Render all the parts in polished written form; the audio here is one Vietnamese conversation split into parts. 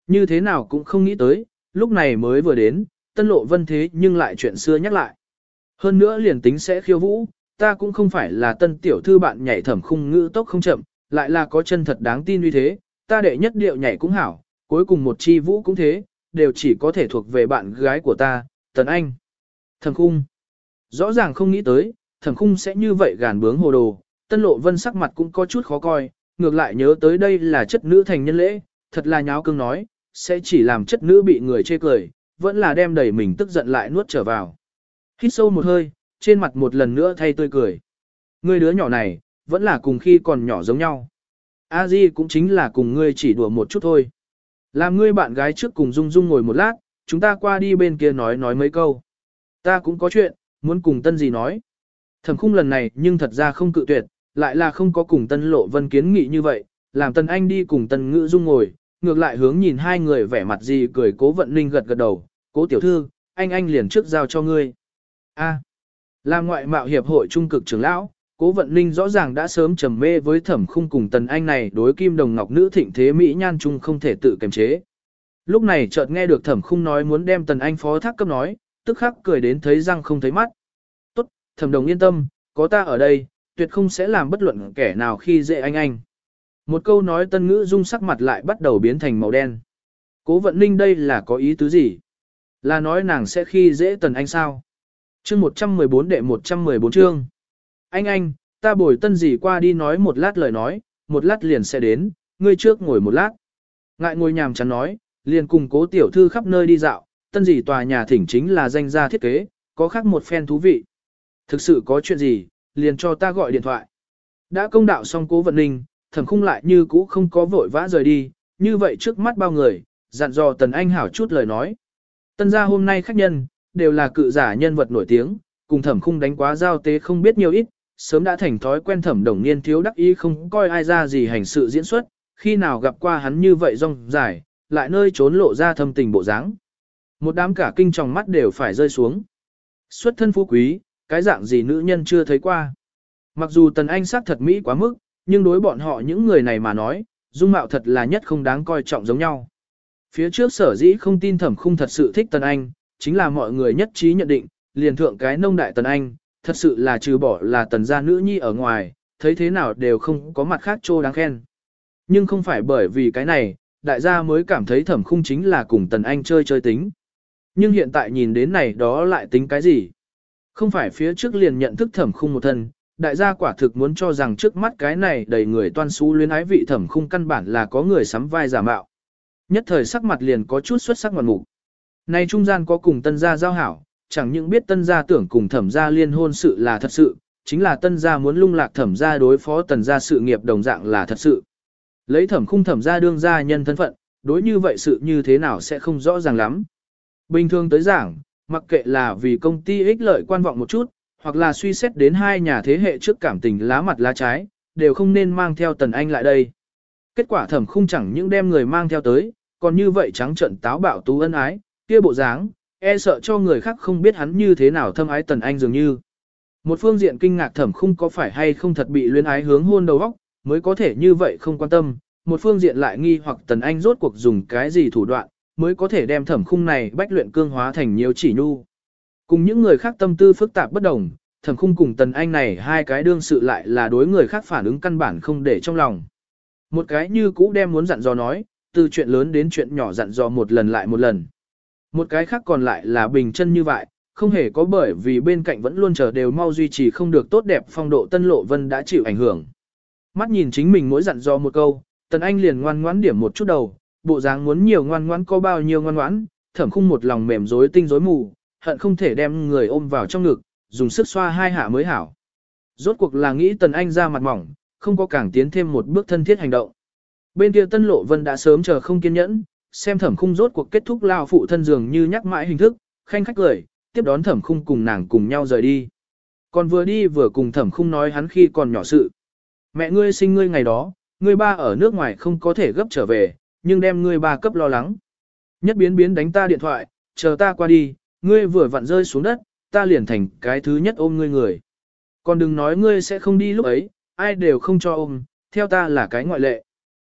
Như thế nào cũng không nghĩ tới, lúc này mới vừa đến, Tân Lộ Vân thế nhưng lại chuyện xưa nhắc lại. Hơn nữa liền tính sẽ khiêu vũ, ta cũng không phải là Tân tiểu thư bạn nhảy Thẩm Khung ngữ tốc không chậm, lại là có chân thật đáng tin như thế, ta đệ nhất điệu nhảy cũng hảo, cuối cùng một chi vũ cũng thế, đều chỉ có thể thuộc về bạn gái của ta, Tần Anh. Thẩm Khung. Rõ ràng không nghĩ tới, Thẩm Khung sẽ như vậy gàn bướng hồ đồ, Tân Lộ Vân sắc mặt cũng có chút khó coi, ngược lại nhớ tới đây là chất nữ thành nhân lễ, thật là nháo cương nói, sẽ chỉ làm chất nữ bị người chê cười, vẫn là đem đầy mình tức giận lại nuốt trở vào. Hít sâu một hơi, trên mặt một lần nữa thay tươi cười. Ngươi đứa nhỏ này, vẫn là cùng khi còn nhỏ giống nhau. A Di cũng chính là cùng ngươi chỉ đùa một chút thôi. Làm ngươi bạn gái trước cùng Dung Dung ngồi một lát, chúng ta qua đi bên kia nói mấy câu. Ta cũng có chuyện, muốn cùng Tân gì nói. Thẩm Khung lần này nhưng thật ra không cự tuyệt, lại là không có cùng Tân Lộ Vân kiến nghị như vậy, làm Tân Anh đi cùng Tân Ngữ Dung ngồi, ngược lại hướng nhìn hai người vẻ mặt gì cười Cố Vận Ninh gật gật đầu, Cố tiểu thư, anh liền trước giao cho ngươi. A. Làm ngoại mạo hiệp hội trung cực trưởng lão, Cố Vận Ninh rõ ràng đã sớm trầm mê với Thẩm Khung cùng Tần Anh này đối kim đồng ngọc nữ thịnh thế mỹ nhan trung không thể tự kiềm chế. Lúc này chợt nghe được Thẩm Khung nói muốn đem Tần Anh phó thác cấp nói, tức khắc cười đến thấy răng không thấy mắt. Tốt, Thẩm đồng yên tâm, có ta ở đây, tuyệt không sẽ làm bất luận kẻ nào khi dễ anh. Một câu nói Tân Ngữ Dung sắc mặt lại bắt đầu biến thành màu đen. Cố Vận Ninh đây là có ý tứ gì? Là nói nàng sẽ khi dễ Tần Anh sao? Chương 114 đệ 114 chương. Anh, ta bồi Tân gì qua đi nói một lát lời nói, một lát liền sẽ đến, ngươi trước ngồi một lát. Ngại ngồi nhàm chán nói, liền cùng Cố tiểu thư khắp nơi đi dạo, Tân gì tòa nhà thỉnh chính là danh gia thiết kế, có khác một phen thú vị. Thực sự có chuyện gì, liền cho ta gọi điện thoại. Đã công đạo xong Cố Vận Ninh, Thẩm Khung lại như cũ không có vội vã rời đi, như vậy trước mắt bao người, dặn dò Tần Anh hảo chút lời nói. Tân gia hôm nay khách nhân, đều là cự giả nhân vật nổi tiếng, cùng Thẩm Khung đánh quá giao tế không biết nhiều ít, sớm đã thành thói quen Thẩm Đồng Niên thiếu đắc ý không coi ai ra gì hành sự diễn xuất, khi nào gặp qua hắn như vậy rong dài, lại nơi trốn lộ ra thâm tình bộ dáng. Một đám cả kinh tròng mắt đều phải rơi xuống. Xuất thân phú quý, cái dạng gì nữ nhân chưa thấy qua. Mặc dù Tần Anh sắc thật mỹ quá mức, nhưng đối bọn họ những người này mà nói, dung mạo thật là nhất không đáng coi trọng giống nhau. Phía trước sở dĩ không tin Thẩm Khung thật sự thích Tần Anh, chính là mọi người nhất trí nhận định, liền thượng cái nông đại Tần Anh, thật sự là trừ bỏ là Tần gia nữ nhi ở ngoài, thấy thế nào đều không có mặt khác trô đáng khen. Nhưng không phải bởi vì cái này, đại gia mới cảm thấy Thẩm Khung chính là cùng Tần Anh chơi tính. Nhưng hiện tại nhìn đến này đó lại tính cái gì? Không phải phía trước liền nhận thức Thẩm Khung một thân, đại gia quả thực muốn cho rằng trước mắt cái này đầy người toan xú luyến ái vị Thẩm Khung căn bản là có người sắm vai giả mạo. Nhất thời sắc mặt liền có chút xuất sắc ngoạn mục. Này trung gian có cùng Tân gia giao hảo, chẳng những biết Tân gia tưởng cùng Thẩm gia liên hôn sự là thật sự, chính là Tân gia muốn lung lạc Thẩm gia đối phó Tần gia sự nghiệp đồng dạng là thật sự. Lấy Thẩm Khung Thẩm gia đương gia nhân thân phận, đối như vậy sự như thế nào sẽ không rõ ràng lắm. Bình thường tới giảng, mặc kệ là vì công ty ích lợi quan vọng một chút, hoặc là suy xét đến hai nhà thế hệ trước cảm tình lá mặt lá trái, đều không nên mang theo Tần Anh lại đây. Kết quả Thẩm Khung chẳng những đem người mang theo tới, còn như vậy trắng trợn táo bạo tú ân ái, kia bộ dáng, e sợ cho người khác không biết hắn như thế nào thâm ái Tần Anh dường như. Một phương diện kinh ngạc Thẩm Khung có phải hay không thật bị luyến ái hướng hôn đầu óc, mới có thể như vậy không quan tâm, một phương diện lại nghi hoặc Tần Anh rốt cuộc dùng cái gì thủ đoạn, mới có thể đem Thẩm Khung này bách luyện cương hóa thành nhiều chỉ nhu. Cùng những người khác tâm tư phức tạp bất đồng, Thẩm Khung cùng Tần Anh này hai cái đương sự lại là đối người khác phản ứng căn bản không để trong lòng. Một cái như cũ đem muốn dặn dò nói, từ chuyện lớn đến chuyện nhỏ dặn dò một lần lại một lần. Một cái khác còn lại là bình chân như vậy, không hề có bởi vì bên cạnh vẫn luôn chờ đều mau duy trì không được tốt đẹp phong độ Tân Lộ Vân đã chịu ảnh hưởng. Mắt nhìn chính mình mỗi dặn dò một câu, Tần Anh liền ngoan ngoãn điểm một chút đầu, bộ dáng muốn nhiều ngoan ngoãn có bao nhiêu ngoan ngoãn, Thẩm Khung một lòng mềm rối tinh rối mù, hận không thể đem người ôm vào trong ngực, dùng sức xoa hai hạ mới hảo. Rốt cuộc là nghĩ Tần Anh ra mặt mỏng, không có càng tiến thêm một bước thân thiết hành động. Bên kia Tân Lộ Vân đã sớm chờ không kiên nhẫn, xem Thẩm Khung rốt cuộc kết thúc lao phụ thân dường như nhắc mãi hình thức, khanh khách cười, tiếp đón Thẩm Khung cùng nàng cùng nhau rời đi. Còn vừa đi vừa cùng Thẩm Khung nói hắn khi còn nhỏ sự. Mẹ ngươi sinh ngươi ngày đó, ngươi ba ở nước ngoài không có thể gấp trở về, nhưng đem ngươi ba cấp lo lắng. Nhất biến đánh ta điện thoại, chờ ta qua đi, ngươi vừa vặn rơi xuống đất, ta liền thành cái thứ nhất ôm ngươi người. Còn đừng nói ngươi sẽ không đi lúc ấy, ai đều không cho ôm, theo ta là cái ngoại lệ.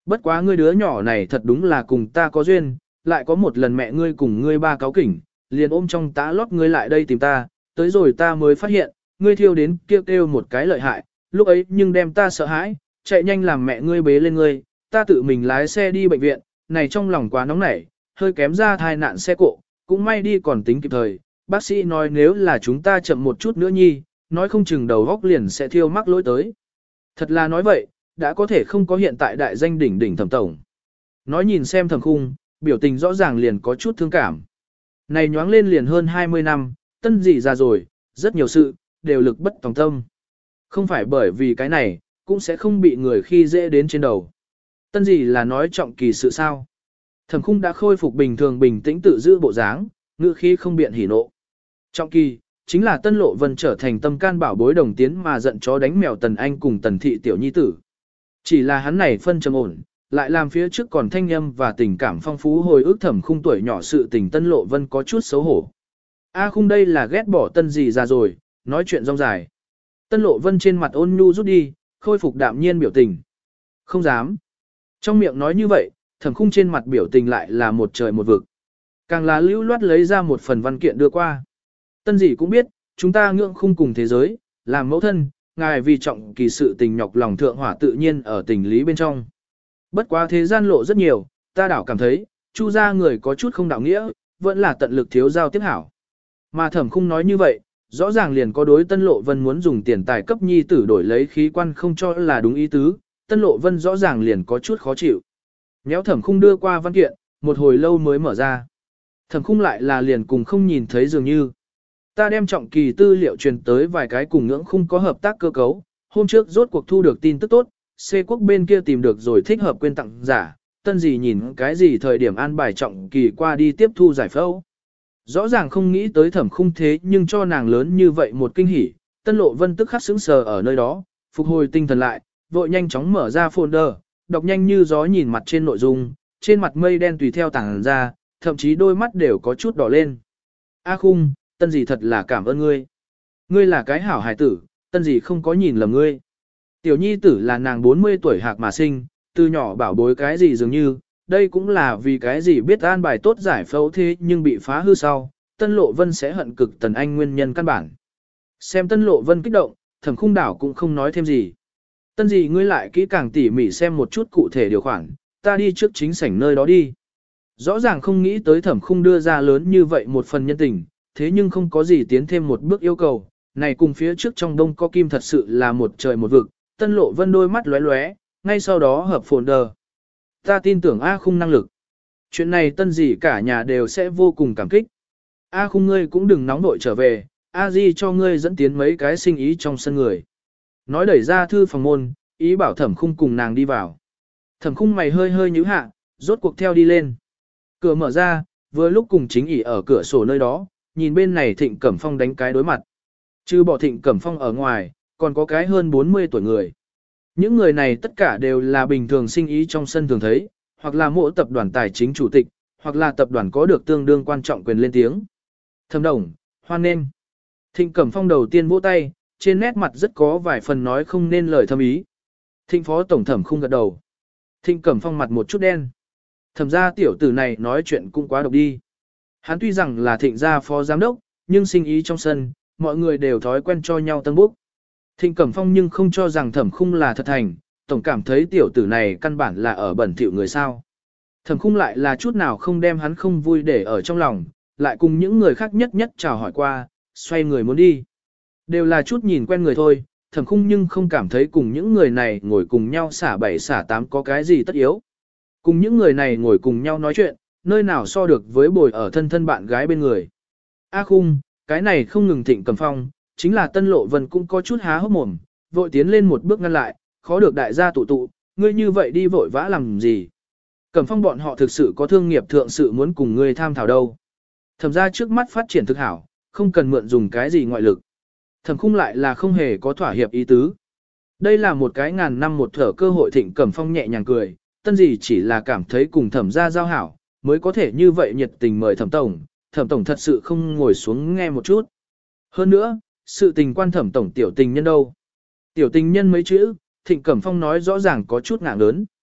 Bất quá ngươi đứa nhỏ này thật đúng là cùng ta có duyên, lại có một lần mẹ ngươi cùng ngươi ba cáo kỉnh, liền ôm trong tã lót ngươi lại đây tìm ta, tới rồi ta mới phát hiện, ngươi thiêu đến kêu kêu một cái lợi hại, lúc ấy nhưng đem ta sợ hãi, chạy nhanh làm mẹ ngươi bế lên ngươi, ta tự mình lái xe đi bệnh viện, này trong lòng quá nóng nảy, hơi kém ra thai nạn xe cộ, cũng may đi còn tính kịp thời, bác sĩ nói nếu là chúng ta chậm một chút nữa nhi, nói không chừng đầu góc liền sẽ thiêu mắc lỗi tới. Thật là nói vậy, đã có thể không có hiện tại đại danh đỉnh đỉnh Thẩm tổng. Nói nhìn xem Thẩm Khung, biểu tình rõ ràng liền có chút thương cảm. Này nhoáng lên liền hơn 20 năm, tân dị ra rồi, rất nhiều sự, đều lực bất tòng tâm. Không phải bởi vì cái này, cũng sẽ không bị người khi dễ đến trên đầu. Tân dị là nói trọng kỳ sự sao. Thẩm Khung đã khôi phục bình thường bình tĩnh tự giữ bộ dáng, ngữ khí không biện hỉ nộ. Trọng kỳ, chính là Tân Lộ Vân trở thành tâm can bảo bối đồng tiến mà giận chó đánh mèo Tần Anh cùng Tần Thị tiểu nhi tử. Chỉ là hắn này phân trầm ổn, lại làm phía trước còn thanh âm và tình cảm phong phú hồi ức Thẩm Khung tuổi nhỏ sự tình Tân Lộ Vân có chút xấu hổ. A Khung đây là ghét bỏ Tân gì ra rồi, nói chuyện rong dài. Tân Lộ Vân trên mặt ôn nhu rút đi, khôi phục đạm nhiên biểu tình. Không dám. Trong miệng nói như vậy, Thẩm Khung trên mặt biểu tình lại là một trời một vực. Càng là lưu loát lấy ra một phần văn kiện đưa qua. Tân dị cũng biết, chúng ta ngưỡng khung cùng thế giới, làm mẫu thân, ngài vì trọng kỳ sự tình nhọc lòng thượng hỏa tự nhiên ở tình lý bên trong. Bất quá thế gian lộ rất nhiều, ta đảo cảm thấy, chu gia người có chút không đạo nghĩa, vẫn là tận lực thiếu giao tiếp hảo. Mà Thẩm Khung nói như vậy, rõ ràng liền có đối Tân Lộ Vân muốn dùng tiền tài cấp nhi tử đổi lấy khí quan không cho là đúng ý tứ, Tân Lộ Vân rõ ràng liền có chút khó chịu. Nhéo Thẩm Khung đưa qua văn kiện, một hồi lâu mới mở ra. Thẩm Khung lại là liền cùng không nhìn thấy dường như. Ta đem trọng kỳ tư liệu truyền tới vài cái cùng ngưỡng khung có hợp tác cơ cấu, hôm trước rốt cuộc thu được tin tức tốt, C quốc bên kia tìm được rồi thích hợp quên tặng giả, tân gì nhìn cái gì thời điểm an bài trọng kỳ qua đi tiếp thu giải phẫu. Rõ ràng không nghĩ tới Thẩm Khung thế nhưng cho nàng lớn như vậy một kinh hỉ, Tân Lộ Vân tức khắc sững sờ ở nơi đó, phục hồi tinh thần lại, vội nhanh chóng mở ra folder, đọc nhanh như gió nhìn mặt trên nội dung, trên mặt mây đen tùy theo tảng ra, thậm chí đôi mắt đều có chút đỏ lên. A Khung, tân gì thật là cảm ơn ngươi. Ngươi là cái hảo hài tử, tân gì không có nhìn lầm ngươi. Tiểu nhi tử là nàng 40 tuổi hạc mà sinh, từ nhỏ bảo bối cái gì dường như, đây cũng là vì cái gì biết an bài tốt giải phẫu thế nhưng bị phá hư sau, Tân Lộ Vân sẽ hận cực Tần Anh nguyên nhân căn bản. Xem Tân Lộ Vân kích động, Thẩm Khung đảo cũng không nói thêm gì. Tân gì ngươi lại kỹ càng tỉ mỉ xem một chút cụ thể điều khoản, ta đi trước chính sảnh nơi đó đi. Rõ ràng không nghĩ tới Thẩm Khung đưa ra lớn như vậy một phần nhân tình, thế nhưng không có gì tiến thêm một bước yêu cầu, này cùng phía trước trong đông có kim thật sự là một trời một vực, Tân Lộ Vân đôi mắt lóe lóe, ngay sau đó hợp folder. Ta tin tưởng A Khung năng lực. Chuyện này tân gì cả nhà đều sẽ vô cùng cảm kích. A Khung ngươi cũng đừng nóng nội trở về, A Di cho ngươi dẫn tiến mấy cái sinh ý trong sân người. Nói đẩy ra thư phòng môn, ý bảo Thẩm Khung cùng nàng đi vào. Thẩm Khung mày hơi hơi nhíu hạ, rốt cuộc theo đi lên. Cửa mở ra, vừa lúc cùng chính ỉ ở cửa sổ nơi đó, nhìn bên này Thịnh Cẩm Phong đánh cái đối mặt. Chứ bỏ Thịnh Cẩm Phong ở ngoài, còn có cái hơn 40 tuổi người. Những người này tất cả đều là bình thường sinh ý trong sân thường thấy, hoặc là mỗi tập đoàn tài chính chủ tịch, hoặc là tập đoàn có được tương đương quan trọng quyền lên tiếng. Thẩm Đồng, hoan nghênh. Thịnh Cẩm Phong đầu tiên vỗ tay, trên nét mặt rất có vài phần nói không nên lời thâm ý. Thịnh Phó Tổng Thẩm không gật đầu. Thịnh Cẩm Phong mặt một chút đen. Thẩm gia tiểu tử này nói chuyện cũng quá độc đi. Hắn tuy rằng là Thịnh gia phó giám đốc, nhưng sinh ý trong sân, mọi người đều thói quen cho nhau tân búc. Thịnh Cẩm Phong nhưng không cho rằng Thẩm Khung là thật thành, tổng cảm thấy tiểu tử này căn bản là ở bẩn thỉu người sao. Thẩm Khung lại là chút nào không đem hắn không vui để ở trong lòng, lại cùng những người khác nhất nhất chào hỏi qua, xoay người muốn đi. Đều là chút nhìn quen người thôi, Thẩm Khung nhưng không cảm thấy cùng những người này ngồi cùng nhau xả bảy xả tám có cái gì tất yếu. Cùng những người này ngồi cùng nhau nói chuyện, nơi nào so được với bồi ở thân thân bạn gái bên người. A Khung, cái này không ngừng Thịnh Cẩm Phong, chính là Tân Lộ Vân cũng có chút há hốc mồm, vội tiến lên một bước ngăn lại, khó được đại gia tụ, ngươi như vậy đi vội vã làm gì. Cẩm Phong bọn họ thực sự có thương nghiệp thượng sự muốn cùng ngươi tham thảo đâu. Thẩm ra trước mắt phát triển thực hảo, không cần mượn dùng cái gì ngoại lực. Thẩm Khung lại là không hề có thỏa hiệp ý tứ. Đây là một cái ngàn năm một thở cơ hội. Thịnh Cẩm Phong nhẹ nhàng cười, tân gì chỉ là cảm thấy cùng Thẩm ra giao hảo, mới có thể như vậy nhiệt tình mời Thẩm Tổng thật sự không ngồi xuống nghe một chút. Hơn nữa, sự tình quan Thẩm Tổng tiểu tình nhân đâu. Tiểu tình nhân mấy chữ, Thịnh Cẩm Phong nói rõ ràng có chút ngạng lớn.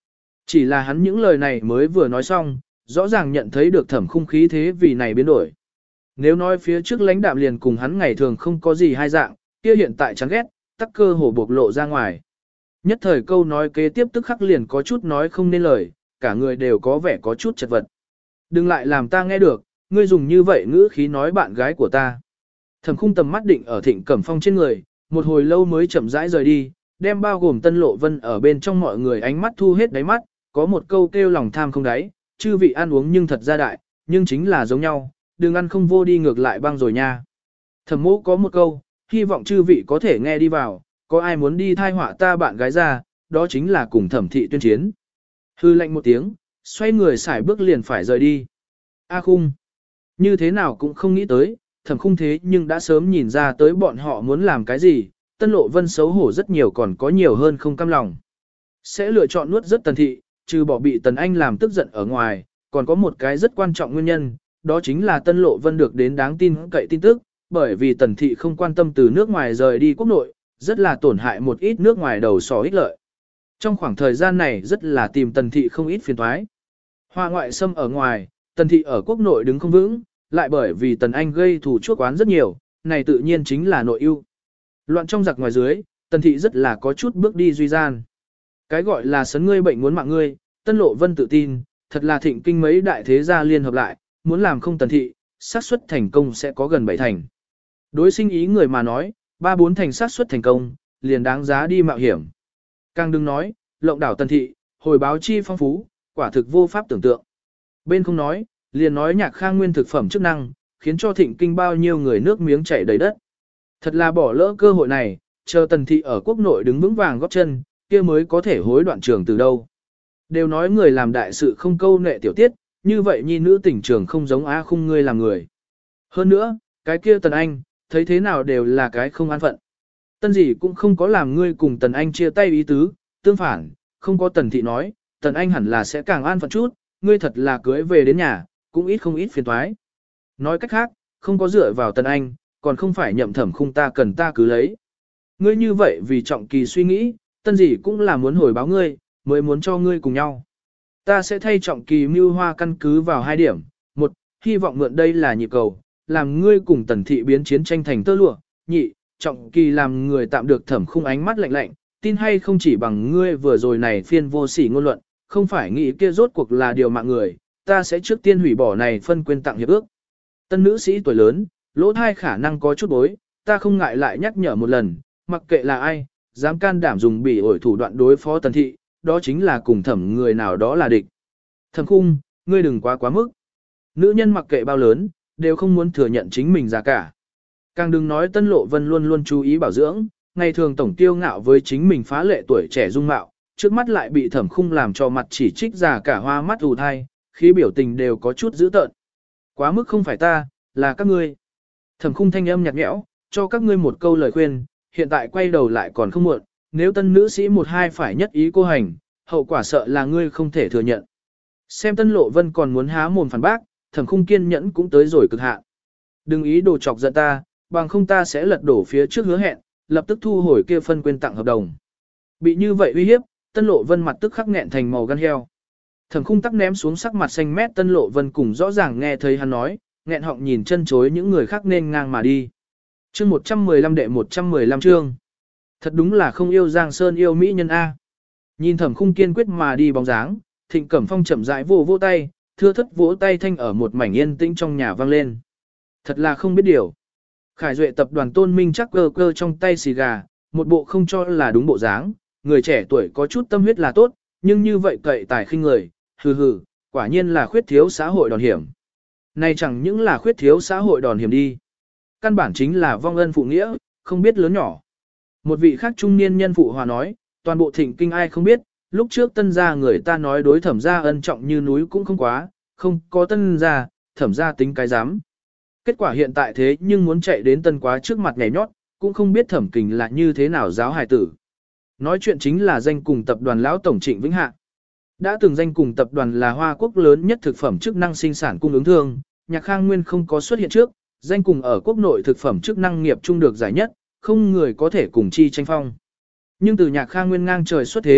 Chỉ là hắn những lời này mới vừa nói xong, rõ ràng nhận thấy được Thẩm Khung khí thế vì này biến đổi. Nếu nói phía trước lãnh đạm liền cùng hắn ngày thường không có gì hai dạng, kia hiện tại chán ghét, tắc cơ hồ bộc lộ ra ngoài. Nhất thời câu nói kế tiếp tức khắc liền có chút nói không nên lời, cả người đều có vẻ có chút chật vật. Đừng lại làm ta nghe được, ngươi dùng như vậy ngữ khí nói bạn gái của ta. Thẩm Khung tầm mắt định ở Thịnh Cẩm Phong trên người, một hồi lâu mới chậm rãi rời đi, đem bao gồm Tân Lộ Vân ở bên trong mọi người ánh mắt thu hết đáy mắt, có một câu kêu lòng tham không đáy, chư vị ăn uống nhưng thật ra đại, nhưng chính là giống nhau, đừng ăn không vô đi ngược lại băng rồi nha. Thẩm Mỗ có một câu, hy vọng chư vị có thể nghe đi vào, có ai muốn đi thai họa ta bạn gái ra, đó chính là cùng Thẩm thị tuyên chiến. Hư lệnh một tiếng, xoay người xài bước liền phải rời đi. A Khung, như thế nào cũng không nghĩ tới, Thẩm Khung thế nhưng đã sớm nhìn ra tới bọn họ muốn làm cái gì, Tân Lộ Vân xấu hổ rất nhiều còn có nhiều hơn không cam lòng. Sẽ lựa chọn nuốt rất Tần thị, trừ bỏ bị Tần Anh làm tức giận ở ngoài, còn có một cái rất quan trọng nguyên nhân, đó chính là Tân Lộ Vân được đến đáng tin cậy tin tức, bởi vì Tần thị không quan tâm từ nước ngoài rời đi quốc nội, rất là tổn hại một ít nước ngoài đầu sò ích lợi. Trong khoảng thời gian này rất là tìm Tần thị không ít phiền toái. Hoa ngoại xâm ở ngoài, Tần thị ở quốc nội đứng không vững, lại bởi vì Tần Anh gây thù chuốc oán rất nhiều, này tự nhiên chính là nội ưu. Loạn trong giặc ngoài dưới, Tần thị rất là có chút bước đi duy gian. Cái gọi là sấn ngươi bệnh muốn mạng ngươi, Tân Lộ Vân tự tin, thật là thịnh kinh mấy đại thế gia liên hợp lại, muốn làm không Tần thị, xác suất thành công sẽ có gần 7 thành. Đối sinh ý người mà nói, 3-4 thành xác suất thành công, liền đáng giá đi mạo hiểm. Càng đừng nói, lộng đảo Tần thị, hồi báo chi phong phú, quả thực vô pháp tưởng tượng. Bên không nói, liền nói Nhạc Khang nguyên thực phẩm chức năng, khiến cho thịnh kinh bao nhiêu người nước miếng chảy đầy đất. Thật là bỏ lỡ cơ hội này, chờ Tần thị ở quốc nội đứng vững vàng góp chân, kia mới có thể hối đoạn trường từ đâu. Đều nói người làm đại sự không câu nệ tiểu tiết, như vậy nhi nữ tỉnh trường không giống A Khung ngươi làm người. Hơn nữa, cái kia Tần Anh, thấy thế nào đều là cái không an phận. Tân gì cũng không có làm ngươi cùng Tần Anh chia tay ý tứ, tương phản, không có Tần thị nói, Tần Anh hẳn là sẽ càng an phận chút, ngươi thật là cưới về đến nhà, cũng ít không ít phiền toái. Nói cách khác, không có dựa vào Tần Anh, còn không phải nhậm Thẩm Khung ta cần ta cứ lấy. Ngươi như vậy vì Trọng Kỳ suy nghĩ, Tân gì cũng là muốn hồi báo ngươi, mới muốn cho ngươi cùng nhau. Ta sẽ thay Trọng Kỳ mưu hoa căn cứ vào 2 điểm. 1. Hy vọng mượn đây là nhịp cầu, làm ngươi cùng Tần thị biến chiến tranh thành tơ lụa. Nhị, Trọng Kỳ làm người tạm được Thẩm Khung ánh mắt lạnh lạnh, tin hay không chỉ bằng ngươi vừa rồi này phiên vô sỉ ngôn luận, không phải nghĩ kia rốt cuộc là điều mạng người, ta sẽ trước tiên hủy bỏ này phân quyền tặng hiệp ước. Tân nữ sĩ tuổi lớn, lỗ thai khả năng có chút bối, ta không ngại lại nhắc nhở một lần, mặc kệ là ai, dám can đảm dùng bỉ ổi thủ đoạn đối phó Tần thị, đó chính là cùng Thẩm người nào đó là địch. Thẩm Khung, ngươi đừng quá mức. Nữ nhân mặc kệ bao lớn, đều không muốn thừa nhận chính mình già cả. Càng đừng nói Tân Lộ Vân luôn luôn chú ý bảo dưỡng, ngày thường tổng tiêu ngạo với chính mình phá lệ tuổi trẻ dung mạo, trước mắt lại bị Thẩm Khung làm cho mặt chỉ trích già cả hoa mắt ù thai, khí biểu tình đều có chút dữ tợn. Quá mức không phải ta, là các ngươi. Thẩm Khung thanh âm nhạt nhẽo, cho các ngươi một câu lời khuyên, hiện tại quay đầu lại còn không muộn, nếu tân nữ sĩ 1-2 phải nhất ý cô hành, hậu quả sợ là ngươi không thể thừa nhận. Xem Tân Lộ Vân còn muốn há mồm phản bác, Thẩm Khung kiên nhẫn cũng tới rồi cực hạn. Đừng ý đồ chọc giận ta, bằng không ta sẽ lật đổ phía trước hứa hẹn, lập tức thu hồi kia phân quyền tặng hợp đồng. Bị như vậy uy hiếp, Tân Lộ Vân mặt tức khắc nghẹn thành màu gan heo. Thẩm Khung tắc ném xuống sắc mặt xanh mét Tân Lộ Vân cùng rõ ràng nghe thấy hắn nói, nghẹn họng nhìn chân chối những người khác nên ngang mà đi. Chương 115 đệ 115 chương. Thật đúng là không yêu Giang Sơn yêu mỹ nhân A. Nhìn Thẩm Khung kiên quyết mà đi bóng dáng, Thịnh Cẩm Phong chậm rãi vỗ tay, thưa thất vỗ tay thanh ở một mảnh yên tĩnh trong nhà vang lên. Thật là không biết điều. Khải Duệ tập đoàn Tôn Minh chắc cơ trong tay xì gà, một bộ không cho là đúng bộ dáng, người trẻ tuổi có chút tâm huyết là tốt, nhưng như vậy cậy tài khinh người, hừ, quả nhiên là khuyết thiếu xã hội đòn hiểm. Này chẳng những là khuyết thiếu xã hội đòn hiểm đi. Căn bản chính là vong ân phụ nghĩa, không biết lớn nhỏ. Một vị khác trung niên nhân phụ hòa nói, toàn bộ Thịnh kinh ai không biết, lúc trước Tân gia người ta nói đối Thẩm gia ân trọng như núi cũng không quá, không có Tân gia, Thẩm gia tính cái dám. Kết quả hiện tại thế nhưng muốn chạy đến Tân quá trước mặt nhảy nhót, cũng không biết Thẩm Kình là như thế nào giáo hài tử. Nói chuyện chính là danh cùng tập đoàn lão tổng Trịnh Vĩnh Hạ. Đã từng danh cùng tập đoàn là Hoa Quốc lớn nhất thực phẩm chức năng sinh sản cung ứng thương, Nhạc Khang Nguyên không có xuất hiện trước, danh cùng ở quốc nội thực phẩm chức năng nghiệp chung được giải nhất, không người có thể cùng chi tranh phong. Nhưng từ Nhạc Khang Nguyên ngang trời xuất thế,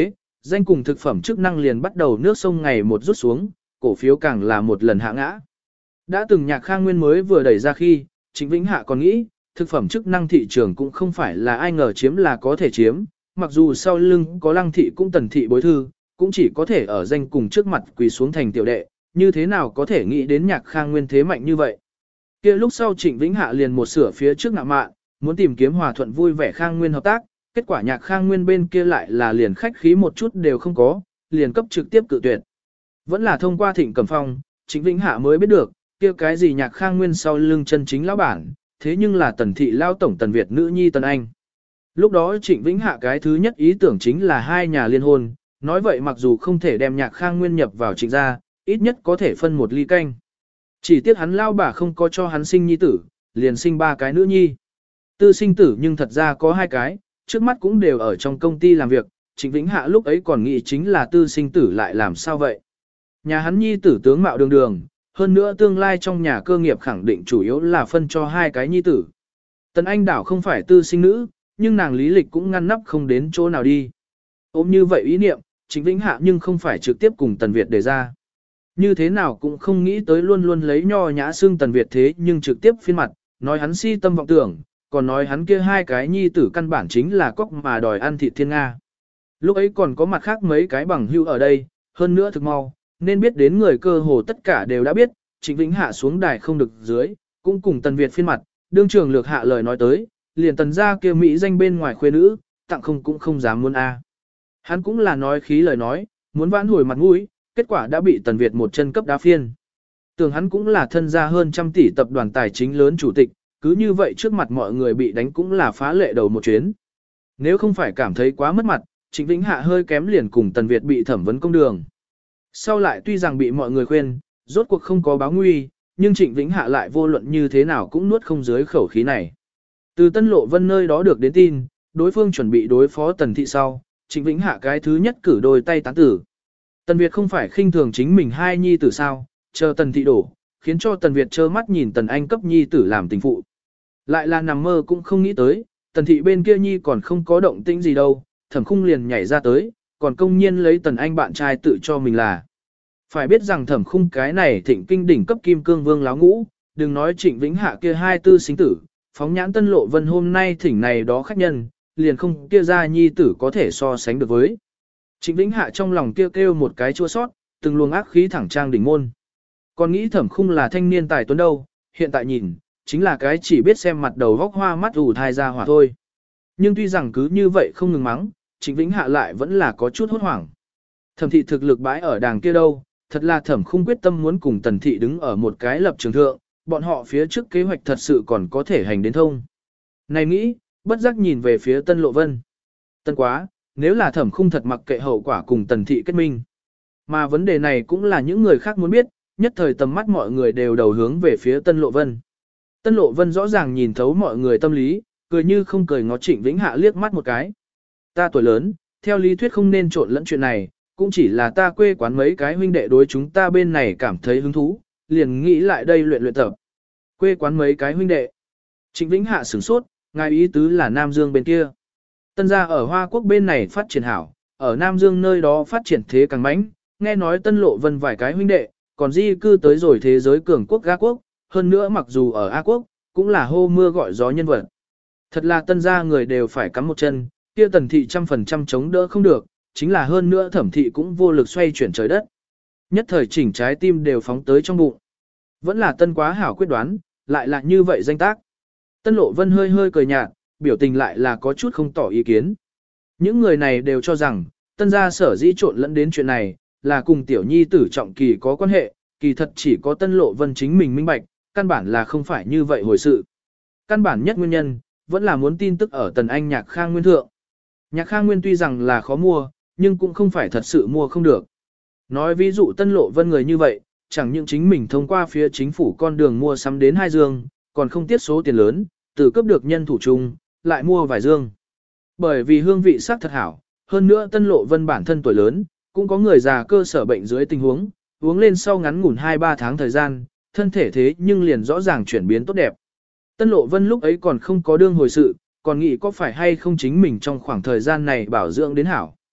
danh cùng thực phẩm chức năng liền bắt đầu nước sông ngày một rút xuống, cổ phiếu càng là một lần hạ ngã. Đã từng Nhạc Khang Nguyên mới vừa đẩy ra khi, Trịnh Vĩnh Hạ còn nghĩ, thực phẩm chức năng thị trường cũng không phải là ai ngờ chiếm là có thể chiếm, mặc dù sau lưng có Lăng thị cũng Tần thị bối thư, cũng chỉ có thể ở danh cùng trước mặt quỳ xuống thành tiểu đệ, như thế nào có thể nghĩ đến Nhạc Khang Nguyên thế mạnh như vậy. Kia lúc sau Trịnh Vĩnh Hạ liền một sửa phía trước ngạ mạn, muốn tìm kiếm hòa thuận vui vẻ Khang Nguyên hợp tác, kết quả Nhạc Khang Nguyên bên kia lại là liền khách khí một chút đều không có, liền cấp trực tiếp cự tuyệt. Vẫn là thông qua Thịnh Cẩm Phong, Trịnh Vĩnh Hạ mới biết được, kia cái gì Nhạc Khang Nguyên sau lưng chân chính lão bản, thế nhưng là Tần thị lao tổng Tần Việt nữ nhi Tần Anh. Lúc đó Trịnh Vĩnh Hạ cái thứ nhất ý tưởng chính là hai nhà liên hôn, nói vậy mặc dù không thể đem Nhạc Khang Nguyên nhập vào Trịnh gia, ít nhất có thể phân một ly canh. Chỉ tiếc hắn lao bà không có cho hắn sinh nhi tử, liền sinh ba cái nữ nhi. Tư sinh tử nhưng thật ra có hai cái, trước mắt cũng đều ở trong công ty làm việc, Trịnh Vĩnh Hạ lúc ấy còn nghĩ chính là tư sinh tử lại làm sao vậy. Nhà hắn nhi tử tướng mạo đường đường, hơn nữa tương lai trong nhà cơ nghiệp khẳng định chủ yếu là phân cho hai cái nhi tử. Tần Anh đảo không phải tư sinh nữ, nhưng nàng lý lịch cũng ngăn nắp không đến chỗ nào đi. Ôm như vậy ý niệm, Trịnh Vĩnh Hạ nhưng không phải trực tiếp cùng Tần Việt đề ra. Như thế nào cũng không nghĩ tới luôn luôn lấy nho nhã xương Tần Việt thế nhưng trực tiếp phiên mặt, nói hắn si tâm vọng tưởng, còn nói hắn kia hai cái nhi tử căn bản chính là cóc mà đòi ăn thịt thiên Nga. Lúc ấy còn có mặt khác mấy cái bằng hữu ở đây, hơn nữa thực mau, nên biết đến người cơ hồ tất cả đều đã biết, Trịnh Vĩnh Hạ xuống đài không được dưới, cũng cùng Tần Việt phiên mặt, đương trường lược hạ lời nói tới, liền Tần gia kia Mỹ danh bên ngoài khuê nữ, tặng không cũng không dám muốn a. Hắn cũng là nói khí lời nói, muốn vãn hồi mặt mũi, kết quả đã bị Tần Việt một chân cấp đá phiên. Tưởng hắn cũng là thân gia hơn trăm tỷ tập đoàn tài chính lớn chủ tịch, cứ như vậy trước mặt mọi người bị đánh cũng là phá lệ đầu một chuyến. Nếu không phải cảm thấy quá mất mặt, Trịnh Vĩnh Hạ hơi kém liền cùng Tần Việt bị thẩm vấn công đường. Sau lại tuy rằng bị mọi người khuyên, rốt cuộc không có báo nguy, nhưng Trịnh Vĩnh Hạ lại vô luận như thế nào cũng nuốt không dưới khẩu khí này. Từ Tân Lộ Vân nơi đó được đến tin, đối phương chuẩn bị đối phó Tần thị sau, Trịnh Vĩnh Hạ cái thứ nhất cử đôi tay tán tử. Tần Việt không phải khinh thường chính mình hai nhi tử sao, chờ Tần thị đổ, khiến cho Tần Việt trơ mắt nhìn Tần Anh cấp nhi tử làm tình phụ. Lại là nằm mơ cũng không nghĩ tới, Tần thị bên kia nhi còn không có động tĩnh gì đâu, Thẩm Khung liền nhảy ra tới, còn công nhiên lấy Tần Anh bạn trai tự cho mình là. Phải biết rằng Thẩm Khung cái này thịnh kinh đỉnh cấp kim cương vương láo ngũ, đừng nói Trịnh Vĩnh Hạ kia hai tư sinh tử, phóng nhãn Tân Lộ Vân hôm nay thỉnh này đó khách nhân, liền không kia ra nhi tử có thể so sánh được với. Trịnh Vĩnh Hạ trong lòng kêu một cái chua sót, từng luồng ác khí thẳng trang đỉnh môn. Còn nghĩ Thẩm Khung là thanh niên tài tuấn đâu, hiện tại nhìn, chính là cái chỉ biết xem mặt đầu vóc hoa mắt ủ thai ra hỏa thôi. Nhưng tuy rằng cứ như vậy không ngừng mắng, Trịnh Vĩnh Hạ lại vẫn là có chút hốt hoảng. Thẩm thị thực lực bãi ở đàng kia đâu, thật là Thẩm Khung quyết tâm muốn cùng Tần thị đứng ở một cái lập trường thượng, bọn họ phía trước kế hoạch thật sự còn có thể hành đến thông. Này nghĩ, bất giác nhìn về phía Tân Lộ Vân. Tân quá, nếu là Thẩm Khung thật mặc kệ hậu quả cùng Tần thị kết minh. Mà vấn đề này cũng là những người khác muốn biết, nhất thời tầm mắt mọi người đều đầu hướng về phía Tân Lộ Vân. Tân Lộ Vân rõ ràng nhìn thấu mọi người tâm lý, cười như không cười ngó Trịnh Vĩnh Hạ liếc mắt một cái. Ta tuổi lớn, theo lý thuyết không nên trộn lẫn chuyện này, cũng chỉ là ta quê quán mấy cái huynh đệ đối chúng ta bên này cảm thấy hứng thú, liền nghĩ lại đây luyện luyện tập. Quê quán mấy cái huynh đệ. Trịnh Vĩnh Hạ sửng sốt, ngài ý tứ là Nam Dương bên kia. Tân gia ở Hoa Quốc bên này phát triển hảo, ở Nam Dương nơi đó phát triển thế càng mãnh, nghe nói Tân Lộ Vân vài cái huynh đệ, còn di cư tới rồi thế giới cường quốc Ga Quốc, hơn nữa mặc dù ở A Quốc, cũng là hô mưa gọi gió nhân vật. Thật là Tân gia người đều phải cắm một chân, kia Tần thị 100% chống đỡ không được, chính là hơn nữa Thẩm thị cũng vô lực xoay chuyển trời đất. Nhất thời chỉnh trái tim đều phóng tới trong bụng. Vẫn là Tân quá hảo quyết đoán, lại là như vậy danh tác. Tân Lộ Vân hơi hơi cười nhạt, biểu tình lại là có chút không tỏ ý kiến. Những người này đều cho rằng, Tân gia sở dĩ trộn lẫn đến chuyện này, là cùng tiểu nhi tử Trọng Kỳ có quan hệ, kỳ thật chỉ có Tân Lộ Vân chính mình minh bạch, căn bản là không phải như vậy hồi sự. Căn bản nhất nguyên nhân, vẫn là muốn tin tức ở Tần Anh Nhạc Khang Nguyên thượng. Nhạc Khang Nguyên tuy rằng là khó mua, nhưng cũng không phải thật sự mua không được. Nói ví dụ Tân Lộ Vân người như vậy, chẳng những chính mình thông qua phía chính phủ con đường mua sắm đến 2 dương, còn không tiết số tiền lớn, từ cấp được nhân thủ chung, lại mua vài dương. Bởi vì hương vị sắc thật hảo, hơn nữa Tân Lộ Vân bản thân tuổi lớn, cũng có người già cơ sở bệnh dưới tình huống, uống lên sau ngắn ngủn 2-3 tháng thời gian, thân thể thế nhưng liền rõ ràng chuyển biến tốt đẹp. Tân Lộ Vân lúc ấy còn không có đương hồi sự, còn nghĩ có phải hay không chính mình trong khoảng thời gian này bảo dưỡng đến hảo.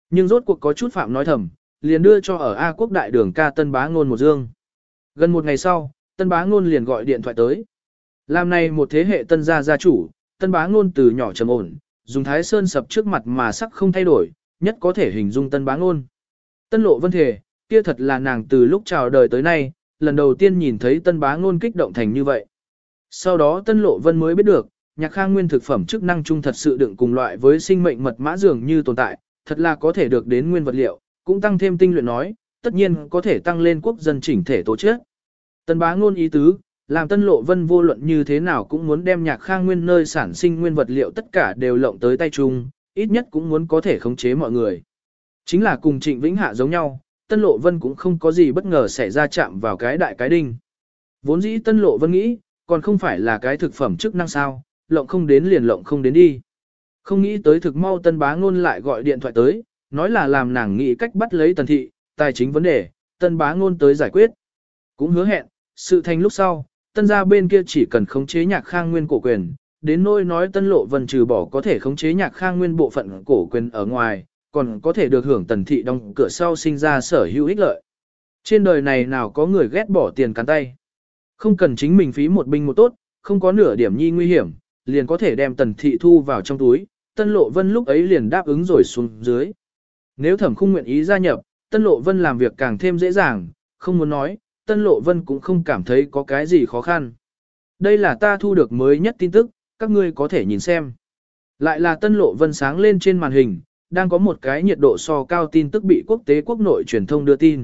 Nhưng rốt cuộc có chút phạm nói thầm, liền đưa cho ở A Quốc đại đường ca Tân Bá Ngôn một dương. Gần một ngày sau, Tân Bá Ngôn liền gọi điện thoại tới. Làm này một thế hệ tân gia gia chủ, Tân Bá Ngôn từ nhỏ trầm ổn, dùng Thái Sơn sập trước mặt mà sắc không thay đổi, nhất có thể hình dung Tân Bá Ngôn. Tân Lộ Vân thề, kia thật là nàng từ lúc chào đời tới nay, lần đầu tiên nhìn thấy Tân Bá Ngôn kích động thành như vậy. Sau đó Tân Lộ Vân mới biết được, Nhạc Khang Nguyên thực phẩm chức năng chung thật sự đựng cùng loại với sinh mệnh mật mã dường như tồn tại, thật là có thể được đến nguyên vật liệu, cũng tăng thêm tinh luyện nói, tất nhiên có thể tăng lên quốc dân chỉnh thể tố chất. Tân Bá Ngôn ý tứ, làm Tân Lộ Vân vô luận như thế nào cũng muốn đem Nhạc Khang Nguyên nơi sản sinh nguyên vật liệu tất cả đều lộng tới tay chung, ít nhất cũng muốn có thể khống chế mọi người. Chính là cùng Trịnh Vĩnh Hạ giống nhau, Tân Lộ Vân cũng không có gì bất ngờ xảy ra chạm vào cái đại cái đinh. Vốn dĩ Tân Lộ Vân nghĩ, còn không phải là cái thực phẩm chức năng sao, lộng không đến liền lộng không đến đi. Không nghĩ tới thực mau Tân Bá Ngôn lại gọi điện thoại tới, nói là làm nàng nghĩ cách bắt lấy Tần Thị, tài chính vấn đề, Tân Bá Ngôn tới giải quyết. Cũng hứa hẹn, sự thành lúc sau, Tân gia bên kia chỉ cần khống chế Nhạc Khang Nguyên cổ quyền, đến nỗi nói Tân Lộ Vân trừ bỏ có thể khống chế Nhạc Khang Nguyên bộ phận cổ quyền ở ngoài, còn có thể được hưởng Tần Thị đóng cửa sau sinh ra sở hữu ích lợi. Trên đời này nào có người ghét bỏ tiền cắn tay. Không cần chính mình phí một binh một tốt, không có nửa điểm nhi nguy hiểm, liền có thể đem Tần Thị thu vào trong túi, Tân Lộ Vân lúc ấy liền đáp ứng rồi xuống dưới. Nếu Thẩm Khung nguyện ý gia nhập, Tân Lộ Vân làm việc càng thêm dễ dàng, không muốn nói, Tân Lộ Vân cũng không cảm thấy có cái gì khó khăn. Đây là ta thu được mới nhất tin tức, các ngươi có thể nhìn xem. Lại là Tân Lộ Vân sáng lên trên màn hình, đang có một cái nhiệt độ so cao tin tức bị quốc tế quốc nội truyền thông đưa tin.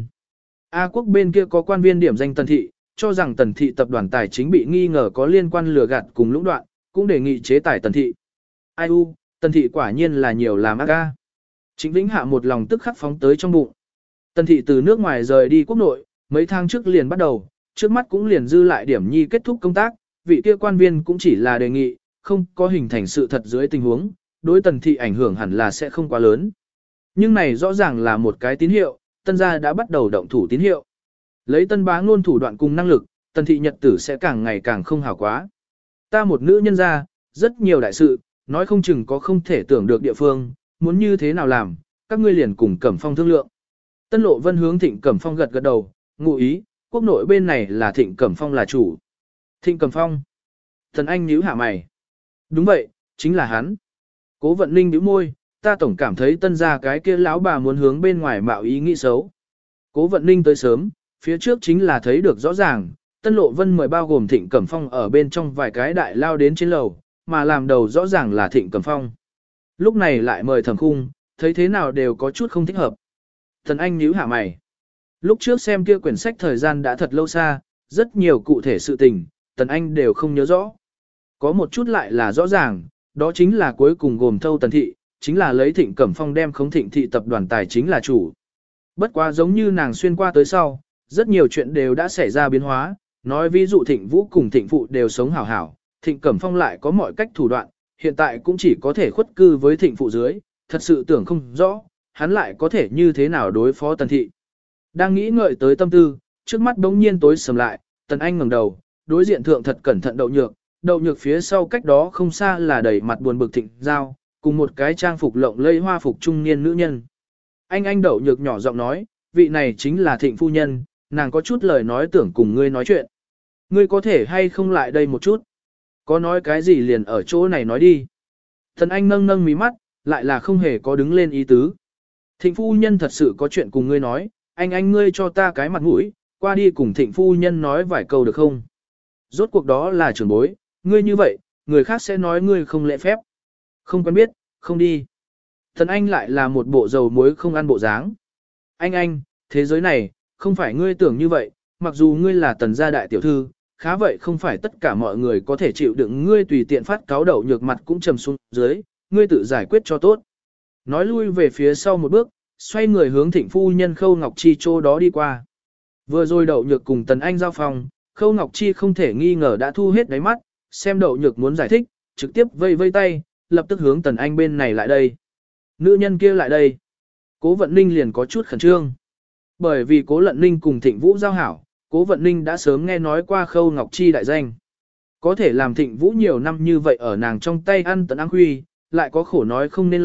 A Quốc bên kia có quan viên điểm danh Tần Thị, cho rằng Tần Thị tập đoàn tài chính bị nghi ngờ có liên quan lừa gạt cùng lũng đoạn, cũng đề nghị chế tài Tần Thị. Ai u, Tần Thị quả nhiên là nhiều làm ác ca. Trịnh Vĩnh Hạ một lòng tức khắc phóng tới trong bụng. Tần Thị từ nước ngoài rời đi quốc nội, mấy tháng trước liền bắt đầu, trước mắt cũng liền dư lại điểm nhi kết thúc công tác, vị kia quan viên cũng chỉ là đề nghị, không có hình thành sự thật dưới tình huống, đối Tần Thị ảnh hưởng hẳn là sẽ không quá lớn. Nhưng này rõ ràng là một cái tín hiệu, Tân gia đã bắt đầu động thủ tín hiệu. Lấy Tân Bá Ngôn thủ đoạn cùng năng lực, Tần Thị nhật tử sẽ càng ngày càng không hảo quá. Ta một nữ nhân gia, rất nhiều đại sự, nói không chừng có không thể tưởng được địa phương, muốn như thế nào làm, các ngươi liền cùng Cẩm Phong thương lượng. Tân Lộ Vân hướng Thịnh Cẩm Phong gật gật đầu, ngụ ý, quốc nội bên này là Thịnh Cẩm Phong là chủ. Thịnh Cẩm Phong. Thần Anh nhíu hạ mày. Đúng vậy, chính là hắn. Cố Vận Ninh nhíu môi, ta tổng cảm thấy Tân gia cái kia lão bà muốn hướng bên ngoài mạo ý nghĩ xấu. Cố Vận Ninh tới sớm, phía trước chính là thấy được rõ ràng, Tân Lộ Vân mời bao gồm Thịnh Cẩm Phong ở bên trong vài cái đại lao đến trên lầu, mà làm đầu rõ ràng là Thịnh Cẩm Phong. Lúc này lại mời Thẩm Khung, thấy thế nào đều có chút không thích hợp. Thần Anh nhíu hạ mày. Lúc trước xem kia quyển sách thời gian đã thật lâu xa, rất nhiều cụ thể sự tình, Tần Anh đều không nhớ rõ. Có một chút lại là rõ ràng, đó chính là cuối cùng gồm thâu Tần Thị, chính là lấy Thịnh Cẩm Phong đem khống Thịnh Thị tập đoàn tài chính là chủ. Bất quá giống như nàng xuyên qua tới sau, rất nhiều chuyện đều đã xảy ra biến hóa, nói ví dụ Thịnh Vũ cùng Thịnh Phụ đều sống hảo hảo, Thịnh Cẩm Phong lại có mọi cách thủ đoạn, hiện tại cũng chỉ có thể khuất cư với Thịnh Phụ dưới, thật sự tưởng không rõ, hắn lại có thể như thế nào đối phó Tần Thị. Đang nghĩ ngợi tới tâm tư, trước mắt đống nhiên tối sầm lại, Tần Anh ngẩng đầu, đối diện thượng thật cẩn thận Đậu Nhược phía sau cách đó không xa là đầy mặt buồn bực Thịnh Giao, cùng một cái trang phục lộng lẫy hoa phục trung niên nữ nhân. Anh Đậu Nhược nhỏ giọng nói, vị này chính là Thịnh phu nhân, nàng có chút lời nói tưởng cùng ngươi nói chuyện. Ngươi có thể hay không lại đây một chút? Có nói cái gì liền ở chỗ này nói đi. Thần Anh nâng mí mắt, lại là không hề có đứng lên ý tứ. Thịnh phu nhân thật sự có chuyện cùng ngươi nói, anh ngươi cho ta cái mặt mũi, qua đi cùng Thịnh phu nhân nói vài câu được không? Rốt cuộc đó là trưởng bối, ngươi như vậy, người khác sẽ nói ngươi không lễ phép. Không quen biết, không đi. Thần Anh lại là một bộ dầu muối không ăn bộ dáng. Anh, thế giới này, không phải ngươi tưởng như vậy, mặc dù ngươi là Tần gia đại tiểu thư, khá vậy không phải tất cả mọi người có thể chịu đựng ngươi tùy tiện phát cáo Đậu Nhược mặt cũng trầm xuống dưới, ngươi tự giải quyết cho tốt. Nói lui về phía sau một bước, xoay người hướng Thịnh phu nhân Khâu Ngọc Chi chỗ đó đi qua. Vừa rồi Đậu Nhược cùng Tần Anh giao phòng, Khâu Ngọc Chi không thể nghi ngờ đã thu hết đáy mắt, xem Đậu Nhược muốn giải thích, trực tiếp vây tay, lập tức hướng Tần Anh bên này lại đây. Nữ nhân kia lại đây. Cố Vận Ninh liền có chút khẩn trương. Bởi vì Cố Lận Ninh cùng Thịnh Vũ giao hảo, Cố Vận Ninh đã sớm nghe nói qua Khâu Ngọc Chi đại danh. Có thể làm Thịnh Vũ nhiều năm như vậy ở nàng trong tay ăn tận ăn huy, lại có khổ nói không nên lời,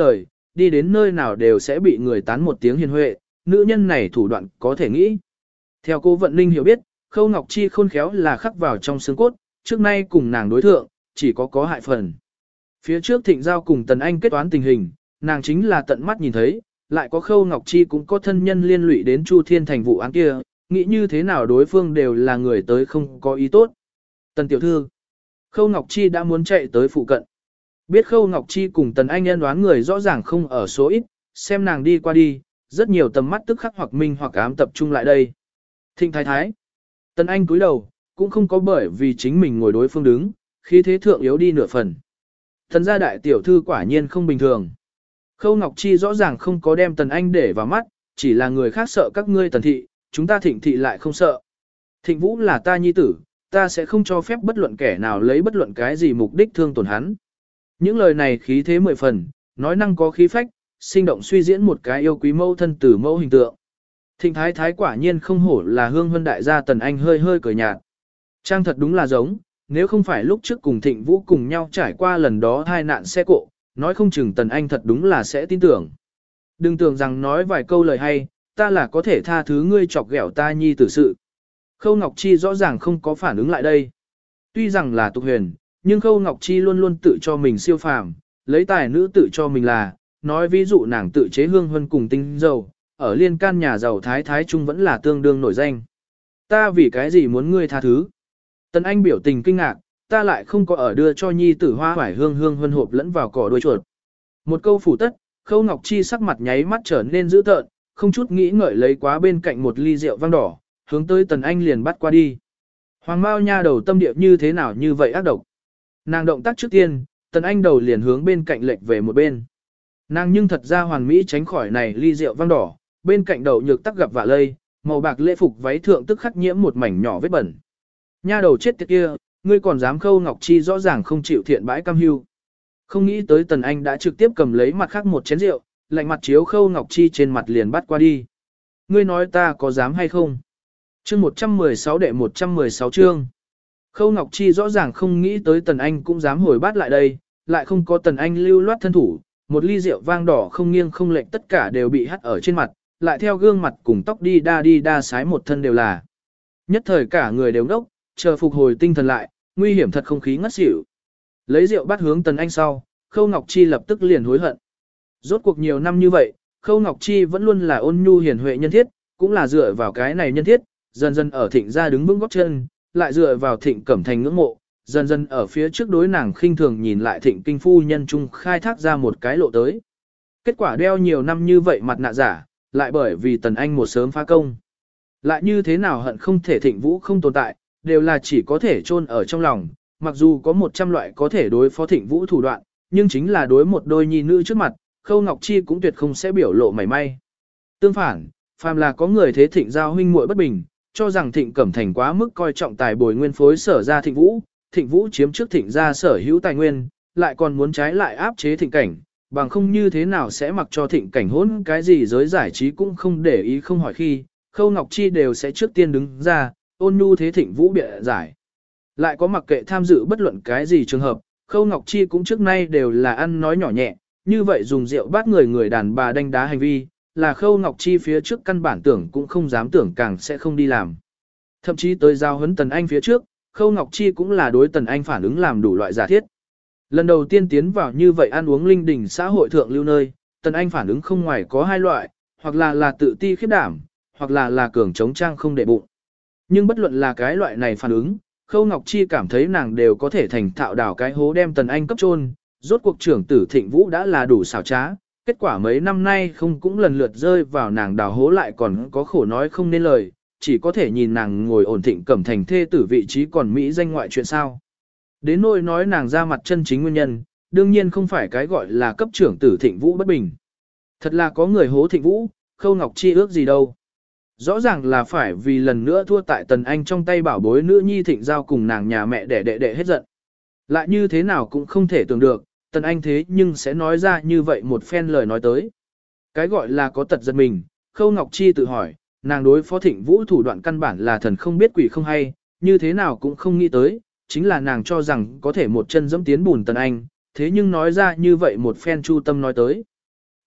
đi đến nơi nào đều sẽ bị người tán một tiếng hiền huệ, nữ nhân này thủ đoạn có thể nghĩ. Theo cô Vận Ninh hiểu biết, Khâu Ngọc Chi khôn khéo là khắc vào trong xương cốt, trước nay cùng nàng đối thượng, chỉ có hại phần. Phía trước Thịnh Giao cùng Tần Anh kết toán tình hình, nàng chính là tận mắt nhìn thấy, lại có Khâu Ngọc Chi cũng có thân nhân liên lụy đến Chu Thiên Thành vụ án kia, nghĩ như thế nào đối phương đều là người tới không có ý tốt. Tần tiểu thư, Khâu Ngọc Chi đã muốn chạy tới phụ cận. Biết Khâu Ngọc Chi cùng Tần Anh nhân đoán người rõ ràng không ở số ít, xem nàng đi qua đi, rất nhiều tầm mắt tức khắc hoặc minh hoặc ám tập trung lại đây. Thịnh thái thái. Tần Anh cúi đầu, cũng không có bởi vì chính mình ngồi đối phương đứng, khí thế thượng yếu đi nửa phần. Tần gia đại tiểu thư quả nhiên không bình thường. Khâu Ngọc Chi rõ ràng không có đem Tần Anh để vào mắt, chỉ là người khác sợ các ngươi Tần thị, chúng ta Thịnh thị lại không sợ. Thịnh Vũ là ta nhi tử, ta sẽ không cho phép bất luận kẻ nào lấy bất luận cái gì mục đích thương tổn hắn. Những lời này khí thế 10 phần, nói năng có khí phách, sinh động suy diễn một cái yêu quý mẫu thân tử mẫu hình tượng. Thịnh thái thái quả nhiên không hổ là hương huân đại gia Tần Anh hơi hơi cười nhạt. Trang thật đúng là giống, nếu không phải lúc trước cùng Thịnh Vũ cùng nhau trải qua lần đó hai nạn xe cộ, nói không chừng Tần Anh thật đúng là sẽ tin tưởng. Đừng tưởng rằng nói vài câu lời hay, ta là có thể tha thứ ngươi chọc ghẹo ta nhi tử sự. Khâu Ngọc Chi rõ ràng không có phản ứng lại đây. Tuy rằng là tục huyền, nhưng Khâu Ngọc Chi luôn luôn tự cho mình siêu phàm, lấy tài nữ tự cho mình là, nói ví dụ nàng tự chế hương huân cùng tinh dầu, ở liên can nhà giàu thái thái trung vẫn là tương đương nổi danh. Ta vì cái gì muốn ngươi tha thứ? Tần Anh biểu tình kinh ngạc, ta lại không có ở đưa cho nhi tử hoa hoải hương huân hộp lẫn vào cỏ đuôi chuột. Một câu phủ tất, Khâu Ngọc Chi sắc mặt nháy mắt trở nên dữ tợn, không chút nghĩ ngợi lấy quá bên cạnh một ly rượu vang đỏ, hướng tới Tần Anh liền bắt qua đi. Hoàng Mao nha đầu tâm địa như thế nào như vậy ác độc. Nàng động tác trước tiên, Tần Anh đầu liền hướng bên cạnh lệch về một bên. Nàng nhưng thật ra hoàn mỹ tránh khỏi này ly rượu vang đỏ, bên cạnh đầu nhược tắc gặp vạ lây, màu bạc lễ phục váy thượng tức khắc nhiễm một mảnh nhỏ vết bẩn. Nha đầu chết tiệt kia, ngươi còn dám Khâu Ngọc Chi rõ ràng không chịu thiện bãi cam hưu. Không nghĩ tới Tần Anh đã trực tiếp cầm lấy mặt khác một chén rượu, lạnh mặt chiếu Khâu Ngọc Chi trên mặt liền bắt qua đi. Ngươi nói ta có dám hay không? Chương 116 đệ 116 chương. Khâu Ngọc Chi rõ ràng không nghĩ tới Tần Anh cũng dám hồi bát lại đây, lại không có Tần Anh lưu loát thân thủ, một ly rượu vang đỏ không nghiêng không lệch tất cả đều bị hắt ở trên mặt, lại theo gương mặt cùng tóc đi đa sái một thân đều là. Nhất thời cả người đều ngốc, chờ phục hồi tinh thần lại, nguy hiểm thật không khí ngất xỉu. Lấy rượu bắt hướng Tần Anh sau, Khâu Ngọc Chi lập tức liền hối hận. Rốt cuộc nhiều năm như vậy, Khâu Ngọc Chi vẫn luôn là ôn nhu hiền huệ nhân thiết, cũng là dựa vào cái này nhân thiết, dần dần ở Thịnh gia đứng vững gót chân, lại dựa vào Thịnh Cẩm Thành ngưỡng mộ, dần dần ở phía trước đối nàng khinh thường nhìn lại Thịnh kinh phu nhân trung khai thác ra một cái lộ tới. Kết quả đeo nhiều năm như vậy mặt nạ giả, lại bởi vì Tần Anh một sớm phá công. Lại như thế nào hận không thể Thịnh Vũ không tồn tại, đều là chỉ có thể chôn ở trong lòng, mặc dù có 100 loại có thể đối phó Thịnh Vũ thủ đoạn, nhưng chính là đối một đôi nhi nữ trước mặt, Khâu Ngọc Chi cũng tuyệt không sẽ biểu lộ mảy may. Tương phản, phàm là có người thế Thịnh giao huynh muội bất bình, cho rằng Thịnh Cẩm Thành quá mức coi trọng tài bồi nguyên phối sở ra Thịnh Vũ chiếm trước Thịnh gia sở hữu tài nguyên, lại còn muốn trái lại áp chế Thịnh Cảnh, bằng không như thế nào sẽ mặc cho Thịnh Cảnh hỗn cái gì giới giải trí cũng không để ý không hỏi khi, Khâu Ngọc Chi đều sẽ trước tiên đứng ra, ôn nhu thế Thịnh Vũ bịa giải. Lại có mặc kệ tham dự bất luận cái gì trường hợp, Khâu Ngọc Chi cũng trước nay đều là ăn nói nhỏ nhẹ, như vậy dùng rượu bắt người đàn bà đánh đá hành vi, là Khâu Ngọc Chi phía trước căn bản tưởng cũng không dám tưởng càng sẽ không đi làm. Thậm chí tới giao huấn Tần Anh phía trước, Khâu Ngọc Chi cũng là đối Tần Anh phản ứng làm đủ loại giả thiết. Lần đầu tiên tiến vào như vậy ăn uống linh đình xã hội thượng lưu nơi, Tần Anh phản ứng không ngoài có hai loại, hoặc là tự ti khiếp đảm, hoặc là cường chống trang không để bụng. Nhưng bất luận là cái loại này phản ứng, Khâu Ngọc Chi cảm thấy nàng đều có thể thành thạo đảo cái hố đem Tần Anh cấp chôn. Rốt cuộc trưởng tử Thịnh Vũ đã là đủ xảo trá, kết quả mấy năm nay không cũng lần lượt rơi vào nàng đào hố lại còn có khổ nói không nên lời, chỉ có thể nhìn nàng ngồi ổn Thịnh Cẩm Thành thê tử vị trí còn Mỹ danh ngoại chuyện sao. Đến nỗi nói nàng ra mặt chân chính nguyên nhân, đương nhiên không phải cái gọi là cấp trưởng tử Thịnh Vũ bất bình. Thật là có người hố Thịnh Vũ, Khâu Ngọc Chi ước gì đâu. Rõ ràng là phải vì lần nữa thua tại Tần Anh trong tay bảo bối nữ nhi Thịnh giao cùng nàng nhà mẹ để đệ hết giận. Lại như thế nào cũng không thể tưởng được, Tần Anh thế nhưng sẽ nói ra như vậy một phen lời nói tới. Cái gọi là có tật giật mình, Khâu Ngọc Chi tự hỏi, nàng đối phó Thịnh Vũ thủ đoạn căn bản là thần không biết quỷ không hay, như thế nào cũng không nghĩ tới, chính là nàng cho rằng có thể một chân dẫm tiến bùn Tần Anh, thế nhưng nói ra như vậy một phen chu tâm nói tới.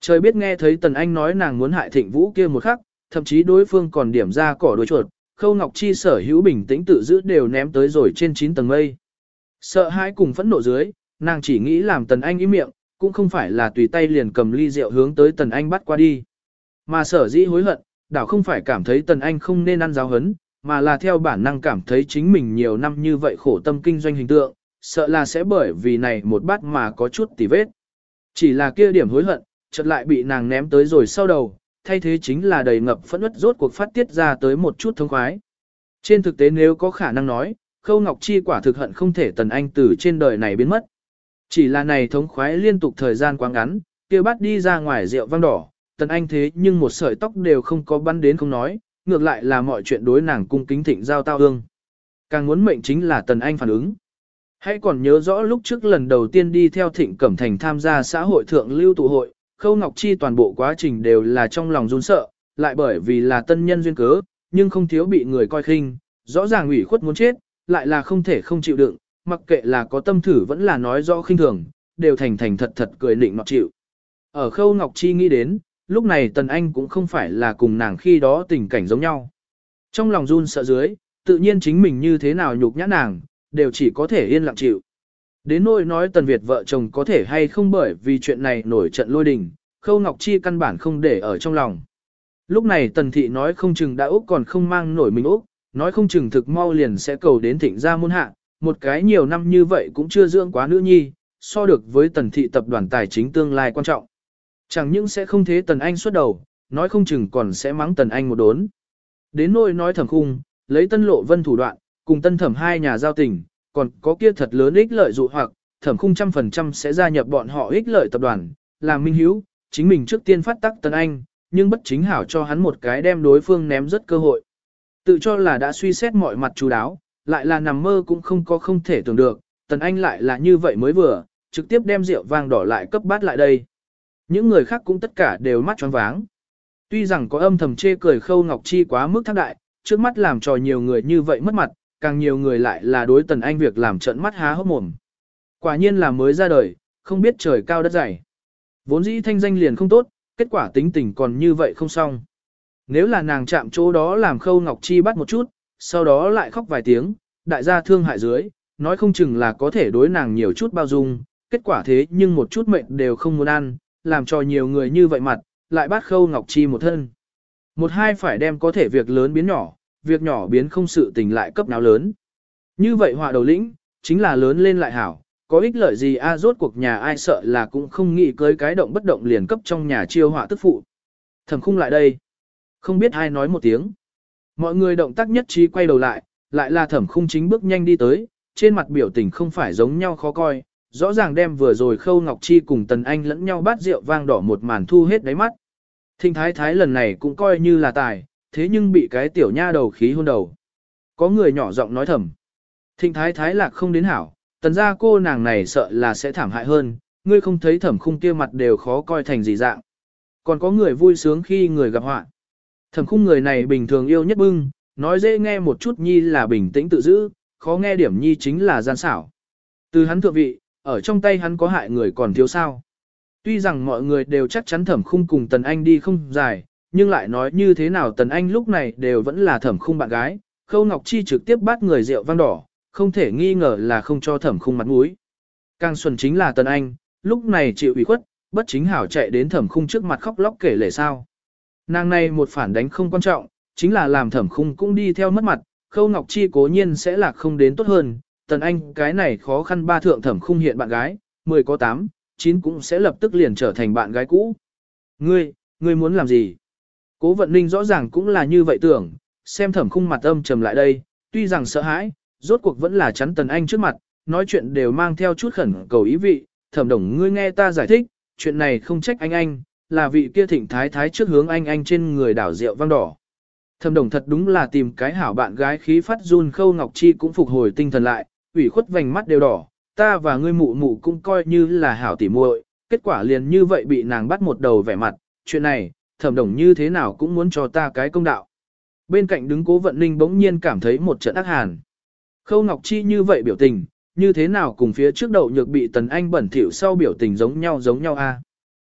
Trời biết nghe thấy Tần Anh nói nàng muốn hại Thịnh Vũ kia một khắc, thậm chí đối phương còn điểm ra cỏ đuôi chuột, Khâu Ngọc Chi sở hữu bình tĩnh tự giữ đều ném tới rồi trên 9 tầng mây. Sợ hãi cùng phẫn nộ dưới, nàng chỉ nghĩ làm Tần Anh im miệng, cũng không phải là tùy tay liền cầm ly rượu hướng tới Tần Anh bắt qua đi. Mà sở dĩ hối hận, đảo không phải cảm thấy Tần Anh không nên ăn giáo hấn, mà là theo bản năng cảm thấy chính mình nhiều năm như vậy khổ tâm kinh doanh hình tượng, sợ là sẽ bởi vì này một bát mà có chút tỉ vết. Chỉ là kia điểm hối hận, chợt lại bị nàng ném tới rồi sau đầu, thay thế chính là đầy ngập phẫn uất rốt cuộc phát tiết ra tới một chút thông khoái. Trên thực tế nếu có khả năng nói, Khâu Ngọc Chi quả thực hận không thể Tần Anh từ trên đời này biến mất. Chỉ là này thống khoái liên tục thời gian quá ngắn, kia bắt đi ra ngoài rượu vang đỏ, Tần Anh thế nhưng một sợi tóc đều không có bắn đến không nói, ngược lại là mọi chuyện đối nàng cung kính thịnh giao tao ương. Càng muốn mệnh chính là Tần Anh phản ứng. Hãy còn nhớ rõ lúc trước lần đầu tiên đi theo Thịnh Cẩm Thành tham gia xã hội thượng lưu tụ hội, Khâu Ngọc Chi toàn bộ quá trình đều là trong lòng run sợ, lại bởi vì là tân nhân duyên cớ, nhưng không thiếu bị người coi khinh, rõ ràng ủy khuất muốn chết, lại là không thể không chịu đựng, mặc kệ là có tâm thử vẫn là nói rõ khinh thường, đều thành thật thật cười nịnh nọt chịu. Ở Khâu Ngọc Chi nghĩ đến, lúc này Tần Anh cũng không phải là cùng nàng khi đó tình cảnh giống nhau. Trong lòng run sợ dưới, tự nhiên chính mình như thế nào nhục nhã nàng, đều chỉ có thể yên lặng chịu. Đến nỗi nói Tần Việt vợ chồng có thể hay không bởi vì chuyện này nổi trận lôi đình, Khâu Ngọc Chi căn bản không để ở trong lòng. Lúc này Tần Thị nói không chừng đã Úc còn không mang nổi mình Úc, nói không chừng thực mau liền sẽ cầu đến Thịnh gia môn hạ, một cái nhiều năm như vậy cũng chưa dưỡng quá nữ nhi, so được với Tần Thị tập đoàn tài chính tương lai quan trọng. Chẳng những sẽ không thế Tần Anh xuất đầu, nói không chừng còn sẽ mắng Tần Anh một đốn. Đến nỗi nói Thẩm Khung, lấy Tân Lộ Vân thủ đoạn, cùng Tân Thẩm hai nhà giao tình, còn có kia thật lớn ích lợi dụ hoặc, Thẩm Khung 100% sẽ gia nhập bọn họ ích lợi tập đoàn, làm minh hiếu, chính mình trước tiên phát tắc Tần Anh, nhưng bất chính hảo cho hắn một cái đem đối phương ném rất cơ hội. Tự cho là đã suy xét mọi mặt chú đáo, lại là nằm mơ cũng không thể tưởng được, Tần Anh lại là như vậy mới vừa, trực tiếp đem rượu vang đỏ lại cấp bát lại đây. Những người khác cũng tất cả đều mắt choáng váng. Tuy rằng có âm thầm chê cười Khâu Ngọc Chi quá mức thác đại, trước mắt làm trò nhiều người như vậy mất mặt, càng nhiều người lại là đối Tần Anh việc làm trợn mắt há hốc mồm. Quả nhiên là mới ra đời, không biết trời cao đất dày. Vốn dĩ thanh danh liền không tốt, kết quả tính tình còn như vậy không xong. Nếu là nàng chạm chỗ đó làm Khâu Ngọc Chi bắt một chút, sau đó lại khóc vài tiếng, đại gia thương hại dưới, nói không chừng là có thể đối nàng nhiều chút bao dung, kết quả thế nhưng một chút mệnh đều không muốn ăn, làm cho nhiều người như vậy mặt, lại bắt Khâu Ngọc Chi một thân. Một hai phải đem có thể việc lớn biến nhỏ, việc nhỏ biến không sự tình lại cấp nào lớn. Như vậy họa đầu lĩnh, chính là lớn lên lại hảo, có ích lợi gì rốt cuộc nhà ai sợ là cũng không nghĩ cưới cái động bất động liền cấp trong nhà chiêu họa tức phụ. Thẩm Khung lại đây. Không biết ai nói một tiếng. Mọi người động tác nhất trí quay đầu lại là Thẩm Khung chính bước nhanh đi tới, trên mặt biểu tình không phải giống nhau khó coi, rõ ràng đem vừa rồi Khâu Ngọc Chi cùng Tần Anh lẫn nhau bát rượu vang đỏ một màn thu hết đáy mắt. Thinh Thái Thái lần này cũng coi như là tài, thế nhưng bị cái tiểu nha đầu khí hôn đầu. Có người nhỏ giọng nói thầm. Thinh Thái Thái lạc không đến hảo, Tần gia cô nàng này sợ là sẽ thảm hại hơn, ngươi không thấy Thẩm Khung kia mặt đều khó coi thành gì dạng. Còn có người vui sướng khi người gặp họa. Thẩm Khung người này bình thường yêu nhất bưng, nói dễ nghe một chút nhi là bình tĩnh tự giữ, khó nghe điểm nhi chính là gian xảo. Từ hắn thượng vị, ở trong tay hắn có hại người còn thiếu sao. Tuy rằng mọi người đều chắc chắn Thẩm Khung cùng Tần Anh đi không dài, nhưng lại nói như thế nào Tần Anh lúc này đều vẫn là Thẩm Khung bạn gái, Khâu Ngọc Chi trực tiếp bắt người rượu vang đỏ, không thể nghi ngờ là không cho Thẩm Khung mặt mũi. Càng xuẩn chính là Tần Anh, lúc này chịu ủy khuất, bất chính hảo chạy đến Thẩm Khung trước mặt khóc lóc kể lể sao. Nàng này một phản đánh không quan trọng, chính là làm Thẩm Khung cũng đi theo mất mặt, Khâu Ngọc Chi cố nhiên sẽ lạc không đến tốt hơn, Tần Anh cái này khó khăn ba thượng Thẩm Khung hiện bạn gái, 10 có 8, 9 cũng sẽ lập tức liền trở thành bạn gái cũ. Ngươi muốn làm gì? Cố Vận Ninh rõ ràng cũng là như vậy tưởng, xem Thẩm Khung mặt âm trầm lại đây, tuy rằng sợ hãi, rốt cuộc vẫn là chắn Tần Anh trước mặt, nói chuyện đều mang theo chút khẩn cầu ý vị, Thẩm Đồng ngươi nghe ta giải thích, chuyện này không trách anh, là vị kia Thịnh Thái Thái trước hướng anh trên người đảo rượu vang đỏ. Thẩm Đồng thật đúng là tìm cái hảo bạn gái khí phát run. Khâu Ngọc Chi cũng phục hồi tinh thần lại, ủy khuất vành mắt đều đỏ, ta và ngươi mụ mụ cũng coi như là hảo tỉ muội, kết quả liền như vậy bị nàng bắt một đầu vẻ mặt, chuyện này, Thẩm Đồng như thế nào cũng muốn cho ta cái công đạo. Bên cạnh đứng Cố Vận Ninh bỗng nhiên cảm thấy một trận ác hàn. Khâu Ngọc Chi như vậy biểu tình, như thế nào cùng phía trước đậu nhược bị Tần Anh bẩn thỉu sau biểu tình giống nhau a.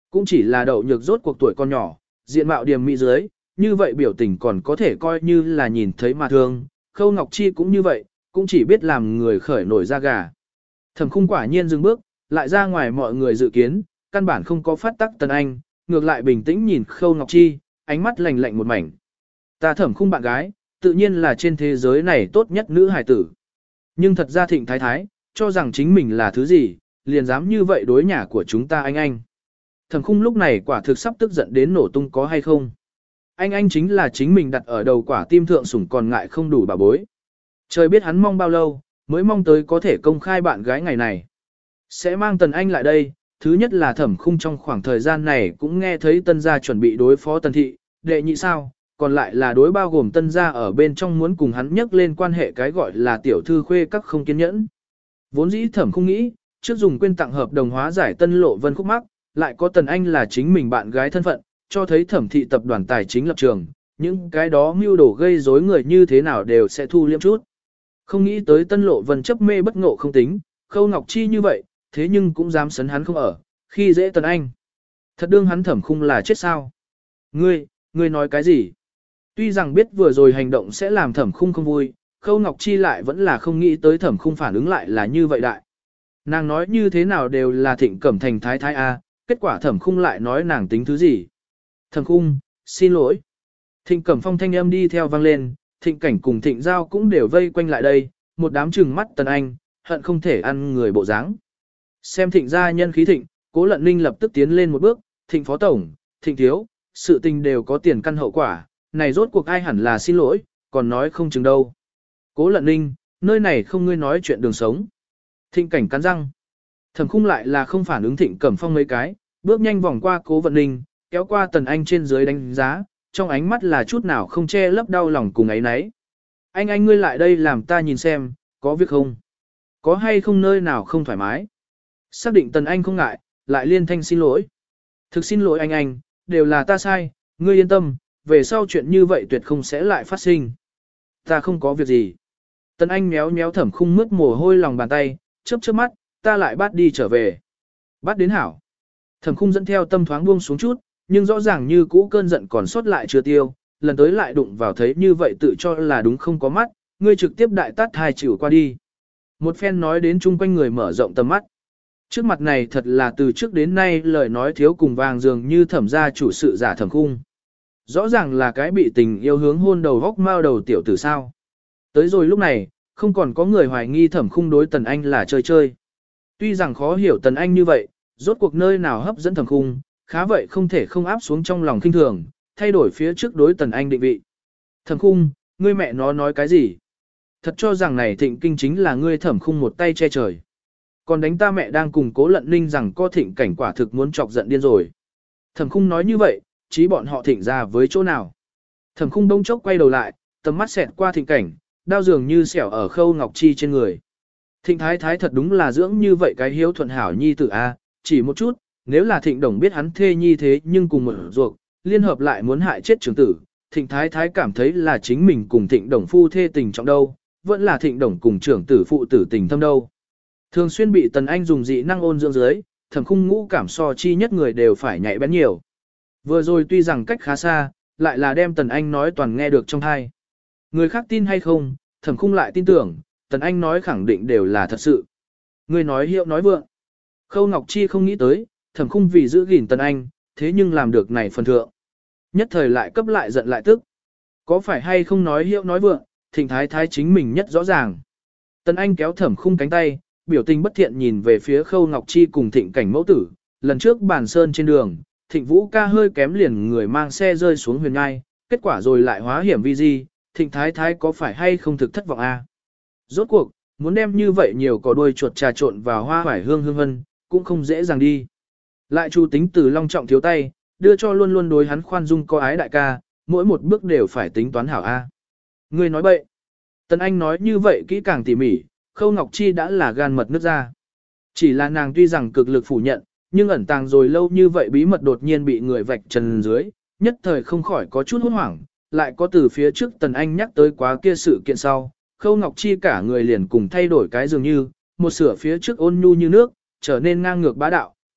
Cũng chỉ là đậu nhược rốt cuộc tuổi con nhỏ, diện mạo điềm mỹ dưới, như vậy biểu tình còn có thể coi như là nhìn thấy mà thương, Khâu Ngọc Chi cũng như vậy, cũng chỉ biết làm người khởi nổi da gà. Thẩm Khung quả nhiên dừng bước, lại ra ngoài mọi người dự kiến, căn bản không có phát tắc Tần Anh, ngược lại bình tĩnh nhìn Khâu Ngọc Chi, ánh mắt lạnh lạnh một mảnh. Ta Thẩm Khung bạn gái, tự nhiên là trên thế giới này tốt nhất nữ hài tử. Nhưng thật ra Thịnh Thái Thái, cho rằng chính mình là thứ gì, liền dám như vậy đối nhà của chúng ta anh. Thẩm Khung lúc này quả thực sắp tức giận đến nổ tung có hay không. Anh chính là chính mình đặt ở đầu quả tim thượng sủng còn ngại không đủ bà bối. Trời biết hắn mong bao lâu, mới mong tới có thể công khai bạn gái ngày này. Sẽ mang Tần Anh lại đây, thứ nhất là Thẩm Khung trong khoảng thời gian này cũng nghe thấy Tân gia chuẩn bị đối phó Tần Thị, đệ nhị sao, còn lại là đối bao gồm Tân gia ở bên trong muốn cùng hắn nhắc lên quan hệ cái gọi là tiểu thư khuê các không kiên nhẫn. Vốn dĩ Thẩm Khung nghĩ, trước dùng quyên tặng hợp đồng hóa giải Tân Lộ Vân khúc mắc, lại có Tần Anh là chính mình bạn gái thân phận, cho thấy Thẩm Thị tập đoàn tài chính lập trường, những cái đó mưu đồ gây rối người như thế nào đều sẽ thu liêm chút. Không nghĩ tới Tân Lộ Vân chấp mê bất ngộ không tính, Khâu Ngọc Chi như vậy, thế nhưng cũng dám sấn hắn không ở, khi dễ Tần Anh. Thật đương hắn Thẩm Khung là chết sao? Ngươi nói cái gì? Tuy rằng biết vừa rồi hành động sẽ làm Thẩm Khung không vui, Khâu Ngọc Chi lại vẫn là không nghĩ tới Thẩm Khung phản ứng lại là như vậy đại. Nàng nói như thế nào đều là Thịnh Cẩm Thành thái thái A, kết quả Thẩm Khung lại nói nàng tính thứ gì? Thẩm Khung, xin lỗi. Thịnh Cẩm Phong thanh âm đi theo vang lên, Thịnh Cảnh cùng Thịnh Giao cũng đều vây quanh lại đây, một đám trừng mắt Tần Anh, hận không thể ăn người bộ dáng. Xem Thịnh gia nhân khí thịnh, Cố Lận Ninh lập tức tiến lên một bước, Thịnh Phó Tổng, Thịnh Thiếu, sự tình đều có tiền căn hậu quả, này rốt cuộc ai hẳn là xin lỗi, còn nói không chừng đâu. Cố Lận Ninh, nơi này không ngươi nói chuyện đường sống. Thịnh Cảnh cắn răng. Thẩm Khung lại là không phản ứng Thịnh Cẩm Phong mấy cái, bước nhanh vòng qua Cố Vận Ninh, kéo qua Tần Anh trên dưới đánh giá, trong ánh mắt là chút nào không che lấp đau lòng cùng ấy nấy. Anh ngươi lại đây làm ta nhìn xem, có việc không? Có hay không nơi nào không thoải mái? Xác định Tần Anh không ngại, lại liên thanh xin lỗi. Thực xin lỗi anh, đều là ta sai, ngươi yên tâm, về sau chuyện như vậy tuyệt không sẽ lại phát sinh. Ta không có việc gì. Tần Anh méo méo Thẩm Khung mướt mồ hôi lòng bàn tay, chớp chớp mắt, ta lại bắt đi trở về. Bắt đến hảo. Thẩm Khung dẫn theo tâm thoáng buông xuống chút, nhưng rõ ràng như cũ cơn giận còn sót lại chưa tiêu, lần tới lại đụng vào thấy như vậy tự cho là đúng không có mắt, ngươi trực tiếp đại tát hai chịu qua đi. Một phen nói đến chung quanh người mở rộng tầm mắt. Trước mặt này thật là từ trước đến nay lời nói thiếu cùng vàng dường như Thẩm gia chủ sự giả Thẩm Khung. Rõ ràng là cái bị tình yêu hướng hôn đầu góc mao đầu tiểu tử sao. Tới rồi lúc này, không còn có người hoài nghi Thẩm Khung đối Tần Anh là chơi chơi. Tuy rằng khó hiểu Tần Anh như vậy, rốt cuộc nơi nào hấp dẫn Thẩm Khung, khá vậy không thể không áp xuống trong lòng kinh thường, thay đổi phía trước đối Tần Anh định vị. Thẩm Khung, ngươi mẹ nó nói cái gì? Thật cho rằng này Thịnh Kinh chính là ngươi Thẩm Khung một tay che trời. Còn đánh ta mẹ đang cùng Cố Lận Ninh rằng có Thịnh Cảnh quả thực muốn chọc giận điên rồi. Thẩm Khung nói như vậy, chí bọn họ Thịnh ra với chỗ nào? Thẩm Khung đông chốc quay đầu lại, tầm mắt xẹt qua Thịnh Cảnh, đao dường như xẻo ở Khâu Ngọc Chi trên người. Thịnh Thái Thái thật đúng là dưỡng như vậy cái hiếu thuận hảo nhi tử a, chỉ một chút, nếu là Thịnh Đồng biết hắn thê nhi thế nhưng cùng một ruột, liên hợp lại muốn hại chết trưởng tử, Thịnh Thái Thái cảm thấy là chính mình cùng Thịnh Đồng phu thê tình trọng đâu, vẫn là Thịnh Đồng cùng trưởng tử phụ tử tình thâm đâu. Thường xuyên bị Tần Anh dùng dị năng ôn dưỡng dưới, Thẩm Khung ngũ cảm so chi nhất người đều phải nhạy bén nhiều. Vừa rồi tuy rằng cách khá xa, lại là đem Tần Anh nói toàn nghe được trong tai. Người khác tin hay không, Thẩm Khung lại tin tưởng, Tần Anh nói khẳng định đều là thật sự. Người nói hiệu nói vượng. Khâu Ngọc Chi không nghĩ tới, Thẩm Khung vì giữ gìn Tần Anh, thế nhưng làm được này phần thượng. Nhất thời lại cấp lại giận lại tức. Có phải hay không nói hiệu nói vượng, Thịnh Thái Thái chính mình nhất rõ ràng. Tần Anh kéo Thẩm Khung cánh tay, biểu tình bất thiện nhìn về phía Khâu Ngọc Chi cùng Thịnh Cảnh mẫu tử. Lần trước bàn sơn trên đường, Thịnh Vũ ca hơi kém liền người mang xe rơi xuống huyền ngai, kết quả rồi lại hóa hiểm vi di, Thịnh Thái Thái có phải hay không thực thất vọng a? Rốt cuộc, muốn đem như vậy nhiều cỏ đuôi chuột trà trộn vào hoa hoải hương hương hân, cũng không dễ dàng đi. Lại Chu tính từ long trọng thiếu tay, đưa cho luôn luôn đối hắn khoan dung có ái đại ca, mỗi một bước đều phải tính toán hảo a. Ngươi nói bậy. Tần Anh nói như vậy kỹ càng tỉ mỉ, Khâu Ngọc Chi đã là gan mật nước ra. Chỉ là nàng tuy rằng cực lực phủ nhận, nhưng ẩn tàng rồi lâu như vậy bí mật đột nhiên bị người vạch trần dưới, nhất thời không khỏi có chút hốt hoảng, lại có từ phía trước Tần Anh nhắc tới quá kia sự kiện sau, Khâu Ngọc Chi cả người liền cùng thay đổi cái dường như, một sửa phía trước ôn nhu như nước, trở nên ngang ngược bá đạo,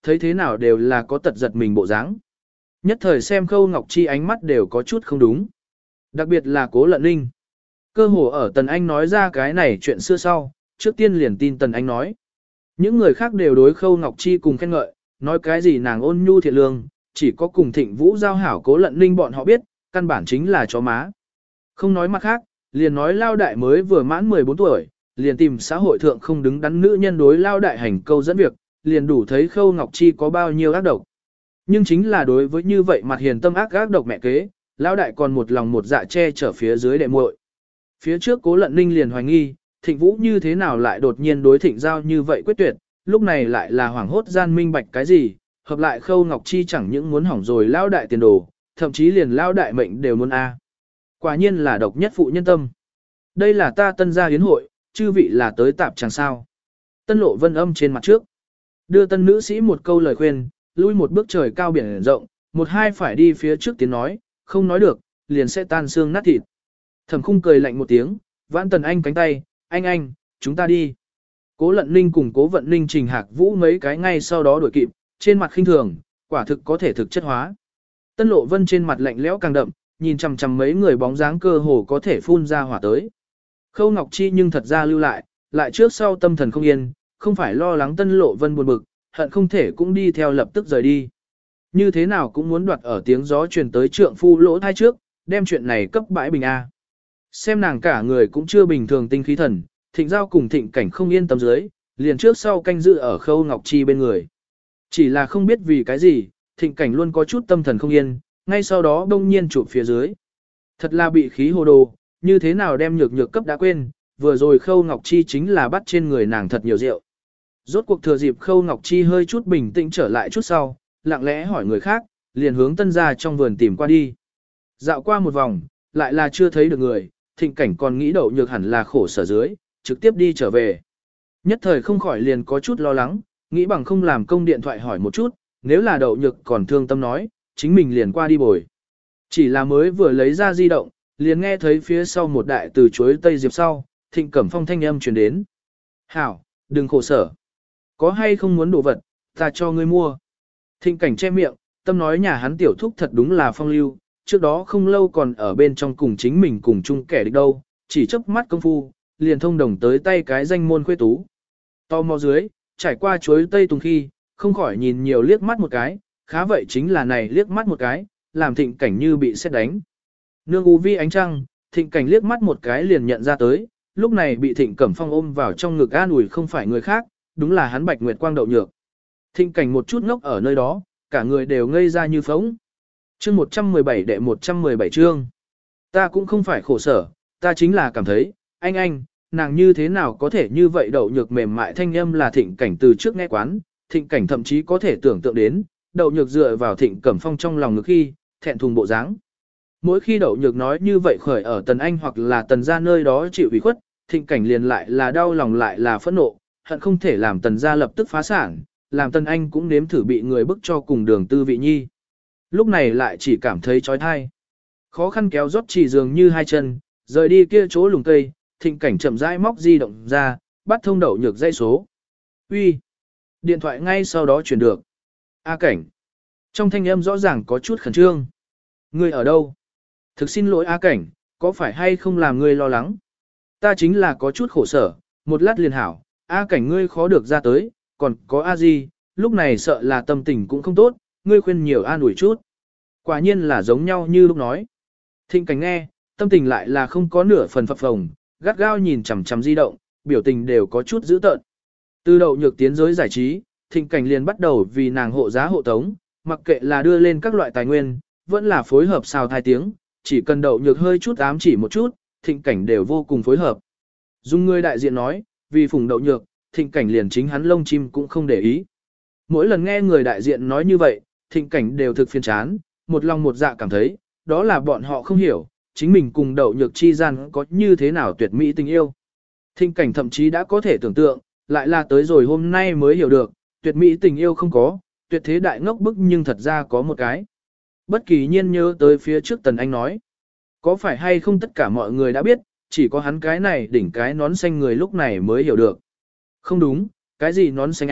thấy thế nào đều là có tật giật mình bộ dáng. Nhất thời xem Khâu Ngọc Chi ánh mắt đều có chút không đúng. Đặc biệt là Cố Lận Ninh. Cơ hồ ở Tần Anh nói ra cái này chuyện xưa sau, trước tiên liền tin Tần Anh nói. Những người khác đều đối Khâu Ngọc Chi cùng khen ngợi, nói cái gì nàng ôn nhu thiện lương, chỉ có cùng Thịnh Vũ giao hảo Cố Lận Ninh bọn họ biết, căn bản chính là chó má. Không nói mặt khác, liền nói Lao Đại mới vừa mãn 14 tuổi, liền tìm xã hội thượng không đứng đắn nữ nhân đối Lao Đại hành câu dẫn việc, liền đủ thấy Khâu Ngọc Chi có bao nhiêu ác độc. Nhưng chính là đối với như vậy mặt hiền tâm ác độc mẹ kế, Lao Đại còn một lòng một dạ che chở phía dưới đệ muội. Phía trước Cố Lận Ninh liền hoài nghi, Thịnh Vũ như thế nào lại đột nhiên đối Thịnh Giao như vậy quyết tuyệt, lúc này lại là hoảng hốt gian minh bạch cái gì, hợp lại Khâu Ngọc Chi chẳng những muốn hỏng rồi Lao Đại tiền đồ, thậm chí liền Lao Đại mệnh đều muốn a. Quả nhiên là độc nhất phụ nhân tâm. Đây là ta Tân gia yến hội, chư vị là tới tạp chẳng sao. Tân Lộ Vân âm trên mặt trước. Đưa tân nữ sĩ một câu lời khuyên, lui một bước trời cao biển rộng, một hai phải đi phía trước tiếng nói, không nói được, liền sẽ tan xương nát thịt. Thẩm Khung cười lạnh một tiếng, vãn Tần Anh cánh tay, anh, chúng ta đi. Cố Lận Ninh cùng Cố Vận Ninh Trình Hạc Vũ mấy cái ngay sau đó đuổi kịp, trên mặt khinh thường, quả thực có thể thực chất hóa. Tân Lộ Vân trên mặt lạnh lẽo càng đậm, nhìn chằm chằm mấy người bóng dáng cơ hồ có thể phun ra hỏa tới. Khâu Ngọc Chi nhưng thật ra lưu lại trước sau tâm thần không yên, không phải lo lắng Tân Lộ Vân buồn bực, hận không thể cũng đi theo lập tức rời đi. Như thế nào cũng muốn đoạt ở tiếng gió truyền tới trượng phu lỗ thai trước, đem chuyện này cấp bãi bình A. Xem nàng cả người cũng chưa bình thường tinh khí thần, Thịnh Giao cùng Thịnh Cảnh không yên tâm dưới, liền trước sau canh giữ ở Khâu Ngọc Chi bên người. Chỉ là không biết vì cái gì, Thịnh Cảnh luôn có chút tâm thần không yên, ngay sau đó đông nhiên chụp phía dưới. Thật là bị khí hồ đồ, như thế nào đem nhược cấp đã quên, vừa rồi Khâu Ngọc Chi chính là bắt trên người nàng thật nhiều rượu. Rốt cuộc thừa dịp Khâu Ngọc Chi hơi chút bình tĩnh trở lại chút sau, lặng lẽ hỏi người khác, liền hướng Tân gia trong vườn tìm qua đi. Dạo qua một vòng, lại là chưa thấy được người, Thịnh Cảnh còn nghĩ Đậu Nhược hẳn là khổ sở dưới, trực tiếp đi trở về. Nhất thời không khỏi liền có chút lo lắng, nghĩ bằng không làm công điện thoại hỏi một chút, nếu là Đậu Nhược còn thương tâm nói, chính mình liền qua đi bồi. Chỉ là mới vừa lấy ra di động, liền nghe thấy phía sau một đại từ chuối tây diệp sau, Thịnh Cẩm Phong thanh âm truyền đến. Hảo, đừng khổ sở. Có hay không muốn đồ vật, ta cho ngươi mua. Thịnh Cảnh che miệng, tâm nói nhà hắn tiểu thúc thật đúng là phong lưu, trước đó không lâu còn ở bên trong cùng chính mình cùng chung kẻ địch đâu, chỉ chớp mắt công phu, liền thông đồng tới tay cái danh môn khuê tú. To mò dưới, trải qua chuối tây tùng khi, không khỏi nhìn nhiều liếc mắt một cái, khá vậy chính là này liếc mắt một cái, làm Thịnh Cảnh như bị sét đánh. Nương u vi ánh trăng, Thịnh Cảnh liếc mắt một cái liền nhận ra tới, lúc này bị Thịnh Cẩm Phong ôm vào trong ngực an ủi không phải người khác, đúng là hắn Bạch Nguyệt Quang Đậu Nhược. Thịnh Cảnh một chút ngốc ở nơi đó, cả người đều ngây ra như phóng. Chương 117 đệ 117 chương. Ta cũng không phải khổ sở, ta chính là cảm thấy, anh, nàng như thế nào có thể như vậy Đậu Nhược mềm mại thanh âm là Thịnh Cảnh từ trước nghe quán, Thịnh Cảnh thậm chí có thể tưởng tượng đến, Đậu Nhược dựa vào Thịnh Cẩm Phong trong lòng ngực khi, thẹn thùng bộ dáng. Mỗi khi Đậu Nhược nói như vậy khởi ở Tần Anh hoặc là Tần gia nơi đó chịu ủy khuất, Thịnh Cảnh liền lại là đau lòng lại là phẫn nộ, hận không thể làm Tần gia lập tức phá sản, làm Tần Anh cũng nếm thử bị người bức cho cùng đường tư vị nhi. Lúc này lại chỉ cảm thấy trói thai. Khó khăn kéo rót chỉ dường như hai chân, rời đi kia chỗ lùng cây, Thịnh Cảnh chậm rãi móc di động ra, bắt thông Đậu Nhược dây số. Uy, điện thoại ngay sau đó chuyển được. A Cảnh. Trong thanh âm rõ ràng có chút khẩn trương. Ngươi ở đâu? Thực xin lỗi A Cảnh, có phải hay không làm ngươi lo lắng? Ta chính là có chút khổ sở, một lát liền hảo. A Cảnh ngươi khó được ra tới, còn có A Di, lúc này sợ là tâm tình cũng không tốt, ngươi khuyên nhiều an ủi chút. Quả nhiên là giống nhau như lúc nói. Thịnh Cảnh nghe, tâm tình lại là không có nửa phần phập phồng, gắt gao nhìn chằm chằm di động, biểu tình đều có chút dữ tợn. Từ Đậu Nhược tiến giới giải trí, Thịnh Cảnh liền bắt đầu vì nàng hộ giá hộ tống, mặc kệ là đưa lên các loại tài nguyên, vẫn là phối hợp xào thai tiếng, chỉ cần Đậu Nhược hơi chút ám chỉ một chút, Thịnh Cảnh đều vô cùng phối hợp. Dung người đại diện nói, vì phùng Đậu Nhược, Thịnh Cảnh liền chính hắn lông chim cũng không để ý. Mỗi lần nghe người đại diện nói như vậy, Thịnh Cảnh đều thực phiền chán, một lòng một dạ cảm thấy, đó là bọn họ không hiểu, chính mình cùng Đậu Nhược chi gian có như thế nào tuyệt mỹ tình yêu. Thịnh Cảnh thậm chí đã có thể tưởng tượng, lại là tới rồi hôm nay mới hiểu được, tuyệt mỹ tình yêu không có, tuyệt thế đại ngốc bức nhưng thật ra có một cái. Bất kỳ nhiên nhớ tới phía trước Tần Anh nói, có phải hay không tất cả mọi người đã biết, chỉ có hắn cái này đỉnh cái nón xanh người lúc này mới hiểu được. Không đúng, cái gì nón xanh a,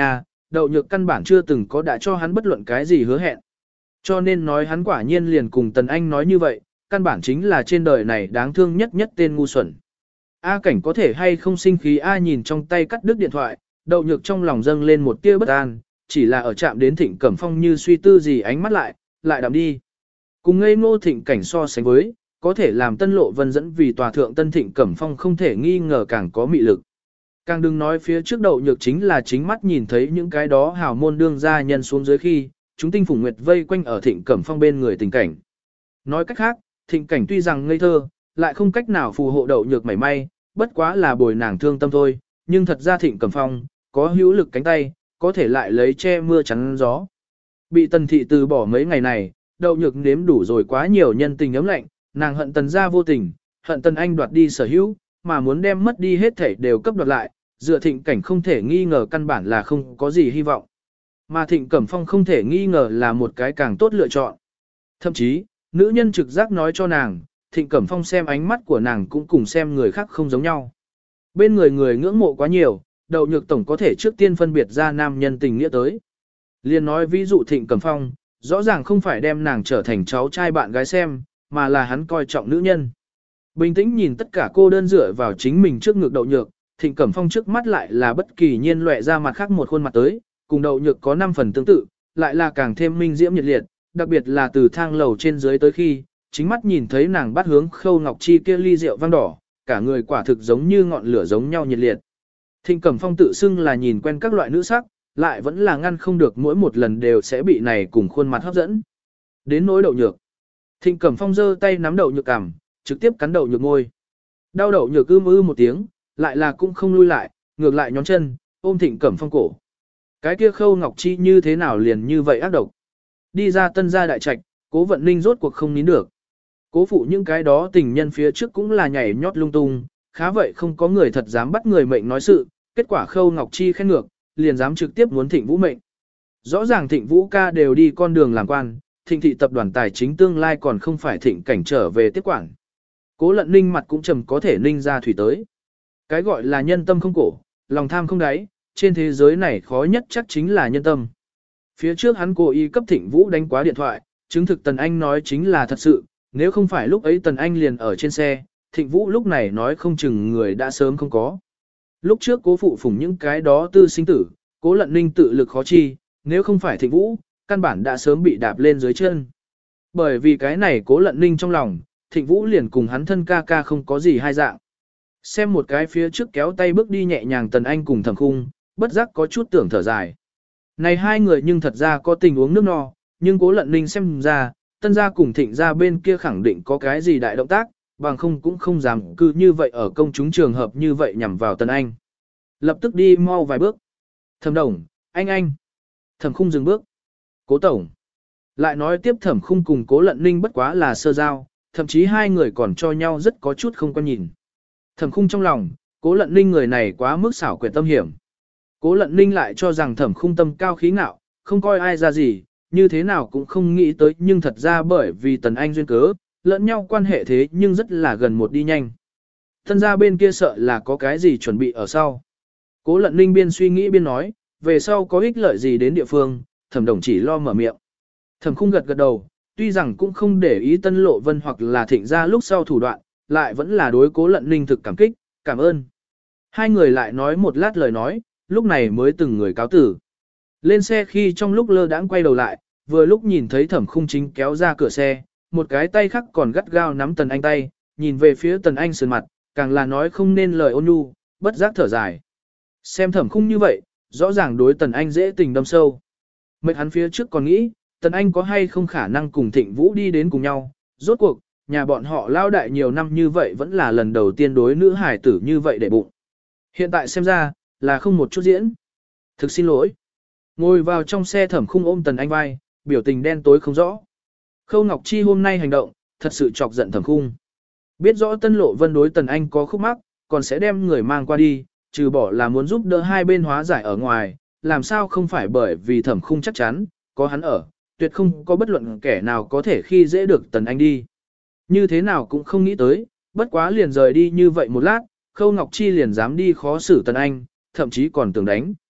đậu nhược căn bản chưa từng có đã cho hắn bất luận cái gì hứa hẹn. Cho nên nói hắn quả nhiên liền cùng Tần Anh nói như vậy, căn bản chính là trên đời này đáng thương nhất nhất tên ngu xuẩn. A Cảnh có thể hay không sinh khí A nhìn trong tay cắt đứt điện thoại, đậu nhược trong lòng dâng lên một tia bất an, chỉ là ở chạm đến Thịnh Cẩm Phong như suy tư gì ánh mắt lại đạm đi. Cùng ngây ngô Thịnh Cảnh so sánh với, có thể làm Tân Lộ Vân dẫn vì tòa thượng Tân Thịnh Cẩm Phong không thể nghi ngờ càng có mị lực. Càng đừng nói phía trước đậu nhược chính là chính mắt nhìn thấy những cái đó hào môn đương gia nhân xuống dưới khi, chúng tinh phùng nguyệt vây quanh ở Thịnh Cẩm Phong bên người tình cảnh. Nói cách khác, Thịnh Cảnh tuy rằng ngây thơ, lại không cách nào phù hộ đậu nhược mảy may, bất quá là bồi nàng thương tâm thôi, nhưng thật ra Thịnh Cẩm Phong, có hữu lực cánh tay, có thể lại lấy che mưa chắn gió. Bị Tần thị từ bỏ mấy ngày này, đậu nhược nếm đủ rồi quá nhiều nhân tình ấm lạnh, nàng hận Tần gia vô tình, hận Tần Anh đoạt đi sở hữu, mà muốn đem mất đi hết thảy đều cấp đoạt lại, dựa Thịnh Cảnh không thể nghi ngờ căn bản là không có gì hy vọng. Mà Thịnh Cẩm Phong không thể nghi ngờ là một cái càng tốt lựa chọn. Thậm chí, nữ nhân trực giác nói cho nàng, Thịnh Cẩm Phong xem ánh mắt của nàng cũng cùng xem người khác không giống nhau. Bên người người ngưỡng mộ quá nhiều, đậu nhược tổng có thể trước tiên phân biệt ra nam nhân tình nghĩa tới. Liên nói ví dụ Thịnh Cẩm Phong, rõ ràng không phải đem nàng trở thành cháu trai bạn gái xem, mà là hắn coi trọng nữ nhân. Bình tĩnh nhìn tất cả cô đơn dựa vào chính mình trước ngực đậu nhược, Thịnh Cẩm Phong trước mắt lại là bất kỳ nhiên lệ ra mặt khác một khuôn mặt tới, cùng đậu nhược có 5 phần tương tự, lại là càng thêm minh diễm nhiệt liệt, đặc biệt là từ thang lầu trên dưới tới khi, chính mắt nhìn thấy nàng bắt hướng Khâu Ngọc Chi kia ly rượu vang đỏ, cả người quả thực giống như ngọn lửa giống nhau nhiệt liệt. Thịnh Cẩm Phong tự xưng là nhìn quen các loại nữ sắc, lại vẫn là ngăn không được mỗi một lần đều sẽ bị này cùng khuôn mặt hấp dẫn. Đến nỗi đậu nhược. Thịnh Cẩm Phong giơ tay nắm đậu nhược cằm, trực tiếp cắn đậu nhược môi. Đau đậu nhược một tiếng, lại là cũng không lui lại, ngược lại nhón chân, ôm Thịnh Cẩm Phong cổ. Cái kia Khâu Ngọc Chi như thế nào liền như vậy ác độc. Đi ra Tân gia đại trạch, Cố Vận Ninh rốt cuộc không nín được. Cố phụ những cái đó tình nhân phía trước cũng là nhảy nhót lung tung, khá vậy không có người thật dám bắt người mệnh nói sự, kết quả Khâu Ngọc Chi khen ngược, liền dám trực tiếp muốn Thịnh Vũ mệnh. Rõ ràng Thịnh Vũ ca đều đi con đường làm quan, Thịnh thị tập đoàn tài chính tương lai còn không phải Thịnh Cảnh trở về tiếp quản. Cố Lận Ninh mặt cũng trầm có thể ninh ra thủy tới. Cái gọi là nhân tâm không cổ, lòng tham không đáy, trên thế giới này khó nhất chắc chính là nhân tâm. Phía trước hắn cố ý cấp Thịnh Vũ đánh quá điện thoại, chứng thực Tần Anh nói chính là thật sự, nếu không phải lúc ấy Tần Anh liền ở trên xe, Thịnh Vũ lúc này nói không chừng người đã sớm không có. Lúc trước Cố phụ phủng những cái đó tư sinh tử, Cố Lận Ninh tự lực khó chi, nếu không phải Thịnh Vũ, căn bản đã sớm bị đạp lên dưới chân. Bởi vì cái này Cố Lận Ninh trong lòng, Thịnh Vũ liền cùng hắn thân ca ca không có gì hai dạng. Xem một cái phía trước kéo tay bước đi nhẹ nhàng Tần Anh cùng Thẩm Khung, bất giác có chút tưởng thở dài. Này hai người nhưng thật ra có tình uống nước no, nhưng Cố Lận Ninh xem ra, Tân gia cùng Thịnh gia bên kia khẳng định có cái gì đại động tác, bằng không cũng không dám cứ như vậy ở công chúng trường hợp như vậy nhằm vào Tần Anh. Lập tức đi mau vài bước. Thẩm Đồng, anh. Thẩm Khung dừng bước. Cố Tổng. Lại nói tiếp Thẩm Khung cùng Cố Lận Ninh bất quá là sơ giao, thậm chí hai người còn cho nhau rất có chút không quan nhìn. Thẩm Khung trong lòng, Cố Lận Ninh người này quá mức xảo quyệt tâm hiểm. Cố Lận Ninh lại cho rằng Thẩm Khung tâm cao khí ngạo, không coi ai ra gì, như thế nào cũng không nghĩ tới, nhưng thật ra bởi vì Tần Anh duyên cớ, lẫn nhau quan hệ thế nhưng rất là gần một đi nhanh. Thân gia bên kia sợ là có cái gì chuẩn bị ở sau. Cố Lận Ninh biên suy nghĩ biên nói, về sau có ích lợi gì đến địa phương, Thẩm Đồng chỉ lo mở miệng. Thẩm Khung gật đầu, tuy rằng cũng không để ý Tân Lộ Vân hoặc là Thịnh gia lúc sau thủ đoạn, lại vẫn là đối Cố Lận Ninh thực cảm kích, cảm ơn. Hai người lại nói một lát lời nói, lúc này mới từng người cáo tử. Lên xe khi trong lúc lơ đãng quay đầu lại, vừa lúc nhìn thấy Thẩm Khung chính kéo ra cửa xe, một cái tay khác còn gắt gao nắm Tần Anh tay, nhìn về phía Tần Anh sườn mặt, càng là nói không nên lời ôn nhu, bất giác thở dài. Xem Thẩm Khung như vậy, rõ ràng đối Tần Anh dễ tình đâm sâu. Mệt hắn phía trước còn nghĩ, Tần Anh có hay không khả năng cùng Thịnh Vũ đi đến cùng nhau, rốt cuộc, nhà bọn họ lao đại nhiều năm như vậy vẫn là lần đầu tiên đối nữ hải tử như vậy để bụng. Hiện tại xem ra, là không một chút diễn. Thực xin lỗi. Ngồi vào trong xe Thẩm Khung ôm Tần Anh vai, biểu tình đen tối không rõ. Khâu Ngọc Chi hôm nay hành động, thật sự chọc giận Thẩm Khung. Biết rõ Tân Lộ Vân đối Tần Anh có khúc mắc, còn sẽ đem người mang qua đi, trừ bỏ là muốn giúp đỡ hai bên hóa giải ở ngoài, làm sao không phải bởi vì Thẩm Khung chắc chắn, có hắn ở, tuyệt không có bất luận kẻ nào có thể khi dễ được Tần Anh đi. Như thế nào cũng không nghĩ tới, bất quá liền rời đi như vậy một lát, Khâu Ngọc Chi liền dám đi khó xử Tần Anh, thậm chí còn tưởng đánh.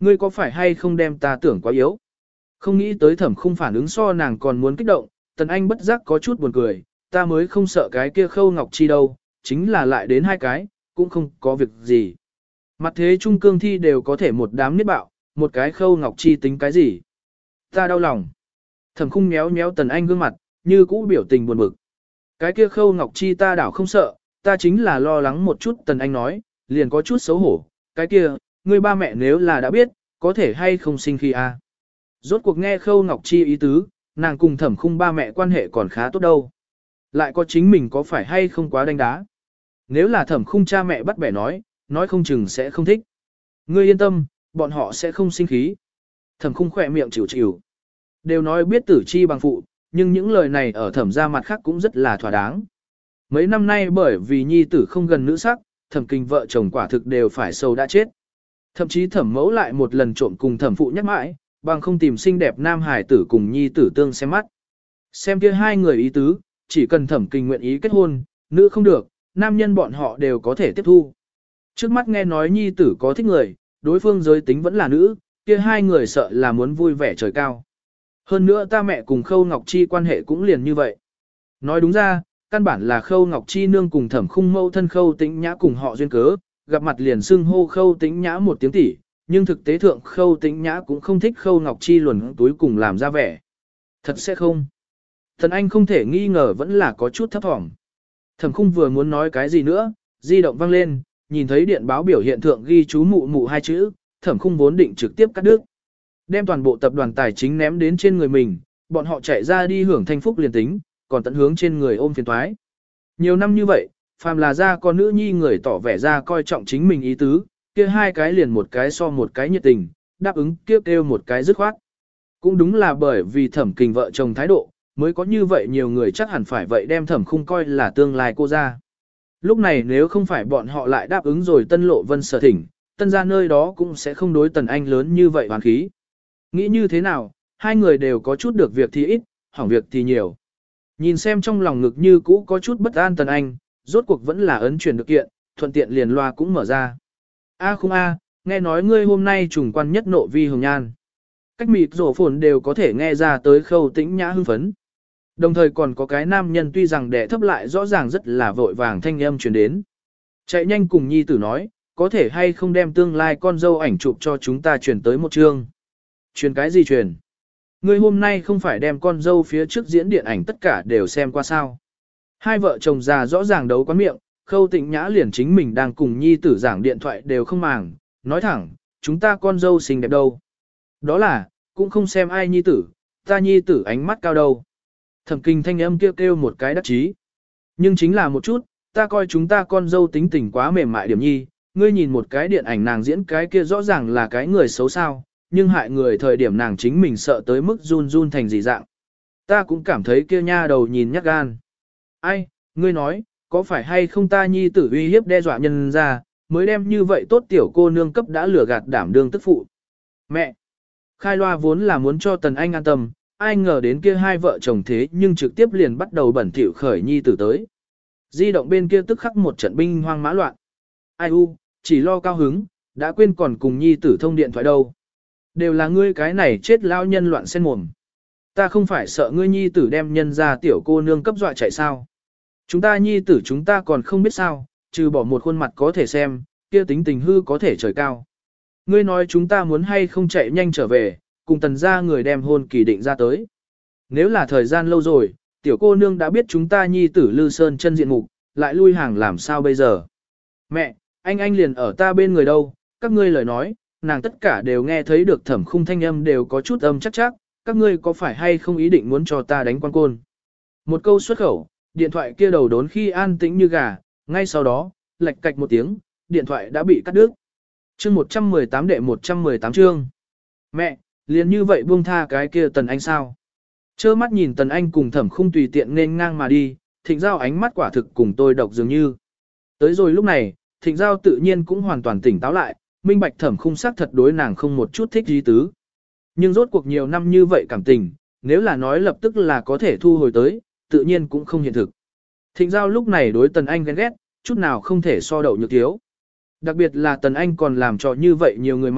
ngươi có phải hay không đem ta tưởng quá yếu? Không nghĩ tới Thẩm Khung phản ứng so nàng còn muốn kích động, Tần Anh bất giác có chút buồn cười, ta mới không sợ cái kia Khâu Ngọc Chi đâu, chính là lại đến hai cái, cũng không có việc gì. Mặt thế trung cương thi đều có thể một đám niết bạo, một cái Khâu Ngọc Chi tính cái gì? Ta đau lòng. Thẩm Khung méo méo Tần Anh gương mặt, như cũ biểu tình buồn bực. Cái kia Khâu Ngọc Chi ta đảo không sợ, ta chính là lo lắng một chút. Tần Anh nói, liền có chút xấu hổ. Cái kia, ngươi ba mẹ nếu là đã biết, có thể hay không sinh khi a? Rốt cuộc nghe Khâu Ngọc Chi ý tứ, nàng cùng Thẩm Khung ba mẹ quan hệ còn khá tốt đâu. Lại có chính mình có phải hay không quá đánh đá. Nếu là Thẩm Khung cha mẹ bắt bẻ nói không chừng sẽ không thích. Ngươi yên tâm, bọn họ sẽ không sinh khí. Thẩm Khung khỏe miệng chịu chịu. Đều nói biết tử chi bằng phụ, nhưng những lời này ở Thẩm gia mặt khác cũng rất là thỏa đáng. Mấy năm nay bởi vì nhi tử không gần nữ sắc, Thẩm Kình vợ chồng quả thực đều phải sầu đã chết. Thậm chí Thẩm mẫu lại một lần trộm cùng Thẩm phụ nhắc mãi, bằng không tìm xinh đẹp nam hải tử cùng nhi tử tương xem mắt. Xem kia hai người ý tứ, chỉ cần Thẩm Kình nguyện ý kết hôn, nữ không được, nam nhân bọn họ đều có thể tiếp thu. Trước mắt nghe nói nhi tử có thích người, đối phương giới tính vẫn là nữ, kia hai người sợ là muốn vui vẻ trời cao. Hơn nữa ta mẹ cùng Khâu Ngọc Chi quan hệ cũng liền như vậy. Nói đúng ra, căn bản là Khâu Ngọc Chi nương cùng Thẩm Khung mâu thân Khâu Tĩnh Nhã cùng họ duyên cớ, gặp mặt liền xưng hô Khâu Tĩnh Nhã một tiếng tỷ, nhưng thực tế thượng Khâu Tĩnh Nhã cũng không thích Khâu Ngọc Chi luồn túi cùng làm ra vẻ. Thật sẽ không. Thần Anh không thể nghi ngờ vẫn là có chút thấp thỏm. Thẩm Khung vừa muốn nói cái gì nữa, di động vang lên, nhìn thấy điện báo biểu hiện thượng ghi chú mụ mụ hai chữ, Thẩm Khung vốn định trực tiếp cắt đứt. Đem toàn bộ tập đoàn tài chính ném đến trên người mình, bọn họ chạy ra đi hưởng thanh phúc liền tính, còn tận hướng trên người ôm phiền toái. Nhiều năm như vậy, phàm là ra con nữ nhi người tỏ vẻ ra coi trọng chính mình ý tứ, kia hai cái liền một cái so một cái nhiệt tình, đáp ứng kêu một cái dứt khoát. Cũng đúng là bởi vì Thẩm Kình vợ chồng thái độ, mới có như vậy nhiều người chắc hẳn phải vậy đem Thẩm Khung coi là tương lai cô ra. Lúc này nếu không phải bọn họ lại đáp ứng rồi Tân Lộ Vân sở thỉnh, Tân gia nơi đó cũng sẽ không đối Tần Anh lớn như vậy hoàn khí. Nghĩ như thế nào, hai người đều có chút được việc thì ít, hỏng việc thì nhiều. Nhìn xem trong lòng ngực như cũ có chút bất an Tần Anh, rốt cuộc vẫn là ấn chuyển được kiện, thuận tiện liền loa cũng mở ra. A Khung A, nghe nói ngươi hôm nay trùng quan nhất nộ vi hồng nhan. Cách mịt rổ phồn đều có thể nghe ra tới Khâu Tĩnh Nhã hưng phấn. Đồng thời còn có cái nam nhân tuy rằng đẻ thấp lại rõ ràng rất là vội vàng thanh âm truyền đến. Chạy nhanh cùng nhi tử nói, có thể hay không đem tương lai con dâu ảnh chụp cho chúng ta truyền tới một chương. Truyền cái gì truyền? Ngươi hôm nay không phải đem con dâu phía trước diễn điện ảnh tất cả đều xem qua sao. Hai vợ chồng già rõ ràng đấu quán miệng, Khâu Tĩnh Nhã liền chính mình đang cùng nhi tử giảng điện thoại đều không màng, nói thẳng, chúng ta con dâu xinh đẹp đâu. Đó là, cũng không xem ai nhi tử, ta nhi tử ánh mắt cao đâu. Thẩm Kình thanh âm kêu một cái đắc chí. Nhưng chính là một chút, ta coi chúng ta con dâu tính tình quá mềm mại điểm nhi, ngươi nhìn một cái điện ảnh nàng diễn cái kia rõ ràng là cái người xấu sao, nhưng hại người thời điểm nàng chính mình sợ tới mức run run thành gì dạng. Ta cũng cảm thấy kia nha đầu nhìn nhát gan. Ai, ngươi nói, có phải hay không ta nhi tử uy hiếp đe dọa nhân ra, mới đem như vậy tốt tiểu cô nương cấp đã lừa gạt đảm đương tức phụ. Mẹ! Khai loa vốn là muốn cho Tần Anh an tâm, ai ngờ đến kia hai vợ chồng thế nhưng trực tiếp liền bắt đầu bẩn thỉu khởi nhi tử tới. Di động bên kia tức khắc một trận binh hoang mã loạn. Ai u, chỉ lo cao hứng, đã quên còn cùng nhi tử thông điện thoại đâu. Đều là ngươi cái này chết lao nhân loạn sen mồm. Ta không phải sợ ngươi nhi tử đem nhân ra tiểu cô nương cấp dọa chạy sao. Chúng ta nhi tử chúng ta còn không biết sao, trừ bỏ một khuôn mặt có thể xem, kia tính tình hư có thể trời cao. Ngươi nói chúng ta muốn hay không chạy nhanh trở về, cùng Tần gia người đem hôn kỳ định ra tới. Nếu là thời gian lâu rồi, tiểu cô nương đã biết chúng ta nhi tử Lư Sơn chân diện mục, lại lui hàng làm sao bây giờ. Mẹ, anh liền ở ta bên người đâu, các ngươi lời nói, nàng tất cả đều nghe thấy được Thẩm Khung thanh âm đều có chút âm chắc chắc, các ngươi có phải hay không ý định muốn cho ta đánh quan côn. Một câu xuất khẩu, điện thoại kia đầu đốn khi an tĩnh như gà, ngay sau đó, lạch cạch một tiếng, điện thoại đã bị cắt đứt. Chương 118 đệ 118 chương. Mẹ, liền như vậy buông tha cái kia Tần Anh sao? Chơ mắt nhìn Tần Anh cùng Thẩm Khung tùy tiện nên ngang mà đi, Thịnh Giao ánh mắt quả thực cùng tôi độc dường như. Tới rồi lúc này, Thịnh Giao tự nhiên cũng hoàn toàn tỉnh táo lại, minh bạch Thẩm Khung xác thật đối nàng không một chút thích gì tứ. Nhưng rốt cuộc nhiều năm như vậy cảm tình, nếu là nói lập tức là có thể thu hồi tới, tự nhiên cũng không hiện thực. Thịnh Giao lúc này đối Tần Anh ghen ghét, chút nào không thể so đậu nhược thiếu. Đặc biệt là Tần Anh còn làm cho như vậy nhiều người mặt,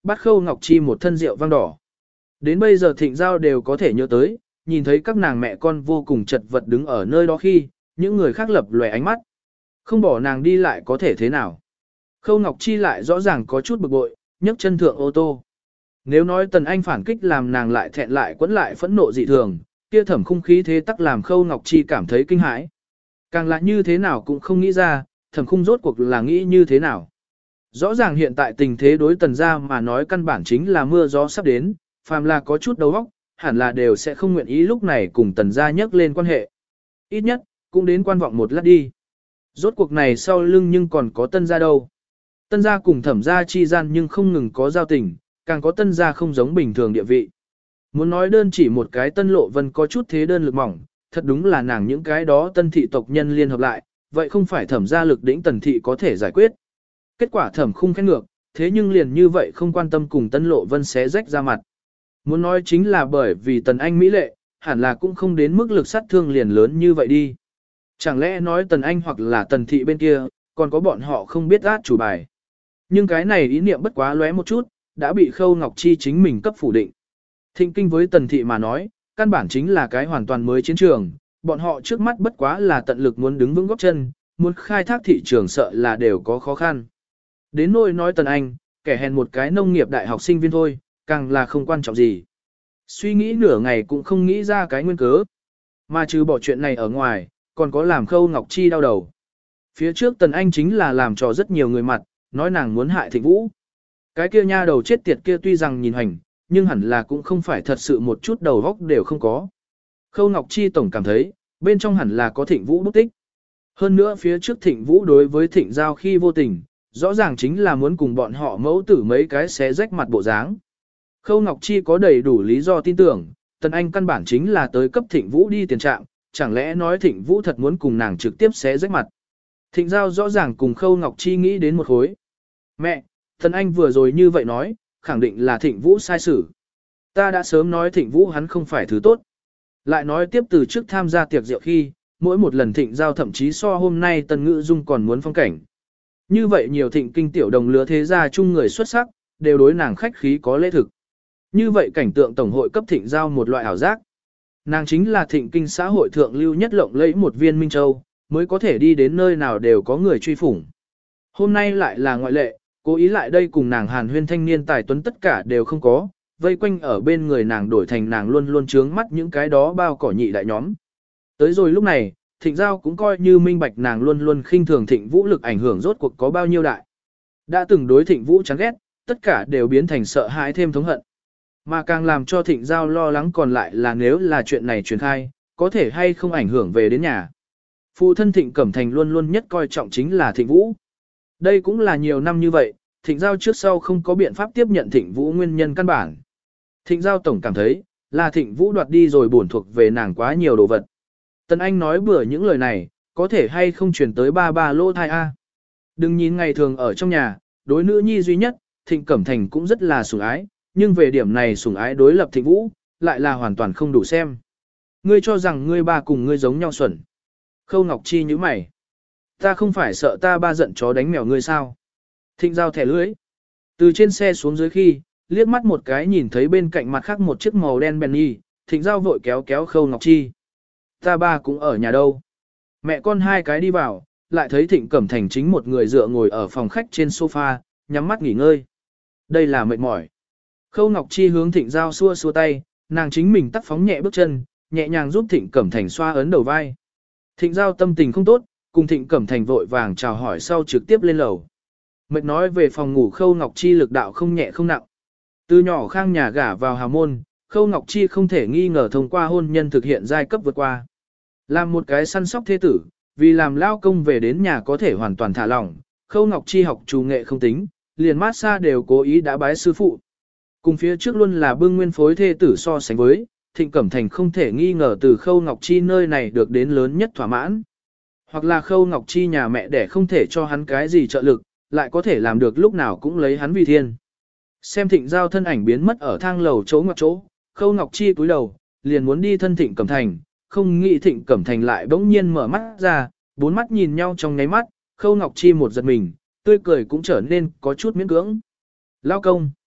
bắt Khâu Ngọc Chi một thân rượu vang đỏ. Đến bây giờ Thịnh Giao đều có thể nhớ tới, nhìn thấy các nàng mẹ con vô cùng chật vật đứng ở nơi đó khi, những người khác lập lòe ánh mắt. Không bỏ nàng đi lại có thể thế nào. Khâu Ngọc Chi lại rõ ràng có chút bực bội, nhấc chân thượng ô tô. Nếu nói Tần Anh phản kích làm nàng lại thẹn lại quẫn lại phẫn nộ dị thường, kia Thẩm Khung khí thế tắc làm Khâu Ngọc Chi cảm thấy kinh hãi. Càng là như thế nào cũng không nghĩ ra, Thẩm Khung rốt cuộc là nghĩ như thế nào. Rõ ràng hiện tại tình thế đối Tần gia mà nói căn bản chính là mưa gió sắp đến, phàm là có chút đầu óc, hẳn là đều sẽ không nguyện ý lúc này cùng Tần gia nhắc lên quan hệ. Ít nhất, cũng đến quan vọng một lát đi. Rốt cuộc này sau lưng nhưng còn có Tân gia đâu. Tân gia cùng Thẩm gia chi gian nhưng không ngừng có giao tình, càng có Tân gia không giống bình thường địa vị. Muốn nói đơn chỉ một cái Tân Lộ Vân có chút thế đơn lực mỏng, thật đúng là nàng những cái đó Tân thị tộc nhân liên hợp lại, vậy không phải Thẩm gia lực đỉnh Tần thị có thể giải quyết. Kết quả Thẩm Khung khen ngược, thế nhưng liền như vậy không quan tâm cùng Tân Lộ Vân xé rách ra mặt. Muốn nói chính là bởi vì Tần Anh mỹ lệ, hẳn là cũng không đến mức lực sát thương liền lớn như vậy đi. Chẳng lẽ nói Tần Anh hoặc là Tần thị bên kia, còn có bọn họ không biết át chủ bài. Nhưng cái này ý niệm bất quá lóe một chút, đã bị Khâu Ngọc Chi chính mình cấp phủ định. Thịnh kinh với Tần thị mà nói, căn bản chính là cái hoàn toàn mới chiến trường, bọn họ trước mắt bất quá là tận lực muốn đứng vững góp chân, muốn khai thác thị trường sợ là đều có khó khăn. Đến nỗi nói Tần Anh, kẻ hèn một cái nông nghiệp đại học sinh viên thôi, càng là không quan trọng gì. Suy nghĩ nửa ngày cũng không nghĩ ra cái nguyên cớ. Mà trừ bỏ chuyện này ở ngoài, còn có làm Khâu Ngọc Chi đau đầu. Phía trước Tần Anh chính là làm trò rất nhiều người mặt, nói nàng muốn hại Thịnh Vũ. Cái kia nha đầu chết tiệt kia tuy rằng nhìn hành, nhưng hẳn là cũng không phải thật sự một chút đầu óc đều không có. Khâu Ngọc Chi tổng cảm thấy, bên trong hẳn là có Thịnh Vũ bút tích. Hơn nữa phía trước Thịnh Vũ đối với Thịnh Giao khi vô tình, rõ ràng chính là muốn cùng bọn họ mẫu tử mấy cái xé rách mặt bộ dáng. Khâu Ngọc Chi có đầy đủ lý do tin tưởng, Tần Anh căn bản chính là tới cấp Thịnh Vũ đi tiền trạng, chẳng lẽ nói Thịnh Vũ thật muốn cùng nàng trực tiếp xé rách mặt. Thịnh Giao rõ ràng cùng Khâu Ngọc Chi nghĩ đến một khối. Mẹ, Tần Anh vừa rồi như vậy nói, khẳng định là Thịnh Vũ sai xử. Ta đã sớm nói Thịnh Vũ hắn không phải thứ tốt. Lại nói tiếp từ trước tham gia tiệc rượu khi, mỗi một lần Thịnh Giao thậm chí so hôm nay Tần Ngữ Dung còn muốn phong cảnh. Như vậy nhiều Thịnh kinh tiểu đồng lứa thế gia chung người xuất sắc, đều đối nàng khách khí có lễ thực. Như vậy cảnh tượng tổng hội cấp Thịnh Giao một loại ảo giác. Nàng chính là Thịnh kinh xã hội thượng lưu nhất lộng lẫy một viên Minh Châu, mới có thể đi đến nơi nào đều có người truy phủng. Hôm nay lại là ngoại lệ, cố ý lại đây cùng nàng hàn huyên thanh niên tài tuấn tất cả đều không có, vây quanh ở bên người nàng đổi thành nàng luôn luôn trướng mắt những cái đó bao cỏ nhị đại nhóm. Tới rồi lúc này, Thịnh Giao cũng coi như minh bạch nàng luôn luôn khinh thường Thịnh Vũ lực ảnh hưởng rốt cuộc có bao nhiêu đại. Đã từng đối Thịnh Vũ chán ghét, tất cả đều biến thành sợ hãi thêm thống hận. Mà càng làm cho Thịnh Giao lo lắng còn lại là nếu là chuyện này truyền khai, có thể hay không ảnh hưởng về đến nhà. Phụ thân Thịnh Cẩm Thành luôn luôn nhất coi trọng chính là Thịnh Vũ. Đây cũng là nhiều năm như vậy, Thịnh Giao trước sau không có biện pháp tiếp nhận Thịnh Vũ nguyên nhân căn bản. Thịnh Giao tổng cảm thấy, là Thịnh Vũ đoạt đi rồi bổn thuộc về nàng quá nhiều đồ vật. Tần Anh nói bừa những lời này, có thể hay không truyền tới ba lô thai A. Đừng nhìn ngày thường ở trong nhà, đối nữ nhi duy nhất, Thịnh Cẩm Thành cũng rất là sủng ái, nhưng về điểm này sủng ái đối lập Thịnh Vũ, lại là hoàn toàn không đủ xem. Ngươi cho rằng ngươi ba cùng ngươi giống nhau xuẩn. Khâu Ngọc Chi như mày. Ta không phải sợ ta ba giận chó đánh mèo ngươi sao? Thịnh Giao thẻ lưới. Từ trên xe xuống dưới khi, liếc mắt một cái nhìn thấy bên cạnh mặt khác một chiếc màu đen Bentley, Thịnh Giao vội kéo kéo Khâu Ngọc Chi. Ta ba cũng ở nhà đâu. Mẹ con hai cái đi vào, lại thấy Thịnh Cẩm Thành chính một người dựa ngồi ở phòng khách trên sofa, nhắm mắt nghỉ ngơi. Đây là mệt mỏi. Khâu Ngọc Chi hướng Thịnh Giao xua xua tay, nàng chính mình tắt phóng nhẹ bước chân, nhẹ nhàng giúp Thịnh Cẩm Thành xoa ấn đầu vai. Thịnh Giao tâm tình không tốt, cùng Thịnh Cẩm Thành vội vàng chào hỏi sau trực tiếp lên lầu. Mệt nói về phòng ngủ Khâu Ngọc Chi lực đạo không nhẹ không nặng. Từ nhỏ khang nhà gả vào hào môn, Khâu Ngọc Chi không thể nghi ngờ thông qua hôn nhân thực hiện giai cấp vượt qua. Làm một cái săn sóc thế tử, vì làm lao công về đến nhà có thể hoàn toàn thả lỏng, Khâu Ngọc Chi học chủ nghệ không tính, liền massage đều cố ý đã bái sư phụ. Cùng phía trước luôn là bưng nguyên phối thê tử so sánh với, Thịnh Cẩm Thành không thể nghi ngờ từ Khâu Ngọc Chi nơi này được đến lớn nhất thỏa mãn. Hoặc là Khâu Ngọc Chi nhà mẹ đẻ không thể cho hắn cái gì trợ lực, lại có thể làm được lúc nào cũng lấy hắn vì thiên. Xem Thịnh Giao thân ảnh biến mất ở thang lầu chỗ ngoặc chỗ, Khâu Ngọc Chi cúi đầu, liền muốn đi thân Thịnh Cẩm Thành, không nghĩ Thịnh Cẩm Thành lại bỗng nhiên mở mắt ra, bốn mắt nhìn nhau trong nháy mắt, Khâu Ngọc Chi một giật mình, tươi cười cũng trở nên có chút miễn cưỡng. Lao công.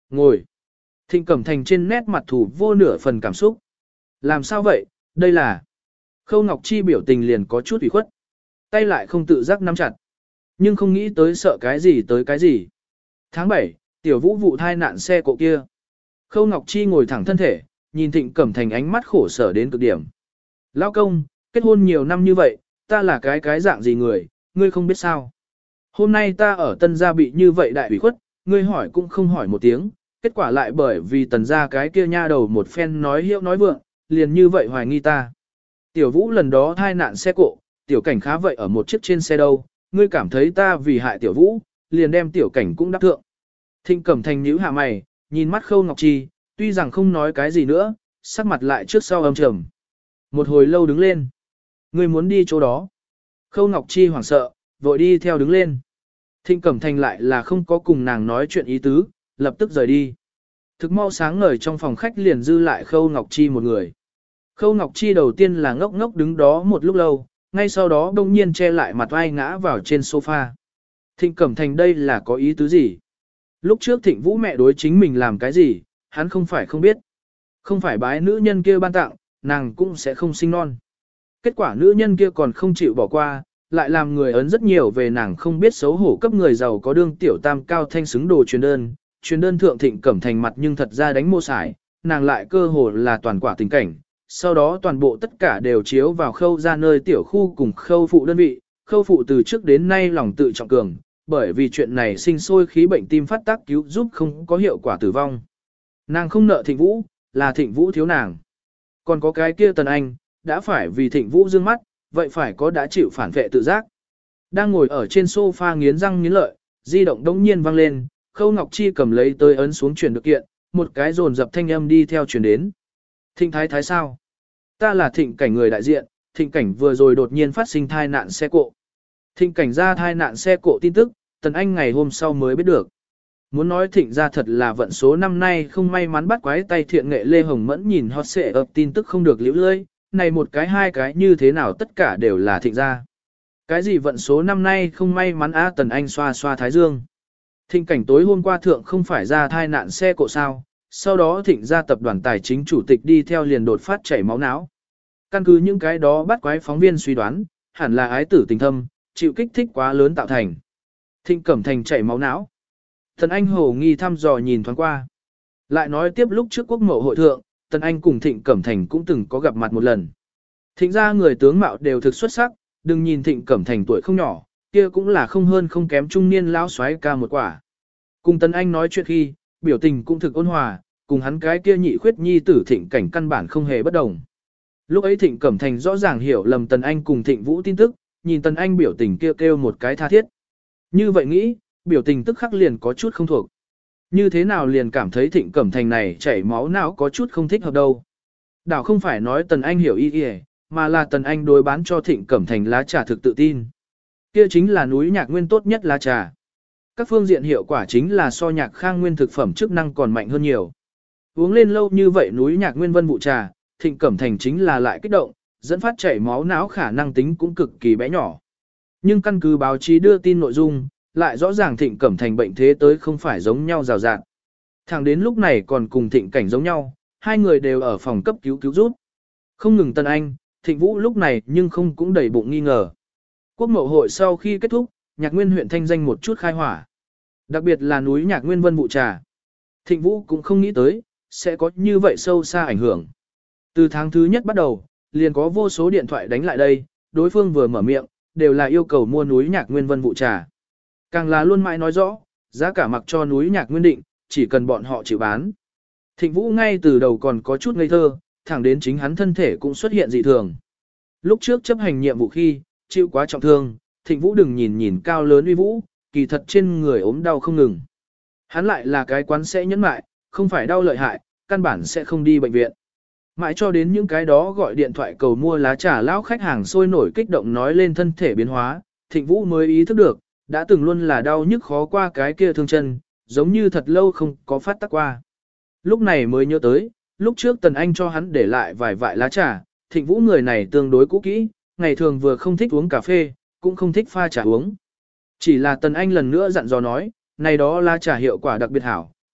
Ngồi. Thịnh Cẩm Thành trên nét mặt thủ vô nửa phần cảm xúc. Làm sao vậy, đây là... Khâu Ngọc Chi biểu tình liền có chút ủy khuất. Tay lại không tự giác nắm chặt. Nhưng không nghĩ tới sợ cái gì tới cái gì. Tháng 7, Tiểu Vũ vụ thai nạn xe cộ kia. Khâu Ngọc Chi ngồi thẳng thân thể, nhìn Thịnh Cẩm Thành ánh mắt khổ sở đến cực điểm. Lão công, kết hôn nhiều năm như vậy, ta là cái dạng gì người, ngươi không biết sao. Hôm nay ta ở Tân Gia bị như vậy đại ủy khuất, ngươi hỏi cũng không hỏi một tiếng, kết quả lại bởi vì Tần Gia cái kia nha đầu một phen nói hiệu nói vượng, liền như vậy hoài nghi ta. Tiểu Vũ lần đó thai nạn xe cộ, Tiểu Cảnh khá vậy ở một chiếc trên xe đâu, ngươi cảm thấy ta vì hại Tiểu Vũ, liền đem Tiểu Cảnh cũng đáp thượng. Thịnh Cẩm Thành nhíu hạ mày, nhìn mắt Khâu Ngọc Chi, tuy rằng không nói cái gì nữa, sắc mặt lại trước sau âm trầm. Một hồi lâu đứng lên. Ngươi muốn đi chỗ đó. Khâu Ngọc Chi hoảng sợ, vội đi theo đứng lên. Thịnh Cẩm Thành lại là không có cùng nàng nói chuyện ý tứ, lập tức rời đi. Thực mau sáng ngời trong phòng khách liền dư lại Khâu Ngọc Chi một người. Khâu Ngọc Chi đầu tiên là ngốc ngốc đứng đó một lúc lâu, ngay sau đó đông nhiên che lại mặt vai ngã vào trên sofa. Thịnh Cẩm Thành đây là có ý tứ gì? Lúc trước Thịnh Vũ mẹ đối chính mình làm cái gì, hắn không phải không biết. Không phải bái nữ nhân kia ban tặng, nàng cũng sẽ không sinh non. Kết quả nữ nhân kia còn không chịu bỏ qua, lại làm người ấn rất nhiều về nàng không biết xấu hổ cấp người giàu có đương tiểu tam cao thanh xứng đồ truyền đơn thượng Thịnh Cẩm Thành mặt nhưng thật ra đánh mô sải, nàng lại cơ hồ là toàn quả tình cảnh, sau đó toàn bộ tất cả đều chiếu vào Khâu ra nơi tiểu khu cùng Khâu phụ đơn vị, Khâu phụ từ trước đến nay lòng tự trọng cường, bởi vì chuyện này sinh sôi khí bệnh tim phát tác cứu giúp không có hiệu quả tử vong. Nàng không nợ Thịnh Vũ, là Thịnh Vũ thiếu nàng. Còn có cái kia Tần Anh, đã phải vì Thịnh Vũ dương mắt, vậy phải có đã chịu phản vệ tự giác. Đang ngồi ở trên sofa nghiến răng nghiến lợi, di động đống nhiên vang lên, Khâu Ngọc Chi cầm lấy tới ấn xuống chuyển được kiện, một cái rồn dập thanh âm đi theo chuyển đến. Thịnh Thái Thái sao? Ta là Thịnh Cảnh người đại diện, Thịnh Cảnh vừa rồi đột nhiên phát sinh thai nạn xe cộ. Thịnh Cảnh ra thai nạn xe cộ tin tức, Tần Anh ngày hôm sau mới biết được. Muốn nói Thịnh ra thật là vận số năm nay không may mắn bắt quái tay thiện nghệ Lê Hồng Mẫn nhìn hot xệ ập tin tức không được liễu lơi, này một cái hai cái như thế nào tất cả đều là Thịnh ra. Cái gì vận số năm nay không may mắn á Tần Anh xoa xoa thái dương. Thịnh Cảnh tối hôm qua thượng không phải ra thai nạn xe cộ sao, sau đó Thịnh ra tập đoàn tài chính chủ tịch đi theo liền đột phát chảy máu não. Căn cứ những cái đó bắt quái phóng viên suy đoán, hẳn là ái tử tình thâm, chịu kích thích quá lớn tạo thành. Thịnh Cẩm Thành chảy máu não. Tần Anh hồ nghi thăm dò nhìn thoáng qua. Lại nói tiếp lúc trước quốc mậu hội thượng, Tần Anh cùng Thịnh Cẩm Thành cũng từng có gặp mặt một lần. Thịnh ra người tướng mạo đều thực xuất sắc, đừng nhìn Thịnh Cẩm Thành tuổi không nhỏ, kia cũng là không hơn không kém trung niên lão soái ca một quả. Cùng Tần Anh nói chuyện khi, biểu tình cũng thực ôn hòa, cùng hắn cái kia nhị khuyết nhi tử Thịnh Cảnh căn bản không hề bất đồng. Lúc ấy Thịnh Cẩm Thành rõ ràng hiểu lầm Tần Anh cùng Thịnh Vũ tin tức, nhìn Tần Anh biểu tình kêu một cái tha thiết. Như vậy nghĩ, biểu tình tức khắc liền có chút không thuộc. Như thế nào liền cảm thấy Thịnh Cẩm Thành này chảy máu não có chút không thích hợp đâu. Đảo không phải nói Tần Anh hiểu y mà là Tần Anh đối bán cho Thịnh Cẩm Thành lá trà thực tự tin. Kia chính là núi Nhạc Nguyên tốt nhất lá trà. Các phương diện hiệu quả chính là so Nhạc Khang Nguyên thực phẩm chức năng còn mạnh hơn nhiều. Uống lên lâu như vậy núi Nhạc Nguyên vân vụ trà, Thịnh Cẩm Thành chính là lại kích động, dẫn phát chảy máu não khả năng tính cũng cực kỳ bé nhỏ. Nhưng căn cứ báo chí đưa tin nội dung, lại rõ ràng Thịnh Cẩm Thành bệnh thế tới không phải giống nhau rào rạt. Thẳng đến lúc này còn cùng Thịnh Cảnh giống nhau, hai người đều ở phòng cấp cứu cứu giúp. Không ngừng Tần Anh, Thịnh Vũ lúc này nhưng không cũng đầy bụng nghi ngờ. Quốc mậu hội sau khi kết thúc, Nhạc Nguyên huyện thanh danh một chút khai hỏa. Đặc biệt là núi Nhạc Nguyên vân vụ trà. Thịnh Vũ cũng không nghĩ tới, sẽ có như vậy sâu xa ảnh hưởng. Từ tháng thứ nhất bắt đầu, liền có vô số điện thoại đánh lại đây, đối phương vừa mở miệng, đều là yêu cầu mua núi Nhạc Nguyên vân vụ trà. Càng là luôn mãi nói rõ, giá cả mặc cho núi Nhạc Nguyên định, chỉ cần bọn họ chịu bán. Thịnh Vũ ngay từ đầu còn có chút ngây thơ, thẳng đến chính hắn thân thể cũng xuất hiện dị thường. Lúc trước chấp hành nhiệm vụ khi, chịu quá trọng thương, Thịnh Vũ đừng nhìn cao lớn uy vũ, kỳ thật trên người ốm đau không ngừng. Hắn lại là cái quán sẽ nhẫn mại, không phải đau lợi hại, căn bản sẽ không đi bệnh viện. Mãi cho đến những cái đó gọi điện thoại cầu mua lá trà lão khách hàng sôi nổi kích động nói lên thân thể biến hóa, Thịnh Vũ mới ý thức được, đã từng luôn là đau nhức khó qua cái kia thương chân, giống như thật lâu không có phát tác qua. Lúc này mới nhớ tới, lúc trước Tần Anh cho hắn để lại vài vại lá trà, Thịnh Vũ người này tương đối cũ kỹ, ngày thường vừa không thích uống cà phê, cũng không thích pha trà uống. Chỉ là Tần Anh lần nữa dặn dò nói, này đó lá trà hiệu quả đặc biệt hảo,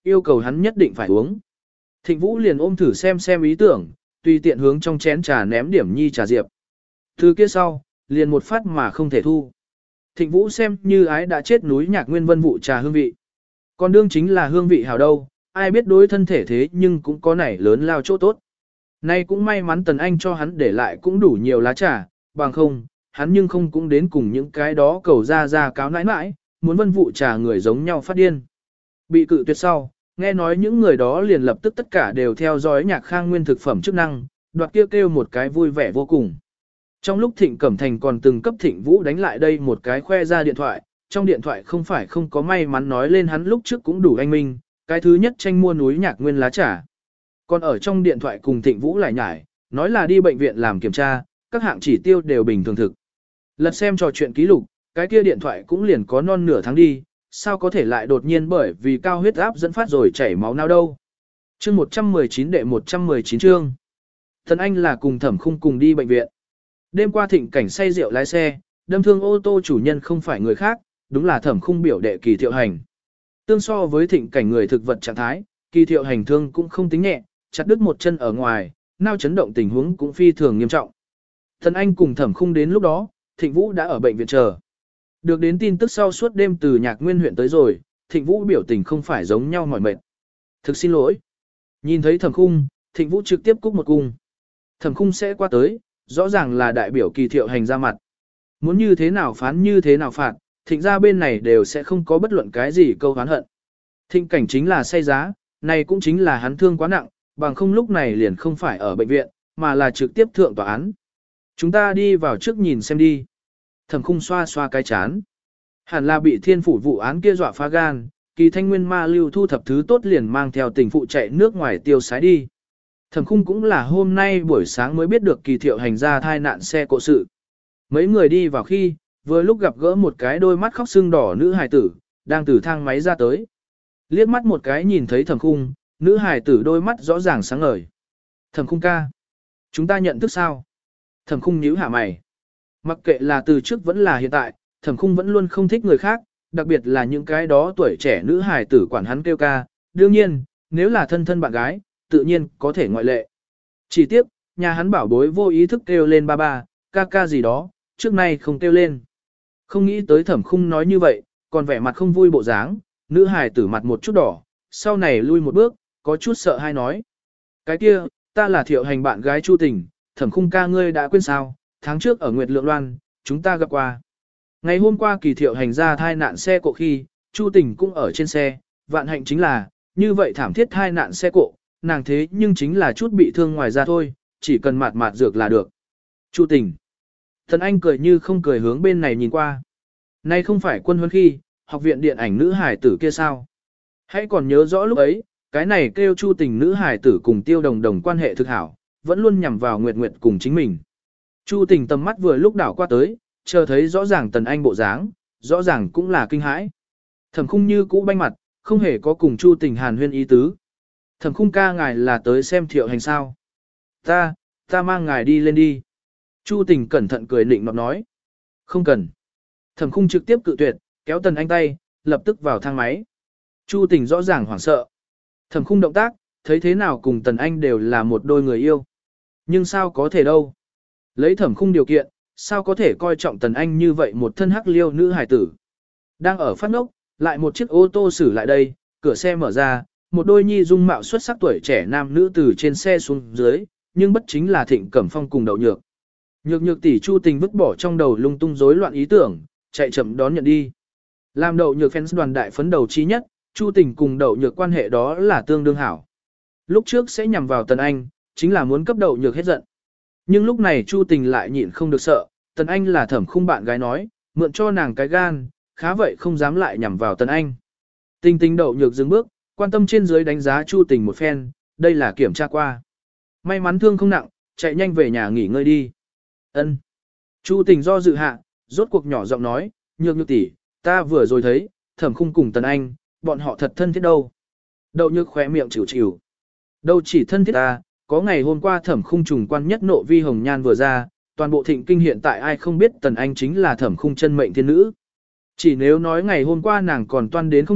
yêu cầu hắn nhất định phải uống. Thịnh Vũ liền ôm thử xem ý tưởng, tùy tiện hướng trong chén trà ném điểm nhi trà diệp. Từ kia sau, liền một phát mà không thể thu. Thịnh Vũ xem như ái đã chết núi Nhạc Nguyên Vân vụ trà hương vị. Còn đương chính là hương vị hảo đâu, ai biết đối thân thể thế nhưng cũng có nảy lớn lao chỗ tốt. Nay cũng may mắn Tần Anh cho hắn để lại cũng đủ nhiều lá trà, bằng không, hắn nhưng không cũng đến cùng những cái đó cầu ra cáo nãi nãi, muốn Vân vụ trà người giống nhau phát điên. Bị cự tuyệt sau, nghe nói những người đó liền lập tức tất cả đều theo dõi Nhạc Khang Nguyên thực phẩm chức năng, đoạt kêu một cái vui vẻ vô cùng. Trong lúc Thịnh Cẩm Thành còn từng cấp Thịnh Vũ đánh lại đây một cái khoe ra điện thoại, trong điện thoại không phải không có may mắn nói lên hắn lúc trước cũng đủ anh minh, cái thứ nhất tranh mua núi Nhạc Nguyên lá trà. Còn ở trong điện thoại cùng Thịnh Vũ lại nhải, nói là đi bệnh viện làm kiểm tra, các hạng chỉ tiêu đều bình thường thực. Lật xem trò chuyện ký lục, cái kia điện thoại cũng liền có non nửa tháng đi, sao có thể lại đột nhiên bởi vì cao huyết áp dẫn phát rồi chảy máu não đâu. Chương 119 đệ 119 chương. Thần Anh là cùng Thẩm Khung cùng đi bệnh viện. Đêm qua Thịnh Cảnh say rượu lái xe, đâm thương ô tô chủ nhân không phải người khác, đúng là Thẩm Khung biểu đệ Kỳ Thiệu Hành. Tương so với Thịnh Cảnh người thực vật trạng thái, Kỳ Thiệu Hành thương cũng không tính nhẹ, chặt đứt một chân ở ngoài, nao chấn động tình huống cũng phi thường nghiêm trọng. Thần Anh cùng Thẩm Khung đến lúc đó, Thịnh Vũ đã ở bệnh viện chờ. Được đến tin tức sau suốt đêm từ Nhạc Nguyên huyện tới rồi, Thịnh Vũ biểu tình không phải giống nhau mỏi mệt. Thực xin lỗi. Nhìn thấy Thẩm Khung, Thịnh Vũ trực tiếp cúc một cung. Thẩm Khung sẽ qua tới, rõ ràng là đại biểu Kỳ Thiệu Hành ra mặt. Muốn như thế nào phán như thế nào phạt, Thịnh ra bên này đều sẽ không có bất luận cái gì câu oán hận. Thịnh Cảnh chính là say giá, này cũng chính là hắn thương quá nặng, bằng không lúc này liền không phải ở bệnh viện, mà là trực tiếp thượng tòa án. Chúng ta đi vào trước nhìn xem đi. Thẩm Khung xoa xoa cái chán. Hẳn là bị thiên phủ vụ án kia dọa phá gan, Kỳ Thanh Nguyên ma lưu thu thập thứ tốt liền mang theo tình phụ chạy nước ngoài tiêu sái đi. Thẩm Khung cũng là hôm nay buổi sáng mới biết được Kỳ Thiệu Hành ra thai nạn xe cộ sự. Mấy người đi vào khi, vừa lúc gặp gỡ một cái đôi mắt khóc sưng đỏ nữ hài tử, đang từ thang máy ra tới. Liếc mắt một cái nhìn thấy Thẩm Khung, nữ hài tử đôi mắt rõ ràng sáng ngời. Thẩm Khung ca. Chúng ta nhận thức sao? Thẩm Khung nhíu hạ mày. Mặc kệ là từ trước vẫn là hiện tại, Thẩm Khung vẫn luôn không thích người khác, đặc biệt là những cái đó tuổi trẻ nữ hài tử quản hắn kêu ca. Đương nhiên, nếu là thân thân bạn gái, tự nhiên có thể ngoại lệ. Chỉ tiếc, nhà hắn bảo bối vô ý thức kêu lên ba ba, ca ca gì đó, trước nay không kêu lên. Không nghĩ tới Thẩm Khung nói như vậy, còn vẻ mặt không vui bộ dáng, nữ hài tử mặt một chút đỏ, sau này lui một bước, có chút sợ hay nói. Cái kia, ta là Thiệu Hành bạn gái Chu Tình, Thẩm Khung ca ngươi đã quên sao, tháng trước ở Nguyệt Lượng Loan, chúng ta gặp qua. Ngày hôm qua Kỳ Thiệu Hành ra thai nạn xe cộ khi, Chu Tình cũng ở trên xe, vạn hạnh chính là, như vậy thảm thiết thai nạn xe cộ, nàng thế nhưng chính là chút bị thương ngoài ra thôi, chỉ cần mạt mạt dược là được. Chu Tình. Thần Anh cười như không cười hướng bên này nhìn qua. Nay không phải quân huấn khi, học viện điện ảnh nữ hải tử kia sao? Hãy còn nhớ rõ lúc ấy, cái này kêu Chu Tình nữ hải tử cùng Tiêu Đồng Đồng quan hệ thực hảo, vẫn luôn nhằm vào Nguyệt Nguyệt cùng chính mình. Chu Tình tầm mắt vừa lúc đảo qua tới, chờ thấy rõ ràng Tần Anh bộ dáng, rõ ràng cũng là kinh hãi. Thẩm Khung như cũ banh mặt, không hề có cùng Chu Tình hàn huyên ý tứ. Thẩm Khung ca ngài là tới xem Thiệu Hành sao? Ta mang ngài đi lên đi. Chu Tình cẩn thận cười nịnh nọt nói. Không cần. Thẩm Khung trực tiếp cự tuyệt, kéo Tần Anh tay, lập tức vào thang máy. Chu Tình rõ ràng hoảng sợ. Thẩm Khung động tác, thấy thế nào cùng Tần Anh đều là một đôi người yêu. Nhưng sao có thể đâu? Lấy Thẩm Khung điều kiện, sao có thể coi trọng Tần Anh như vậy một thân hắc liêu nữ hài tử. Đang ở phát ngốc, lại một chiếc ô tô xử lại đây, cửa xe mở ra, một đôi nhi dung mạo xuất sắc tuổi trẻ nam nữ từ trên xe xuống dưới, nhưng bất chính là Thịnh Cẩm Phong cùng Đậu Nhược. Nhược tỷ Chu Tình vứt bỏ trong đầu lung tung rối loạn ý tưởng, chạy chậm đón nhận đi. Làm Đậu Nhược fans đoàn đại phấn đầu chi nhất, Chu Tình cùng Đậu Nhược quan hệ đó là tương đương hảo. Lúc trước sẽ nhằm vào Tần Anh, chính là muốn cấp Đậu Nhược hết giận. Nhưng lúc này Chu Tình lại nhịn không được sợ, Tần Anh là Thẩm Khung bạn gái nói, mượn cho nàng cái gan, khá vậy không dám lại nhằm vào Tần Anh. Tình Tình Đậu Nhược dừng bước, quan tâm trên dưới đánh giá Chu Tình một phen, đây là kiểm tra qua. May mắn thương không nặng, chạy nhanh về nhà nghỉ ngơi đi. Ân. Chu Tình do dự hạ, rốt cuộc nhỏ giọng nói, Nhược tỷ, ta vừa rồi thấy, Thẩm Khung cùng Tần Anh, bọn họ thật thân thiết đâu. Đậu Nhược khóe miệng chịu chịu. Đâu chỉ thân thiết ta, có ngày hôm qua Thẩm Khung trùng quan nhất nộ vi hồng nhan vừa ra, toàn bộ Thịnh Kinh hiện tại ai không biết Tần Anh chính là Thẩm Khung chân mệnh thiên nữ. Chỉ nếu nói ngày hôm qua nàng còn toan đến không được,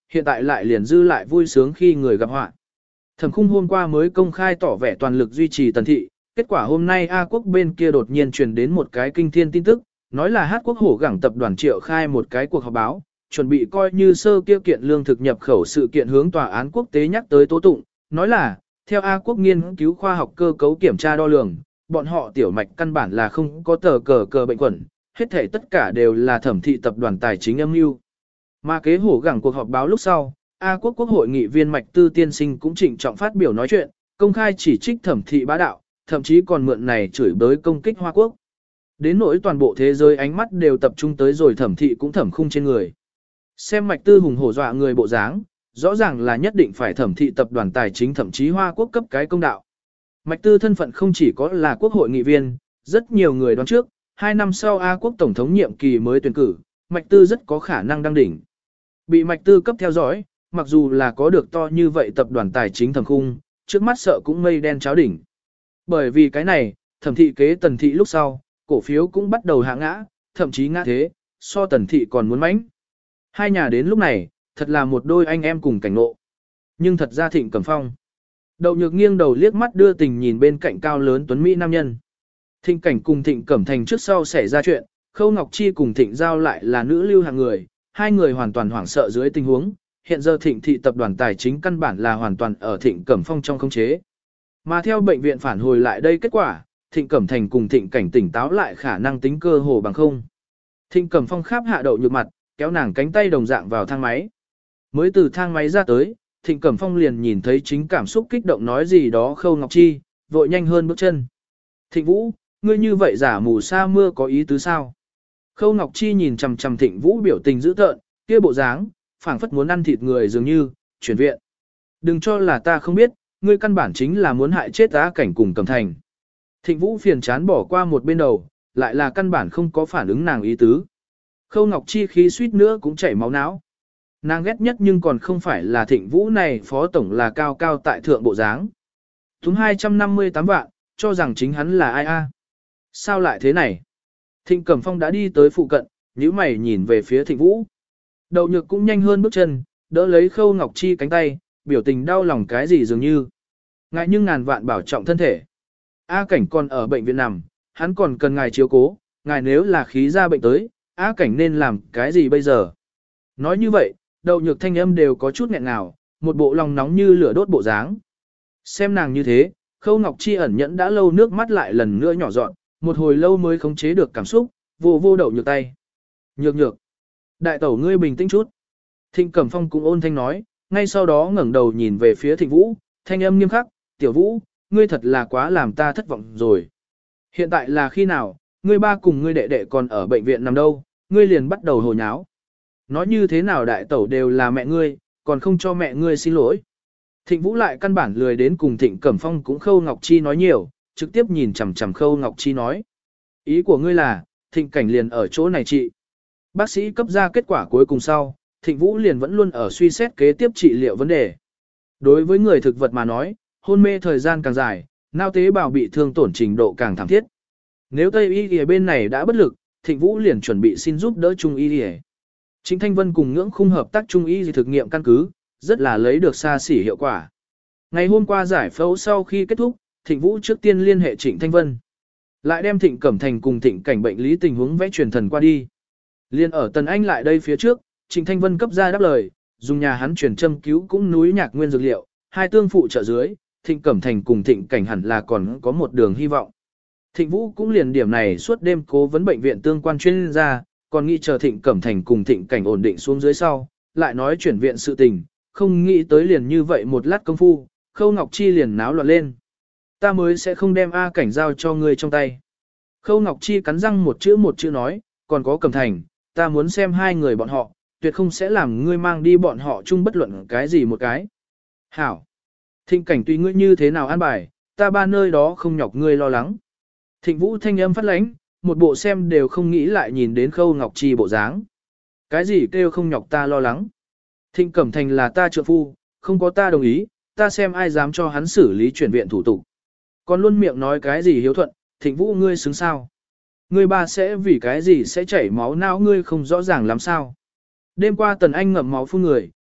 hiện tại lại liền dư lại vui sướng khi người gặp họa. Thẩm Khung hôm qua mới công khai tỏ vẻ toàn lực duy trì Tần thị, kết quả hôm nay A Quốc bên kia đột nhiên truyền đến một cái kinh thiên tin tức, nói là Hát Quốc hổ gẳng tập đoàn triệu khai một cái cuộc họp báo, chuẩn bị coi như sơ kia kiện lương thực nhập khẩu sự kiện hướng tòa án quốc tế nhắc tới tố tụng, nói là, theo A Quốc nghiên cứu khoa học cơ cấu kiểm tra đo lường, bọn họ tiểu mạch căn bản là không có tờ cờ bệnh quẩn, hết thể tất cả đều là Thẩm thị tập đoàn tài chính âm mưu. Mà kế hổ gẳng cuộc họp báo lúc sau, A Quốc Quốc hội nghị viên Mạch Tư tiên sinh cũng trịnh trọng phát biểu nói chuyện, công khai chỉ trích Thẩm thị bá đạo, thậm chí còn mượn này chửi bới công kích Hoa Quốc. Đến nỗi toàn bộ thế giới ánh mắt đều tập trung tới rồi Thẩm thị cũng Thẩm Khung trên người. Xem Mạch Tư hùng hổ dọa người bộ dáng, rõ ràng là nhất định phải Thẩm thị tập đoàn tài chính thậm chí Hoa Quốc cấp cái công đạo. Mạch Tư thân phận không chỉ có là quốc hội nghị viên, rất nhiều người đoán trước, 2 năm sau A Quốc tổng thống nhiệm kỳ mới tuyển cử, Mạch Tư rất có khả năng đăng đỉnh. Bị Mạch Tư cấp theo dõi, mặc dù là có được to như vậy tập đoàn tài chính Thẩm Khung, trước mắt sợ cũng mây đen cháo đỉnh. Bởi vì cái này, Thẩm thị kế Tần thị lúc sau, cổ phiếu cũng bắt đầu hạ ngã, thậm chí ngã thế, so Tần thị còn muốn mãnh. Hai nhà đến lúc này, thật là một đôi anh em cùng cảnh ngộ. Nhưng thật ra Thịnh Cẩm Phong. Đậu Nhược nghiêng đầu liếc mắt đưa tình nhìn bên cạnh cao lớn tuấn mỹ nam nhân. Thịnh Cảnh cùng Thịnh Cẩm Thành trước sau xảy ra chuyện, Khâu Ngọc Chi cùng Thịnh Giao lại là nữ lưu hàng người, hai người hoàn toàn hoảng sợ dưới tình huống, hiện giờ Thịnh thị tập đoàn tài chính căn bản là hoàn toàn ở Thịnh Cẩm Phong trong khống chế. Mà theo bệnh viện phản hồi lại đây kết quả, Thịnh Cẩm Thành cùng Thịnh Cảnh tỉnh táo lại khả năng tính cơ hồ bằng không. Thịnh Cẩm Phong kháp hạ Đậu Nhược mặt, kéo nàng cánh tay đồng dạng vào thang máy. Mới từ thang máy ra tới, Thịnh Cẩm Phong liền nhìn thấy chính cảm xúc kích động nói gì đó Khâu Ngọc Chi, vội nhanh hơn bước chân. Thịnh Vũ, ngươi như vậy giả mù sa mưa có ý tứ sao? Khâu Ngọc Chi nhìn chằm chằm Thịnh Vũ biểu tình dữ tợn, kia bộ dáng, phảng phất muốn ăn thịt người dường như, chuyển viện. Đừng cho là ta không biết, ngươi căn bản chính là muốn hại chết Á Cảnh cùng Cẩm Thành. Thịnh Vũ phiền chán bỏ qua một bên đầu, lại là căn bản không có phản ứng nàng ý tứ. Khâu Ngọc Chi khí suýt nữa cũng chảy máu não. Nàng ghét nhất nhưng còn không phải là Thịnh Vũ này phó tổng là cao cao tại thượng bộ dáng. Thúng 258 vạn, cho rằng chính hắn là ai a? Sao lại thế này? Thịnh Cẩm Phong đã đi tới phụ cận, nhíu mày nhìn về phía Thịnh Vũ. Đậu Nhược cũng nhanh hơn bước chân, đỡ lấy Khâu Ngọc Chi cánh tay, biểu tình đau lòng cái gì dường như. Ngại nhưng ngàn vạn bảo trọng thân thể. A Cảnh còn ở bệnh viện nằm, hắn còn cần ngài chiếu cố, ngài nếu là khí ra bệnh tới, A Cảnh nên làm cái gì bây giờ? Nói như vậy, Đậu Nhược thanh âm đều có chút nghẹn ngào, một bộ lòng nóng như lửa đốt bộ dáng. Xem nàng như thế, Khâu Ngọc Chi ẩn nhẫn đã lâu nước mắt lại lần nữa nhỏ dọn, một hồi lâu mới khống chế được cảm xúc, vô vô Đậu Nhược tay. Nhược nhược, đại tẩu ngươi bình tĩnh chút. Thịnh Cẩm Phong cũng ôn thanh nói, ngay sau đó ngẩng đầu nhìn về phía Thịnh Vũ, thanh âm nghiêm khắc, tiểu Vũ, ngươi thật là quá làm ta thất vọng rồi. Hiện tại là khi nào, ngươi ba cùng ngươi đệ đệ còn ở bệnh viện nằm đâu, ngươi liền bắt đầu hồ nháo. Nói như thế nào đại tẩu đều là mẹ ngươi, còn không cho mẹ ngươi xin lỗi. Thịnh Vũ lại căn bản lười đến cùng Thịnh Cẩm Phong cũng Khâu Ngọc Chi nói nhiều, trực tiếp nhìn chằm chằm Khâu Ngọc Chi nói. Ý của ngươi là, Thịnh Cảnh liền ở chỗ này trị. Bác sĩ cấp ra kết quả cuối cùng sau, Thịnh Vũ liền vẫn luôn ở suy xét kế tiếp trị liệu vấn đề. Đối với người thực vật mà nói, hôn mê thời gian càng dài, não tế bào bị thương tổn trình độ càng thảm thiết. Nếu Tây Y Y bên này đã bất lực, Thịnh Vũ liền chuẩn bị xin giúp đỡ Trung Y Y. Trịnh Thanh Vân cùng Ngưỡng Khung hợp tác Trung Y thực nghiệm căn cứ, rất là lấy được xa xỉ hiệu quả. Ngày hôm qua giải phẫu sau khi kết thúc, Thịnh Vũ trước tiên liên hệ Trịnh Thanh Vân. Lại đem Thịnh Cẩm Thành cùng Thịnh Cảnh bệnh lý tình huống vẽ truyền thần qua đi. Liên ở Tần Anh lại đây phía trước, Trịnh Thanh Vân cấp ra đáp lời, dùng nhà hắn truyền châm cứu cũng núi nhạc nguyên dược liệu, hai tương phụ trợ dưới, Thịnh Cẩm Thành cùng Thịnh Cảnh hẳn là còn có một đường hy vọng. Thịnh Vũ cũng liền điểm này suốt đêm cố vấn bệnh viện tương quan chuyên gia, còn nghĩ chờ Thịnh Cẩm Thành cùng Thịnh Cảnh ổn định xuống dưới sau, lại nói chuyển viện sự tình, không nghĩ tới liền như vậy một lát công phu, Khâu Ngọc Chi liền náo loạn lên. Ta mới sẽ không đem A Cảnh giao cho ngươi trong tay. Khâu Ngọc Chi cắn răng một chữ nói, còn có Cẩm Thành, ta muốn xem hai người bọn họ, tuyệt không sẽ làm ngươi mang đi bọn họ chung bất luận cái gì một cái. Hảo! Thịnh Cảnh tùy ngươi như thế nào an bài, ta ba nơi đó không nhọc ngươi lo lắng. Thịnh Vũ thanh âm phát lãnh, một bộ xem đều không nghĩ lại nhìn đến Khâu Ngọc Chi bộ dáng. Cái gì kêu không nhọc ta lo lắng. Thịnh Cẩm Thành là ta trượng phu, không có ta đồng ý, ta xem ai dám cho hắn xử lý chuyển viện thủ tục. Còn luôn miệng nói cái gì hiếu thuận, Thịnh Vũ ngươi xứng sao. Ngươi ba sẽ vì cái gì sẽ chảy máu não ngươi không rõ ràng làm sao. Đêm qua Tần Anh ngậm máu phun người,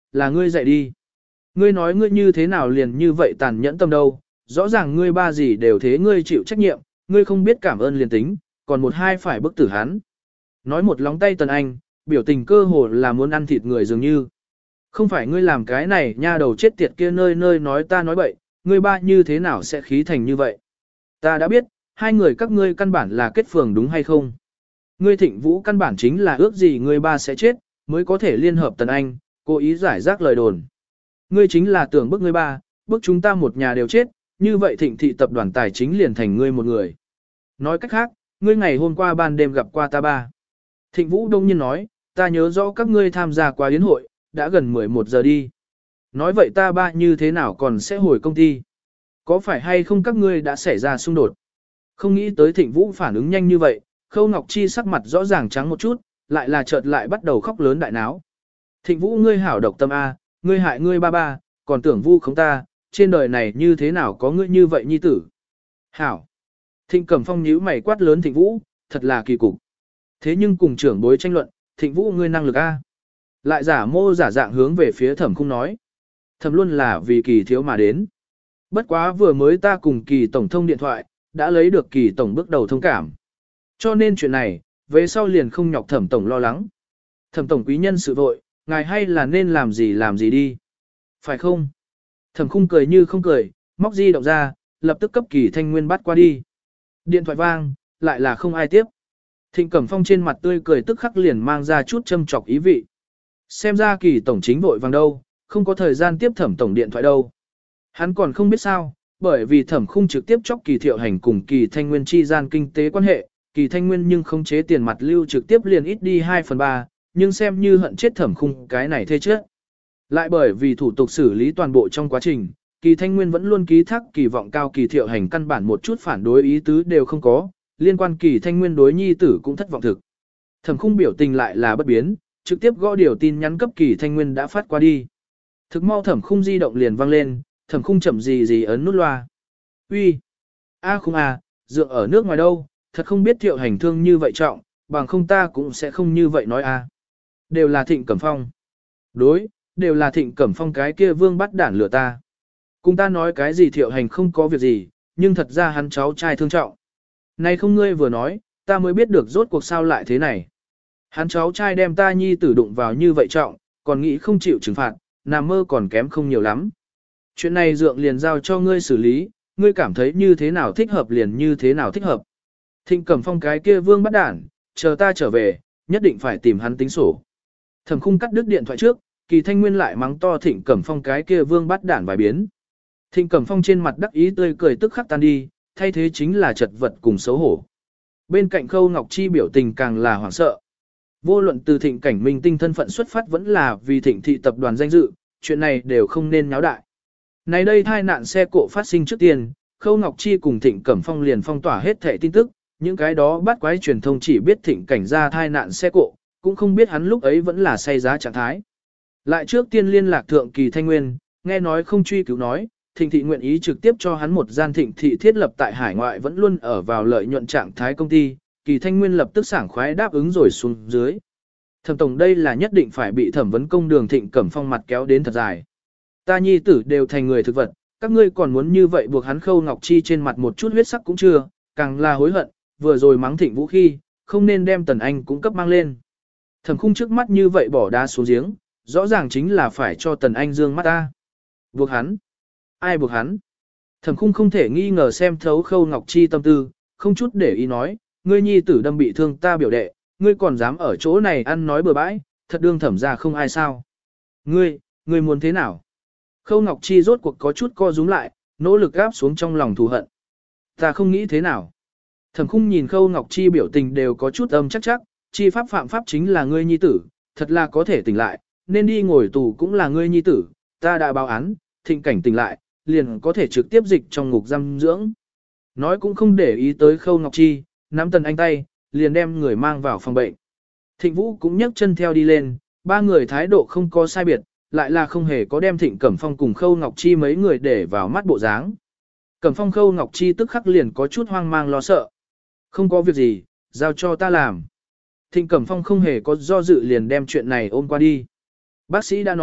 là ngươi dạy đi. Ngươi nói ngươi như thế nào liền như vậy tàn nhẫn tâm đâu, rõ ràng ngươi ba gì đều thế ngươi chịu trách nhiệm, ngươi không biết cảm ơn liền tính, còn một hai phải bức tử hắn. Nói một lóng tay Tần Anh, biểu tình cơ hồ là muốn ăn thịt người dường như. Không phải ngươi làm cái này nha đầu chết tiệt kia nơi nơi nói ta nói bậy, ngươi ba như thế nào sẽ khí thành như vậy. Ta đã biết, hai người các ngươi căn bản là kết phường đúng hay không. Ngươi Thịnh Vũ căn bản chính là ước gì ngươi ba sẽ chết, mới có thể liên hợp Tần Anh, cố ý giải rác lời đồn. Ngươi chính là tưởng bức ngươi ba, bức chúng ta một nhà đều chết, như vậy Thịnh thị tập đoàn tài chính liền thành ngươi một người. Nói cách khác, ngươi ngày hôm qua ban đêm gặp qua ta ba. Thịnh Vũ đông nhiên nói, ta nhớ rõ các ngươi tham gia qua yến hội, đã gần 11 giờ đi. Nói vậy ta ba như thế nào còn sẽ hồi công ty? Có phải hay không các ngươi đã xảy ra xung đột? Không nghĩ tới Thịnh Vũ phản ứng nhanh như vậy, Khâu Ngọc Chi sắc mặt rõ ràng trắng một chút, lại là chợt lại bắt đầu khóc lớn đại náo. Thịnh Vũ ngươi hảo độc tâm A, ngươi hại ngươi ba ba, còn tưởng vu khống ta, trên đời này như thế nào có ngươi như vậy nhi tử? Hảo! Thịnh Cẩm Phong nhíu mày quát lớn Thịnh Vũ, thật là kỳ cục. Thế nhưng cùng trưởng bối tranh luận, Thịnh Vũ ngươi năng lực A. Lại giả mô giả dạng hướng về phía Thẩm Khung nói. Thẩm luôn là vì Kỳ thiếu mà đến. Bất quá vừa mới ta cùng Kỳ tổng thông điện thoại, đã lấy được Kỳ tổng bước đầu thông cảm. Cho nên chuyện này, về sau liền không nhọc Thẩm tổng lo lắng. Thẩm tổng quý nhân sự vội, ngài hay là nên làm gì đi. Phải không? Thẩm Khung cười như không cười, móc di động ra, lập tức cấp Kỳ Thanh Nguyên bắt qua đi. Điện thoại vang, lại là không ai tiếp. Thịnh Cẩm Phong trên mặt tươi cười tức khắc liền mang ra chút châm chọc ý vị. Xem ra Kỳ tổng chính vội vàng đâu, không có thời gian tiếp Thẩm tổng điện thoại đâu. Hắn còn không biết sao, bởi vì Thẩm Khung trực tiếp chọc Kỳ Thiệu Hành cùng Kỳ Thanh Nguyên chi gian kinh tế quan hệ, Kỳ Thanh Nguyên nhưng không chế tiền mặt lưu trực tiếp liền ít đi 2/3, nhưng xem như hận chết Thẩm Khung cái này thê chết. Lại bởi vì thủ tục xử lý toàn bộ trong quá trình, Kỳ Thanh Nguyên vẫn luôn ký thác kỳ vọng cao Kỳ Thiệu Hành căn bản một chút phản đối ý tứ đều không có, liên quan Kỳ Thanh Nguyên đối nhi tử cũng thất vọng thực. Thẩm Khung biểu tình lại là bất biến, trực tiếp gõ điều tin nhắn cấp Kỳ Thanh Nguyên đã phát qua đi. Thực mau Thẩm Khung di động liền vang lên, Thẩm Khung chậm gì ấn nút loa. Uy, a Khung à, dựa ở nước ngoài đâu, thật không biết Thiệu Hành thương như vậy trọng, bằng không ta cũng sẽ không như vậy nói a. Đều là Thịnh Cẩm Phong. Đối, đều là Thịnh Cẩm Phong cái kia vương bắt đản lừa ta. Cùng ta nói cái gì Thiệu Hành không có việc gì, nhưng thật ra hắn cháu trai thương trọng. Này không ngươi vừa nói, ta mới biết được rốt cuộc sao lại thế này. Hắn cháu trai đem ta nhi tử đụng vào như vậy trọng, còn nghĩ không chịu trừng phạt, nằm mơ còn kém không nhiều lắm. Chuyện này dượng liền giao cho ngươi xử lý, ngươi cảm thấy như thế nào thích hợp liền như thế nào thích hợp. Thịnh Cẩm Phong cái kia vương bắt đản, chờ ta trở về, nhất định phải tìm hắn tính sổ. Thẩm Khung cắt đứt điện thoại trước, Kỳ Thanh Nguyên lại mắng to Thịnh Cẩm Phong cái kia vương bắt đản vài biến. Thịnh Cẩm Phong trên mặt đắc ý tươi cười tức khắc tan đi, thay thế chính là chật vật cùng xấu hổ. Bên cạnh Khâu Ngọc Chi biểu tình càng là hoảng sợ. Vô luận từ Thịnh Cảnh Minh tinh thân phận xuất phát vẫn là vì Thịnh thị tập đoàn danh dự, chuyện này đều không nên nháo đại. Này đây tai nạn xe cộ phát sinh trước tiên, Khâu Ngọc Chi cùng Thịnh Cẩm Phong liền phong tỏa hết thẻ tin tức, những cái đó bắt quái truyền thông chỉ biết Thịnh Cảnh ra tai nạn xe cộ, cũng không biết hắn lúc ấy vẫn là say giá trạng thái. Lại trước tiên liên lạc thượng Kỳ Thanh Nguyên, nghe nói không truy cứu nói, Thịnh thị nguyện ý trực tiếp cho hắn một gian Thịnh thị thiết lập tại hải ngoại vẫn luôn ở vào lợi nhuận trạng thái công ty, Kỳ Thanh Nguyên lập tức sảng khoái đáp ứng rồi xuống dưới. Thẩm tổng đây là nhất định phải bị thẩm vấn công Đường Thịnh Cẩm Phong mặt kéo đến thật dài. Ta nhi tử đều thành người thực vật, các ngươi còn muốn như vậy buộc hắn Khâu Ngọc Chi trên mặt một chút huyết sắc cũng chưa, càng là hối hận, vừa rồi mắng Thịnh Vũ khi, không nên đem Tần Anh cũng cấp mang lên. Thẩm Khung trước mắt như vậy bỏ đá xuống giếng, rõ ràng chính là phải cho Tần Anh dương mắt ta. Buộc hắn? Ai buộc hắn? Thẩm Khung không thể nghi ngờ xem thấu Khâu Ngọc Chi tâm tư, không chút để ý nói, ngươi nhi tử đâm bị thương ta biểu đệ, ngươi còn dám ở chỗ này ăn nói bừa bãi, thật đương thẩm ra không ai sao. Ngươi muốn thế nào? Khâu Ngọc Chi rốt cuộc có chút co rúm lại, nỗ lực gáp xuống trong lòng thù hận. Ta không nghĩ thế nào. Thẩm Khung nhìn Khâu Ngọc Chi biểu tình đều có chút âm chắc chắc, chi pháp phạm pháp chính là ngươi nhi tử, thật là có thể tỉnh lại, nên đi ngồi tù cũng là ngươi nhi tử, ta đã báo án, Thịnh Cảnh tỉnh lại, liền có thể trực tiếp dịch trong ngục giam dưỡng. Nói cũng không để ý tới Khâu Ngọc Chi, nắm Tần Anh tay, liền đem người mang vào phòng bệnh. Thịnh Vũ cũng nhấc chân theo đi lên, ba người thái độ không có sai biệt, lại là không hề có đem Thịnh Cẩm Phong cùng Khâu Ngọc Chi mấy người để vào mắt bộ dáng. Cẩm Phong Khâu Ngọc Chi tức khắc liền có chút hoang mang lo sợ. Không có việc gì, giao cho ta làm. Thịnh Cẩm Phong không hề có do dự liền đem chuyện này ôm qua đi. Bác sĩ đã nói,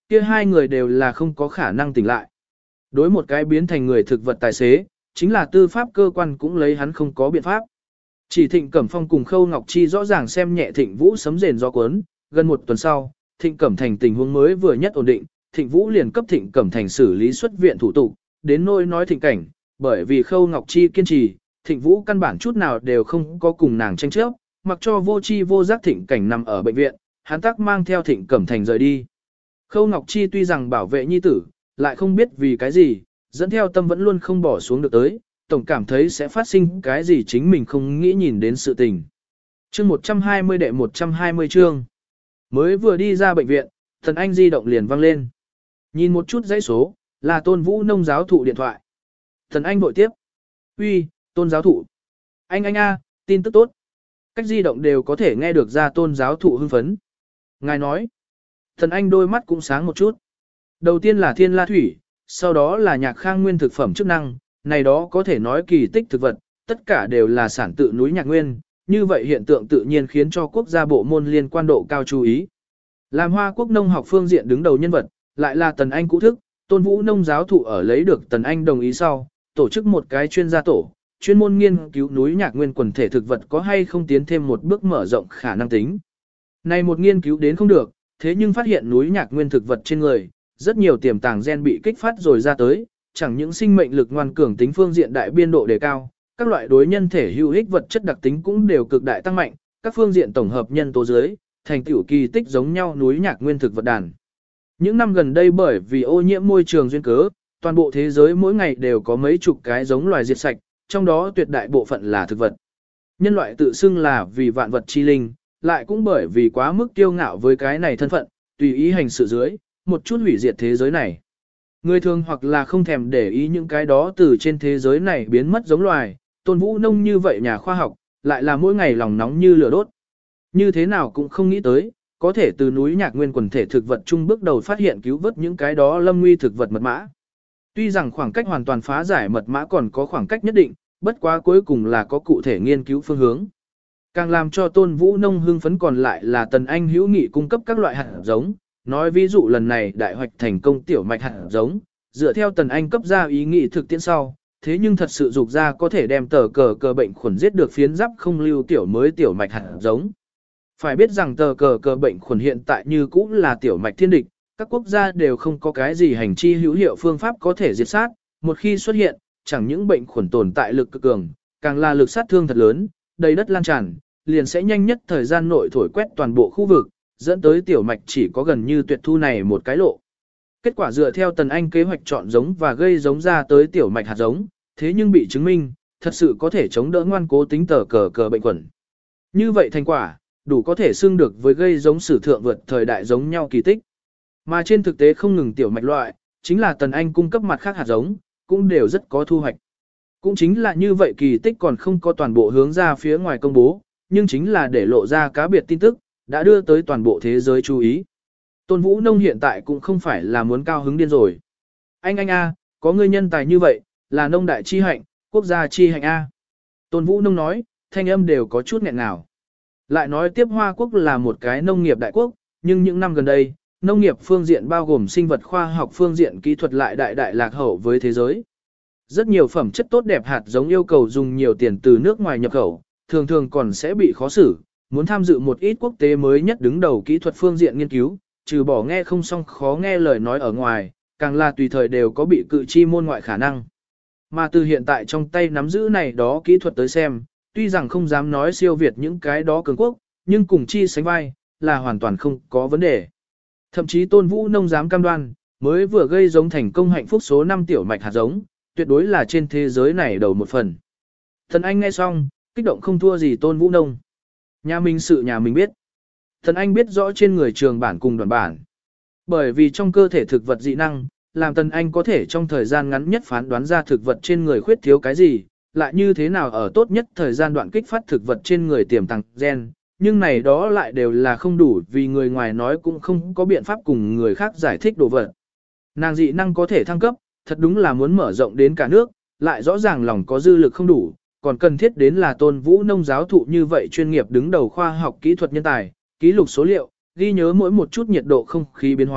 kia hai người đều là không có khả năng tỉnh lại. Đối một cái biến thành người thực vật tài xế, chính là tư pháp cơ quan cũng lấy hắn không có biện pháp. Chỉ Thịnh Cẩm Phong cùng Khâu Ngọc Chi rõ ràng xem nhẹ Thịnh Vũ sấm rền gió cuốn, gần một tuần sau, Thịnh Cẩm Thành tình huống mới vừa nhất ổn định, Thịnh Vũ liền cấp Thịnh Cẩm Thành xử lý xuất viện thủ tục, đến nỗi nói Thịnh Cảnh, bởi vì Khâu Ngọc Chi kiên trì, Thịnh Vũ căn bản chút nào đều không có cùng nàng tranh chấp, mặc cho vô chi vô giác Thịnh Cảnh nằm ở bệnh viện, hắn tác mang theo Thịnh Cẩm Thành rời đi. Khâu Ngọc Chi tuy rằng bảo vệ nhi tử, lại không biết vì cái gì, dẫn theo tâm vẫn luôn không bỏ xuống được tới, tổng cảm thấy sẽ phát sinh cái gì chính mình không nghĩ nhìn đến sự tình. Chương 120 đệ 120 chương. Mới vừa đi ra bệnh viện, Thần Anh di động liền vang lên. Nhìn một chút dãy số, là Tôn Vũ Nông giáo thụ điện thoại. Thần Anh vội tiếp. Uy, Tôn giáo thụ. Anh a, tin tức tốt. Cách di động đều có thể nghe được ra Tôn giáo thụ hưng phấn. Ngài nói. Thần Anh đôi mắt cũng sáng một chút. Đầu tiên là thiên la thủy, sau đó là nhạc khang nguyên thực phẩm chức năng, này đó có thể nói kỳ tích thực vật, tất cả đều là sản tự núi nhạc nguyên, như vậy hiện tượng tự nhiên khiến cho quốc gia bộ môn liên quan độ cao chú ý. Làm Hoa Quốc nông học phương diện đứng đầu nhân vật, lại là Tần Anh cũ thức, Tôn Vũ Nông giáo thụ ở lấy được Tần Anh đồng ý sau, tổ chức một cái chuyên gia tổ, chuyên môn nghiên cứu núi nhạc nguyên quần thể thực vật có hay không tiến thêm một bước mở rộng khả năng tính. Này một nghiên cứu đến không được, thế nhưng phát hiện núi nhạc nguyên thực vật trên người, rất nhiều tiềm tàng gen bị kích phát rồi ra tới, chẳng những sinh mệnh lực ngoan cường tính phương diện đại biên độ đề cao, các loại đối nhân thể hữu ích vật chất đặc tính cũng đều cực đại tăng mạnh, các phương diện tổng hợp nhân tố dưới, thành tựu kỳ tích giống nhau núi nhạc nguyên thực vật đàn. Những năm gần đây bởi vì ô nhiễm môi trường duyên cớ, toàn bộ thế giới mỗi ngày đều có mấy chục cái giống loài diệt sạch, trong đó tuyệt đại bộ phận là thực vật. Nhân loại tự xưng là vì vạn vật chi linh, lại cũng bởi vì quá mức kiêu ngạo với cái này thân phận, tùy ý hành sự dưới, một chút hủy diệt thế giới này. Người thường hoặc là không thèm để ý những cái đó từ trên thế giới này biến mất giống loài, Tôn Vũ Nông như vậy nhà khoa học, lại là mỗi ngày lòng nóng như lửa đốt. Như thế nào cũng không nghĩ tới, có thể từ núi nhạc nguyên quần thể thực vật chung bước đầu phát hiện cứu vớt những cái đó lâm nguy thực vật mật mã. Tuy rằng khoảng cách hoàn toàn phá giải mật mã còn có khoảng cách nhất định, bất quá cuối cùng là có cụ thể nghiên cứu phương hướng. Càng làm cho Tôn Vũ Nông hưng phấn còn lại là Tần Anh hữu nghị cung cấp các loại hạt giống, nói ví dụ lần này đại hoạch thành công tiểu mạch hạt giống, dựa theo Tần Anh cấp ra ý nghĩ thực tiễn sau, thế nhưng thật sự dục ra có thể đem tờ cờ bệnh khuẩn giết được phiến giáp không lưu tiểu mới tiểu mạch hạt giống. Phải biết rằng tờ cờ bệnh khuẩn hiện tại như cũ là tiểu mạch thiên địch, các quốc gia đều không có cái gì hành chi hữu hiệu phương pháp có thể diệt sát, một khi xuất hiện, chẳng những bệnh khuẩn tồn tại lực cực cường, càng là lực sát thương thật lớn, đầy đất lan tràn, liền sẽ nhanh nhất thời gian nội thổi quét toàn bộ khu vực, dẫn tới tiểu mạch chỉ có gần như tuyệt thu này một cái lộ. Kết quả dựa theo Tần Anh kế hoạch chọn giống và gây giống ra tới tiểu mạch hạt giống, thế nhưng bị chứng minh, thật sự có thể chống đỡ ngoan cố tính tờ cờ bệnh khuẩn. Như vậy thành quả, đủ có thể xưng được với gây giống sử thượng vượt thời đại giống nhau kỳ tích. Mà trên thực tế không ngừng tiểu mạch loại, chính là Tần Anh cung cấp mặt khác hạt giống, cũng đều rất có thu hoạch. Cũng chính là như vậy kỳ tích còn không có toàn bộ hướng ra phía ngoài công bố, nhưng chính là để lộ ra cá biệt tin tức, đã đưa tới toàn bộ thế giới chú ý. Tôn Vũ Nông hiện tại cũng không phải là muốn cao hứng điên rồi. Anh a, có người nhân tài như vậy, là nông đại chi hạnh, quốc gia chi hạnh a. Tôn Vũ Nông nói, thanh âm đều có chút nghẹn ngào. Lại nói tiếp Hoa Quốc là một cái nông nghiệp đại quốc, nhưng những năm gần đây, nông nghiệp phương diện bao gồm sinh vật khoa học phương diện kỹ thuật lại đại lạc hậu với thế giới. Rất nhiều phẩm chất tốt đẹp hạt giống yêu cầu dùng nhiều tiền từ nước ngoài nhập khẩu, thường thường còn sẽ bị khó xử, muốn tham dự một ít quốc tế mới nhất đứng đầu kỹ thuật phương diện nghiên cứu, trừ bỏ nghe không xong khó nghe lời nói ở ngoài, càng là tùy thời đều có bị cự chi môn ngoại khả năng. Mà từ hiện tại trong tay nắm giữ này đó kỹ thuật tới xem, tuy rằng không dám nói siêu việt những cái đó cường quốc, nhưng cùng chi sánh vai, là hoàn toàn không có vấn đề. Thậm chí Tôn Vũ Nông dám cam đoan, mới vừa gây giống thành công hạnh phúc số 5 tiểu mạch hạt giống, tuyệt đối là trên thế giới này đầu một phần. Thần Anh nghe xong, kích động không thua gì Tôn Vũ Nông. Nhà mình sự nhà mình biết. Thần Anh biết rõ trên người trường bản cùng đoàn bản. Bởi vì trong cơ thể thực vật dị năng, làm Tần Anh có thể trong thời gian ngắn nhất phán đoán ra thực vật trên người khuyết thiếu cái gì, lại như thế nào ở tốt nhất thời gian đoạn kích phát thực vật trên người tiềm tàng gen, nhưng này đó lại đều là không đủ vì người ngoài nói cũng không có biện pháp cùng người khác giải thích đồ vật. Nàng dị năng có thể thăng cấp, thật đúng là muốn mở rộng đến cả nước, lại rõ ràng lòng có dư lực không đủ, còn cần thiết đến là Tôn Vũ Nông giáo thụ như vậy chuyên nghiệp đứng đầu khoa học kỹ thuật nhân tài, ký lục số liệu, ghi nhớ mỗi một chút nhiệt độ không khí biến hóa,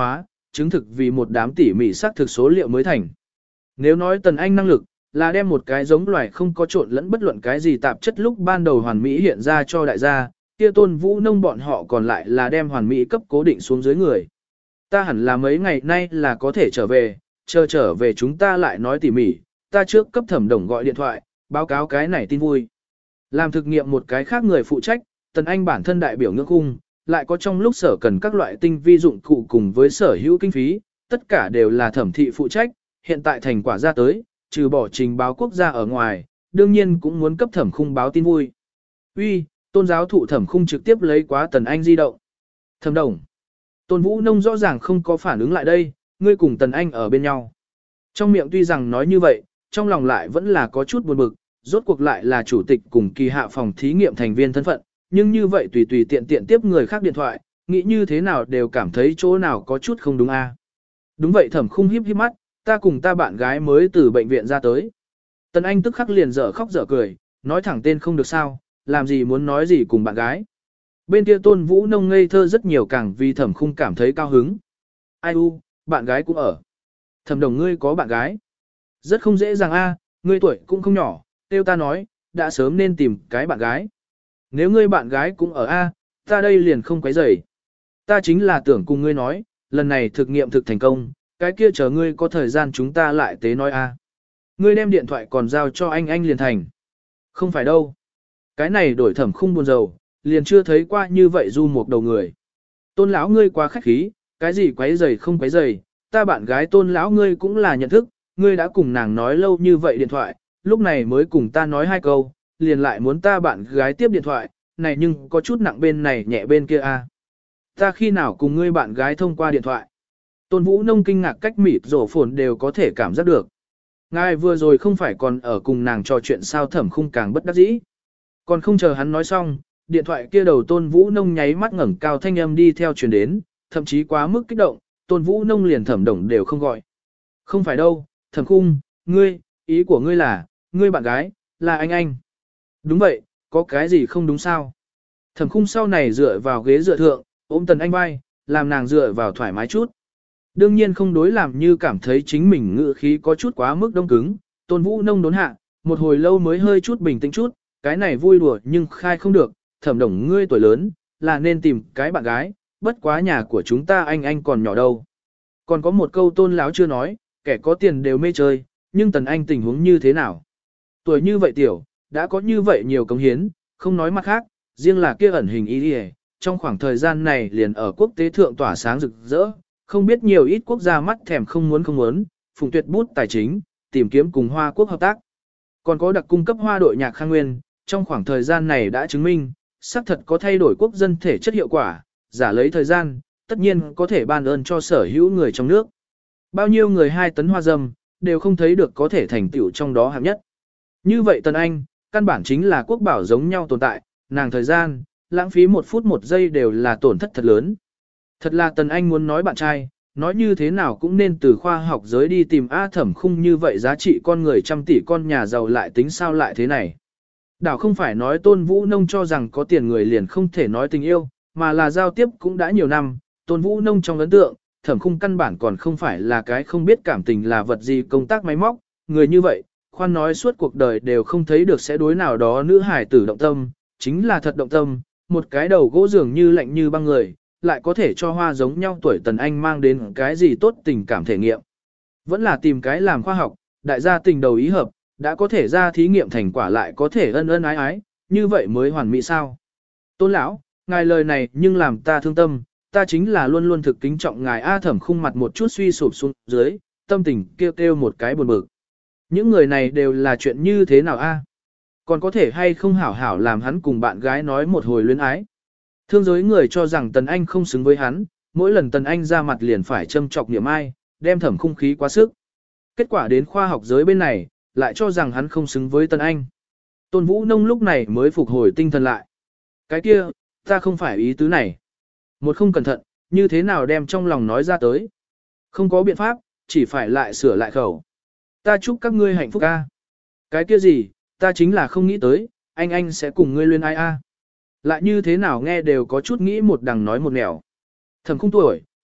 chứng thực vì một đám tỉ mỉ xác thực số liệu mới thành. Nếu nói Tần Anh năng lực, là đem một cái giống loài không có trộn lẫn bất luận cái gì tạp chất lúc ban đầu hoàn mỹ hiện ra cho đại gia, kia Tôn Vũ Nông bọn họ còn lại là đem hoàn mỹ cấp cố định xuống dưới người. Ta hẳn là mấy ngày nay là có thể trở về, chờ trở về chúng ta lại nói tỉ mỉ, ta trước cấp Thẩm Đồng gọi điện thoại, báo cáo cái này tin vui. Làm thực nghiệm một cái khác người phụ trách, Tần Anh bản thân đại biểu ngưỡng cung, lại có trong lúc sở cần các loại tinh vi dụng cụ cùng với sở hữu kinh phí, tất cả đều là Thẩm thị phụ trách, hiện tại thành quả ra tới, trừ bỏ trình báo quốc gia ở ngoài, đương nhiên cũng muốn cấp Thẩm Khung báo tin vui. Uy, Tôn giáo thụ Thẩm Khung trực tiếp lấy quá Tần Anh di động. Thẩm Đồng. Tôn Vũ Nông rõ ràng không có phản ứng lại đây, ngươi cùng Tần Anh ở bên nhau. Trong miệng tuy rằng nói như vậy, trong lòng lại vẫn là có chút buồn bực, rốt cuộc lại là chủ tịch cùng kỳ hạ phòng thí nghiệm thành viên thân phận, nhưng như vậy tùy tùy tiện tiện tiếp người khác điện thoại, nghĩ như thế nào đều cảm thấy chỗ nào có chút không đúng a. Đúng vậy Thẩm Khung híp híp mắt, ta cùng ta bạn gái mới từ bệnh viện ra tới. Tần Anh tức khắc liền dở khóc dở cười, nói thẳng tên không được sao, làm gì muốn nói gì cùng bạn gái. Bên kia Tôn Vũ Nông ngây thơ rất nhiều càng vì Thẩm Khung cảm thấy cao hứng. Ai u, bạn gái cũng ở. Thẩm Đồng ngươi có bạn gái. Rất không dễ dàng a, ngươi tuổi cũng không nhỏ, tiêu ta nói, đã sớm nên tìm cái bạn gái. Nếu ngươi bạn gái cũng ở a, ta đây liền không quấy rầy. Ta chính là tưởng cùng ngươi nói, lần này thực nghiệm thực thành công, cái kia chờ ngươi có thời gian chúng ta lại tế nói a. Ngươi đem điện thoại còn giao cho anh liền thành. Không phải đâu. Cái này đổi Thẩm Khung buồn rầu, liền chưa thấy qua như vậy du một đầu người. Tôn lão ngươi quá khách khí, cái gì quấy rầy không quấy rầy, ta bạn gái Tôn lão ngươi cũng là nhận thức, ngươi đã cùng nàng nói lâu như vậy điện thoại, lúc này mới cùng ta nói hai câu, liền lại muốn ta bạn gái tiếp điện thoại, này nhưng có chút nặng bên này nhẹ bên kia a. Ta khi nào cùng ngươi bạn gái thông qua điện thoại? Tôn Vũ Nông kinh ngạc cách mịt rổ phồn đều có thể cảm giác được. Ngài vừa rồi không phải còn ở cùng nàng trò chuyện sao Thẩm Khung càng bất đắc dĩ. Còn không chờ hắn nói xong, điện thoại kia đầu Tôn Vũ Nông nháy mắt ngẩng cao thanh âm đi theo truyền đến, thậm chí quá mức kích động, Tôn Vũ Nông liền Thẩm Đồng đều không gọi. Không phải đâu, Thẩm Khung, ngươi, ý của ngươi là, ngươi bạn gái, là anh. Đúng vậy, có cái gì không đúng sao? Thẩm Khung sau này dựa vào ghế dựa thượng, ôm Tần Anh vai, làm nàng dựa vào thoải mái chút. Đương nhiên không đối làm như cảm thấy chính mình ngự khí có chút quá mức đông cứng, Tôn Vũ Nông đốn hạ, một hồi lâu mới hơi chút bình tĩnh chút, cái này vui đùa nhưng khai không được, Thẩm Đồng ngươi tuổi lớn, là nên tìm cái bạn gái, bất quá nhà của chúng ta anh còn nhỏ đâu. Còn có một câu Tôn láo chưa nói, kẻ có tiền đều mê chơi, nhưng Tần Anh tình huống như thế nào? Tuổi như vậy tiểu, đã có như vậy nhiều cống hiến, không nói mặt khác, riêng là kia ẩn hình ý đi trong khoảng thời gian này liền ở quốc tế thượng tỏa sáng rực rỡ, không biết nhiều ít quốc gia mắt thèm không muốn, phùng tuyệt bút tài chính, tìm kiếm cùng Hoa Quốc hợp tác. Còn có đặc cung cấp hoa đội nhạc Khang Nguyên, trong khoảng thời gian này đã chứng minh, xác thật có thay đổi quốc dân thể chất hiệu quả, giả lấy thời gian, tất nhiên có thể ban ơn cho sở hữu người trong nước. Bao nhiêu người 2 tấn hoa dâm, đều không thấy được có thể thành tựu trong đó hạng nhất. Như vậy Tần Anh, căn bản chính là quốc bảo giống nhau tồn tại, nàng thời gian, lãng phí 1 phút 1 giây đều là tổn thất thật lớn. Thật là Tần Anh muốn nói bạn trai, nói như thế nào cũng nên từ khoa học giới đi tìm A Thẩm Khung như vậy giá trị con người trăm tỷ con nhà giàu lại tính sao lại thế này. Đảo không phải nói Tôn Vũ Nông cho rằng có tiền người liền không thể nói tình yêu, mà là giao tiếp cũng đã nhiều năm, Tôn Vũ Nông trong ấn tượng, Thẩm Khung căn bản còn không phải là cái không biết cảm tình là vật gì công tác máy móc, người như vậy, khoan nói suốt cuộc đời đều không thấy được sẽ đối nào đó nữ hải tử động tâm, chính là thật động tâm, một cái đầu gỗ dường như lạnh như băng người, lại có thể cho hoa giống nhau tuổi Tần Anh mang đến cái gì tốt tình cảm thể nghiệm. Vẫn là tìm cái làm khoa học, đại gia tình đầu ý hợp, đã có thể ra thí nghiệm thành quả lại có thể ân ân ái ái, như vậy mới hoàn mỹ sao. Tôn lão, ngài lời này nhưng làm ta thương tâm, ta chính là luôn luôn thực kính trọng ngài. A Thẩm Khung mặt một chút suy sụp xuống dưới, tâm tình kêu kêu một cái buồn bực. Những người này đều là chuyện như thế nào a? Còn có thể hay không hảo hảo làm hắn cùng bạn gái nói một hồi luyến ái. Thương giới người cho rằng Tần Anh không xứng với hắn, mỗi lần Tần Anh ra mặt liền phải châm chọc niệm ai, đem Thẩm Khung khí quá sức. Kết quả đến khoa học giới bên này, lại cho rằng hắn không xứng với Tần Anh. Tôn Vũ Nông lúc này mới phục hồi tinh thần lại. Cái kia, ta không phải ý tứ này. Một không cẩn thận, như thế nào đem trong lòng nói ra tới. Không có biện pháp, chỉ phải lại sửa lại khẩu. Ta chúc các ngươi hạnh phúc a. Cái kia gì, ta chính là không nghĩ tới, anh sẽ cùng ngươi luyên ai a. Lại như thế nào nghe đều có chút nghĩ một đằng nói một nẻo. Thẩm Khung tuổi,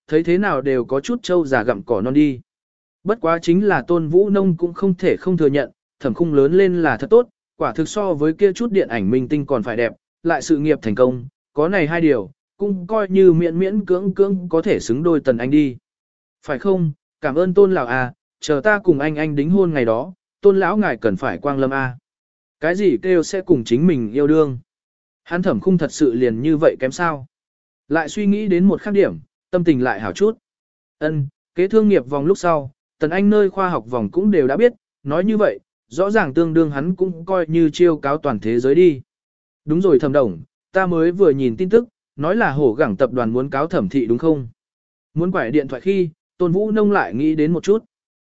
thấy thế nào đều có chút trâu già gặm cỏ non đi. Bất quá chính là Tôn Vũ Nông cũng không thể không thừa nhận, Thẩm Khung lớn lên là thật tốt, quả thực so với kia chút điện ảnh minh tinh còn phải đẹp, lại sự nghiệp thành công, có này hai điều, cũng coi như miễn miễn cưỡng cưỡng có thể xứng đôi Tần Anh đi. Phải không, cảm ơn Tôn lão à, chờ ta cùng anh đính hôn ngày đó, Tôn lão ngài cần phải quang lâm à. Cái gì kêu sẽ cùng chính mình yêu đương. Hắn Thẩm Khung thật sự liền như vậy kém sao. Lại suy nghĩ đến một khác điểm, tâm tình lại hảo chút. Kế thương nghiệp vòng lúc sau, Tần Anh nơi khoa học vòng cũng đều đã biết, nói như vậy, rõ ràng tương đương hắn cũng coi như chiêu cáo toàn thế giới đi. Đúng rồi Thẩm Đồng, ta mới vừa nhìn tin tức, nói là hổ gẳng tập đoàn muốn cáo Thẩm thị đúng không? Muốn quải điện thoại khi, Tôn Vũ Nông lại nghĩ đến một chút.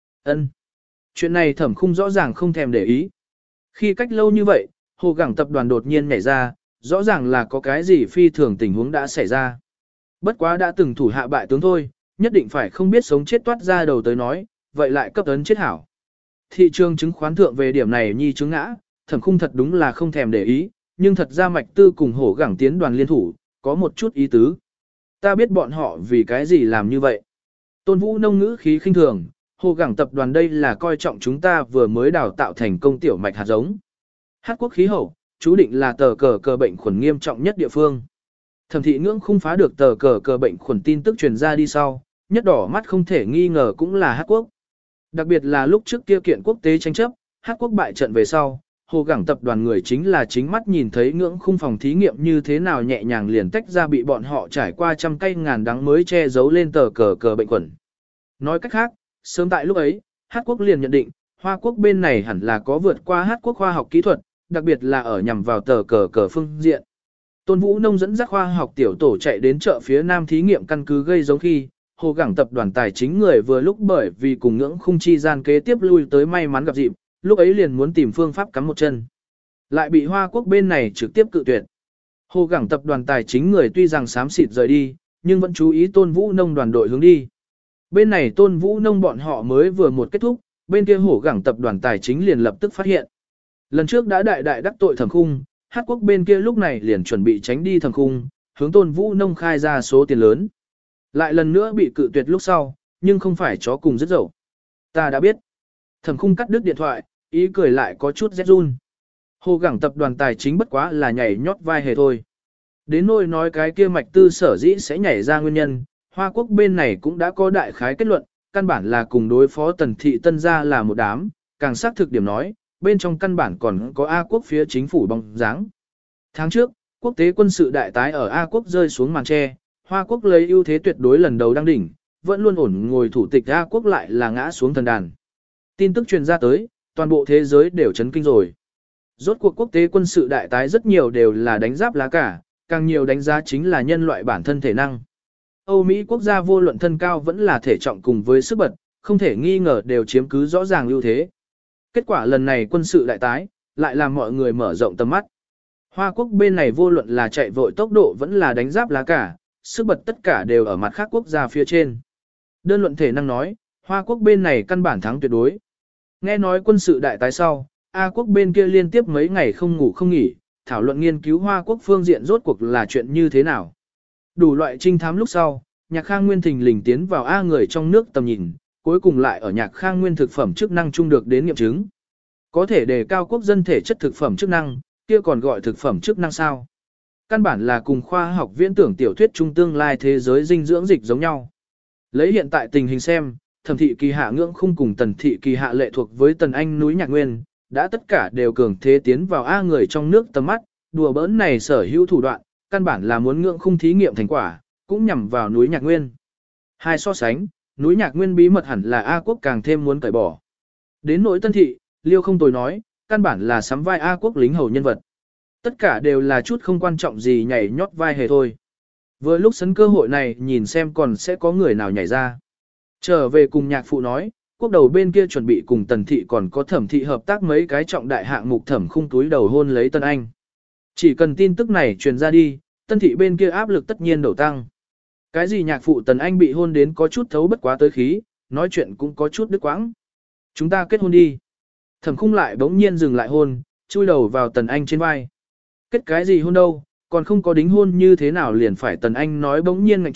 Chuyện này Thẩm Khung rõ ràng không thèm để ý. Khi cách lâu như vậy, hổ gẳng tập đoàn đột nhiên nhảy ra, rõ ràng là có cái gì phi thường tình huống đã xảy ra. Bất quá đã từng thủ hạ bại tướng thôi, nhất định phải không biết sống chết toát ra đầu tới nói, vậy lại cấp ấn chết hảo. Thị trường chứng khoán thượng về điểm này nhi chứng ngã, Thẩm Khung thật đúng là không thèm để ý, nhưng thật ra Mạch Tư cùng hổ gẳng tiến đoàn liên thủ, có một chút ý tứ. Ta biết bọn họ vì cái gì làm như vậy. Tôn Vũ Nông ngữ khí khinh thường, hổ gẳng tập đoàn đây là coi trọng chúng ta vừa mới đào tạo thành công tiểu mạch hạt giống. Hát quốc khí hậu, chú định là tờ cờ bệnh khuẩn nghiêm trọng nhất địa phương. Thẩm thị ngưỡng không phá được tờ cờ bệnh khuẩn tin tức truyền ra đi sau, nhất đỏ mắt không thể nghi ngờ cũng là Hát quốc. Đặc biệt là lúc trước kia kiện quốc tế tranh chấp, Hát quốc bại trận về sau, hồ gẳng tập đoàn người chính là chính mắt nhìn thấy ngưỡng khung phòng thí nghiệm như thế nào nhẹ nhàng liền tách ra bị bọn họ trải qua trăm cây ngàn đắng mới che giấu lên tờ cờ bệnh khuẩn. Nói cách khác, sớm tại lúc ấy, Hát quốc liền nhận định, Hoa quốc bên này hẳn là có vượt qua Hát quốc khoa học kỹ thuật, đặc biệt là ở nhằm vào tờ cờ phương diện. Tôn Vũ Nông dẫn dắt khoa học tiểu tổ chạy đến chợ phía Nam thí nghiệm căn cứ gây giống khi, hồ gẳng tập đoàn tài chính người vừa lúc bởi vì cùng ngưỡng khung chi gian kế tiếp lui tới may mắn gặp dịp, lúc ấy liền muốn tìm phương pháp cắm một chân. Lại bị Hoa quốc bên này trực tiếp cự tuyệt. Hồ gẳng tập đoàn tài chính người tuy rằng xám xịt rời đi, nhưng vẫn chú ý Tôn Vũ Nông đoàn đội hướng đi. Bên này Tôn Vũ Nông bọn họ mới vừa một kết thúc, bên kia hồ gẳng tập đoàn tài chính liền lập tức phát hiện. Lần trước đã đại đắc tội Thẩm Khung, Hát quốc bên kia lúc này liền chuẩn bị tránh đi Thẩm Khung, hướng Tôn Vũ Nông khai ra số tiền lớn. Lại lần nữa bị cự tuyệt lúc sau, nhưng không phải chó cùng rất dậu. Ta đã biết. Thẩm Khung cắt đứt điện thoại, ý cười lại có chút rét run. Hồ gẳng tập đoàn tài chính bất quá là nhảy nhót vai hề thôi. Đến nỗi nói cái kia Mạch Tư sở dĩ sẽ nhảy ra nguyên nhân, Hoa quốc bên này cũng đã có đại khái kết luận, căn bản là cùng đối phó Tần thị Tân gia là một đám, càng xác thực điểm nói, bên trong căn bản còn có A quốc phía chính phủ bóng dáng. Tháng trước, quốc tế quân sự đại tái ở A quốc rơi xuống màn tre, Hoa quốc lấy ưu thế tuyệt đối lần đầu đăng đỉnh, vẫn luôn ổn ngồi thủ tịch A quốc lại là ngã xuống thần đàn. Tin tức truyền ra tới, toàn bộ thế giới đều chấn kinh rồi. Rốt cuộc quốc tế quân sự đại tái rất nhiều đều là đánh giáp lá cả, càng nhiều đánh giá chính là nhân loại bản thân thể năng. Âu Mỹ quốc gia vô luận thân cao vẫn là thể trọng cùng với sức bật, không thể nghi ngờ đều chiếm cứ rõ ràng ưu thế. Kết quả lần này quân sự đại tái, lại làm mọi người mở rộng tầm mắt. Hoa quốc bên này vô luận là chạy vội tốc độ vẫn là đánh giáp lá cả, sức bật tất cả đều ở mặt khác quốc gia phía trên. Đơn luận thể năng nói, Hoa quốc bên này căn bản thắng tuyệt đối. Nghe nói quân sự đại tái sau, A quốc bên kia liên tiếp mấy ngày không ngủ không nghỉ, thảo luận nghiên cứu Hoa quốc phương diện rốt cuộc là chuyện như thế nào. Đủ loại trinh thám lúc sau, Nhạc Khang Nguyên thình lình tiến vào A người trong nước tầm nhìn, cuối cùng lại ở Nhạc Khang Nguyên thực phẩm chức năng chung được đến nghiệm chứng. Có thể đề cao quốc dân thể chất thực phẩm chức năng, kia còn gọi thực phẩm chức năng sao? Căn bản là cùng khoa học viễn tưởng tiểu thuyết trung tương lai thế giới dinh dưỡng dịch giống nhau. Lấy hiện tại tình hình xem, Thẩm thị kỳ hạ ngưỡng khung cùng Tần thị kỳ hạ lệ thuộc với Tần Anh núi Nhạc Nguyên, đã tất cả đều cường thế tiến vào A người trong nước tầm mắt, đùa bỡn này sở hữu thủ đoạn, căn bản là muốn ngưỡng khung thí nghiệm thành quả, cũng nhằm vào núi Nhạc Nguyên. Hai so sánh, núi Nhạc Nguyên bí mật hẳn là A quốc càng thêm muốn cởi bỏ. Đến nỗi Tân thị, Liêu không tồi nói, căn bản là sắm vai A quốc lính hầu nhân vật. Tất cả đều là chút không quan trọng gì nhảy nhót vai hề thôi. Vừa lúc sấn cơ hội này nhìn xem còn sẽ có người nào nhảy ra. Trở về cùng Nhạc phụ nói, quốc đầu bên kia chuẩn bị cùng Tần thị còn có Thẩm thị hợp tác mấy cái trọng đại hạng mục Thẩm Khung túi đầu hôn lấy Tân Anh. Chỉ cần tin tức này truyền ra đi, Tân thị bên kia áp lực tất nhiên đổ tăng. Cái gì Nhạc phụ Tần Anh bị hôn đến có chút thấu bất quá tới khí, nói chuyện cũng có chút đứt quãng. Chúng ta kết hôn đi. Thẩm Khung lại bỗng nhiên dừng lại hôn, chui đầu vào Tần Anh trên vai. Kết cái gì hôn đâu, còn không có đính hôn như thế nào liền phải Tần Anh nói bỗng nhiên ngạnh trụ,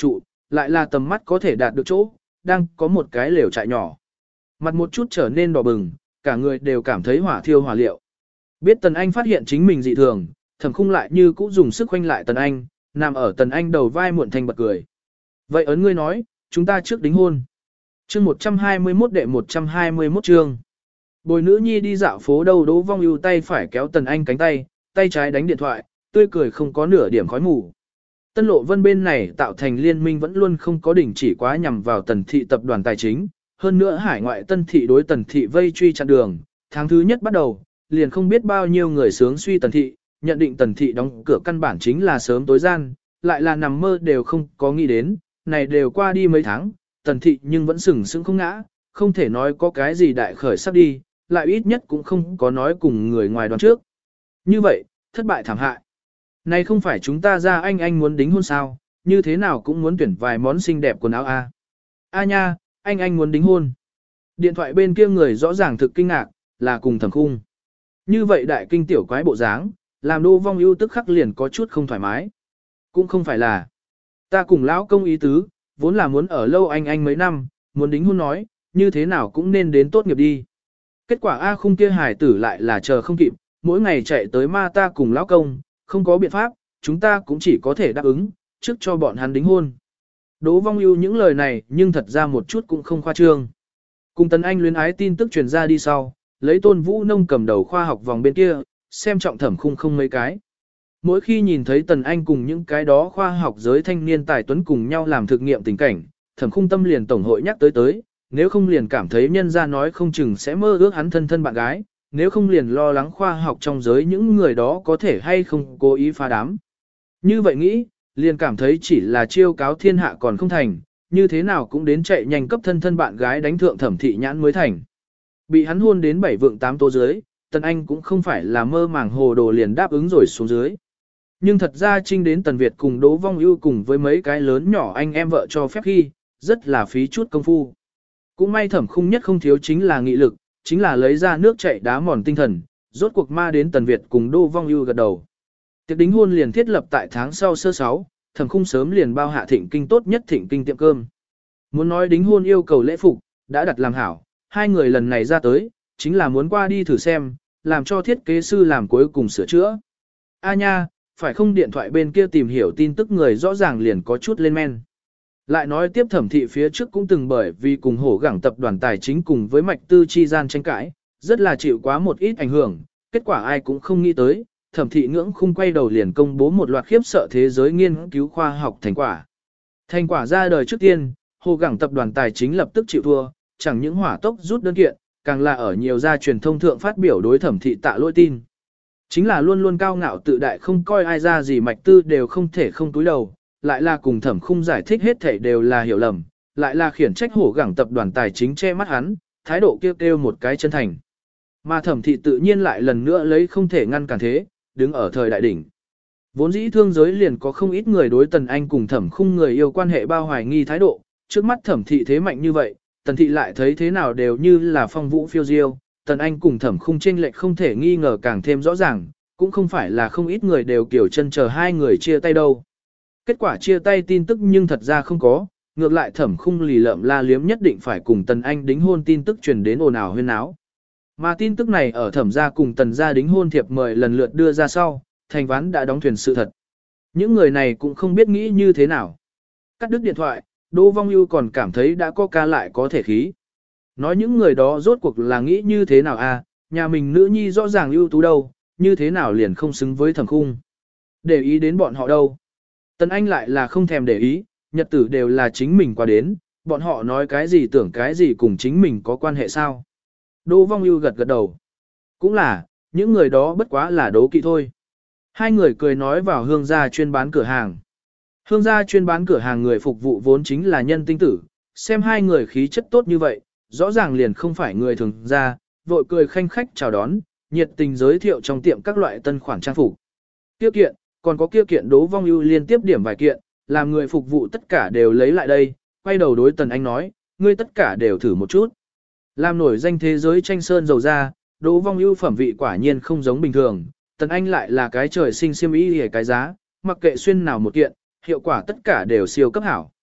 lại là tầm mắt có thể đạt được chỗ, đang có một cái lều trại nhỏ. Mặt một chút trở nên đỏ bừng, cả người đều cảm thấy hỏa thiêu hỏa liệu. Biết Tần Anh phát hiện chính mình dị thường, Thẩm Khung lại như cũ dùng sức khoanh lại Tần Anh, nằm ở Tần Anh đầu vai muộn thanh bật cười. Vậy ấn ngươi nói, chúng ta trước đính hôn. Chương 121 đệ 121 chương. Bồi nữ nhi đi dạo phố đâu Đỗ Vong Ưu tay phải kéo Tần Anh cánh tay, tay trái đánh điện thoại, tươi cười không có nửa điểm khói mù. Tân Lộ Vân bên này tạo thành liên minh vẫn luôn không có đỉnh chỉ quá nhằm vào Tần thị tập đoàn tài chính, hơn nữa hải ngoại Tân thị đối Tần thị vây truy chặn đường, tháng thứ nhất bắt đầu, liền không biết bao nhiêu người sướng suy Tần thị, nhận định Tần thị đóng cửa căn bản chính là sớm tối gian, lại là nằm mơ đều không có nghĩ đến, này đều qua đi mấy tháng, Tần thị nhưng vẫn sừng sững không ngã, không thể nói có cái gì đại khởi sắp đi, lại ít nhất cũng không có nói cùng người ngoài đoán trước. Như vậy, thất bại thảm hại. Này không phải chúng ta ra anh muốn đính hôn sao, như thế nào cũng muốn tuyển vài món xinh đẹp quần áo a. A nha, anh muốn đính hôn. Điện thoại bên kia người rõ ràng thực kinh ngạc, là cùng Thẩm Khung. Như vậy đại kinh tiểu quái bộ dáng, làm Đỗ Vong Ưu tức khắc liền có chút không thoải mái. Cũng không phải là. Ta cùng lão công ý tứ, vốn là muốn ở lâu anh mấy năm, muốn đính hôn nói, như thế nào cũng nên đến tốt nghiệp đi. Kết quả A Khung kia hài tử lại là chờ không kịp, mỗi ngày chạy tới ma ta cùng lão công, không có biện pháp, chúng ta cũng chỉ có thể đáp ứng, trước cho bọn hắn đính hôn. Đỗ Vong Ưu những lời này nhưng thật ra một chút cũng không khoa trương. Cùng Tần Anh luyến ái tin tức truyền ra đi sau, lấy Tôn Vũ Nông cầm đầu khoa học vòng bên kia, xem trọng Thẩm Khung không mấy cái. Mỗi khi nhìn thấy Tần Anh cùng những cái đó khoa học giới thanh niên tài tuấn cùng nhau làm thực nghiệm tình cảnh, Thẩm Khung tâm liền tổng hội nhắc tới, nếu không liền cảm thấy nhân ra nói không chừng sẽ mơ ước hắn thân bạn gái, nếu không liền lo lắng khoa học trong giới những người đó có thể hay không cố ý phá đám. Như vậy nghĩ, liền cảm thấy chỉ là chiêu cáo thiên hạ còn không thành, như thế nào cũng đến chạy nhanh cấp thân bạn gái đánh thượng Thẩm thị nhãn mới thành. Bị hắn hôn đến 7 vượng 8 tố dưới, Tần Anh cũng không phải là mơ màng hồ đồ liền đáp ứng rồi xuống dưới. Nhưng thật ra trinh đến Tần Việt cùng Đỗ Vong Ưu cùng với mấy cái lớn nhỏ anh em vợ cho phép khi, rất là phí chút công phu. Cũng may Thẩm Khung nhất không thiếu chính là nghị lực, chính là lấy ra nước chảy đá mòn tinh thần, rốt cuộc ma đến Tần Việt cùng Đỗ Vong Ưu gật đầu. Tiệc đính hôn liền thiết lập tại tháng sau sơ 6, Thẩm Khung sớm liền bao hạ thịnh kinh tốt nhất thịnh kinh tiệm cơm. Muốn nói đính hôn yêu cầu lễ phục, đã đặt làm hảo, hai người lần này ra tới, chính là muốn qua đi thử xem, làm cho thiết kế sư làm cuối cùng sửa chữa. A nha, phải không điện thoại bên kia tìm hiểu tin tức người rõ ràng liền có chút lên men. Lại nói tiếp Thẩm thị phía trước cũng từng bởi vì cùng hổ gẳng tập đoàn tài chính cùng với mạch tư chi gian tranh cãi, rất là chịu quá một ít ảnh hưởng, kết quả ai cũng không nghĩ tới, Thẩm thị ngưỡng khung quay đầu liền công bố một loạt khiếp sợ thế giới nghiên cứu khoa học thành quả. Thành quả ra đời trước tiên, hổ gẳng tập đoàn tài chính lập tức chịu thua, chẳng những hỏa tốc rút đơn kiện, càng là ở nhiều gia truyền thông thượng phát biểu đối Thẩm thị tạ lỗi tin. Chính là luôn luôn cao ngạo tự đại không coi ai ra gì mạch tư đều không thể không túi đầu, lại là cùng Thẩm Khung giải thích hết thảy đều là hiểu lầm, lại là khiển trách hổ gẳng tập đoàn tài chính che mắt hắn, thái độ kêu một cái chân thành. Mà Thẩm thị tự nhiên lại lần nữa lấy không thể ngăn cản thế, đứng ở thời đại đỉnh. Vốn dĩ thương giới liền có không ít người đối Tần Anh cùng Thẩm Khung người yêu quan hệ bao hoài nghi thái độ, trước mắt Thẩm thị thế mạnh như vậy, Tần thị lại thấy thế nào đều như là phong vũ phiêu diêu, Tần Anh cùng Thẩm Khung chênh lệch không thể nghi ngờ càng thêm rõ ràng, cũng không phải là không ít người đều kiểu chân chờ hai người chia tay đâu. Kết quả chia tay tin tức nhưng thật ra không có, ngược lại Thẩm Khung lì lợm la liếm nhất định phải cùng Tần Anh đính hôn tin tức truyền đến ồn ào huyên náo. Mà tin tức này ở Thẩm gia cùng Tần gia đính hôn thiệp mời lần lượt đưa ra sau, thành ván đã đóng thuyền sự thật. Những người này cũng không biết nghĩ như thế nào. Cắt đứt điện thoại, Đỗ Vong Ưu còn cảm thấy đã có ca lại có thể khí. Nói những người đó rốt cuộc là nghĩ như thế nào à, nhà mình nữ nhi rõ ràng ưu tú đâu, như thế nào liền không xứng với Thẩm Khung. Để ý đến bọn họ đâu. Tần Anh lại là không thèm để ý, nhật tử đều là chính mình qua đến, bọn họ nói cái gì tưởng cái gì cùng chính mình có quan hệ sao. Đỗ Vong Ưu gật gật đầu. Cũng là, những người đó bất quá là đố kỵ thôi. Hai người cười nói vào Hương gia chuyên bán cửa hàng. Hương gia chuyên bán cửa hàng người phục vụ vốn chính là nhân tinh tử, xem hai người khí chất tốt như vậy, rõ ràng liền không phải người thường ra, vội cười khanh khách chào đón, nhiệt tình giới thiệu trong tiệm các loại tân khoản trang phục. Tiêu kiện, còn có kia kiện Đỗ Vong Ưu liên tiếp điểm vài kiện, làm người phục vụ tất cả đều lấy lại đây, quay đầu đối Tần Anh nói, ngươi tất cả đều thử một chút. Làm nổi danh thế giới tranh sơn dầu ra, Đỗ Vong Ưu phẩm vị quả nhiên không giống bình thường, Tần Anh lại là cái trời sinh xiêm y hề cái giá, mặc kệ xuyên nào một kiện, hiệu quả tất cả đều siêu cấp hảo.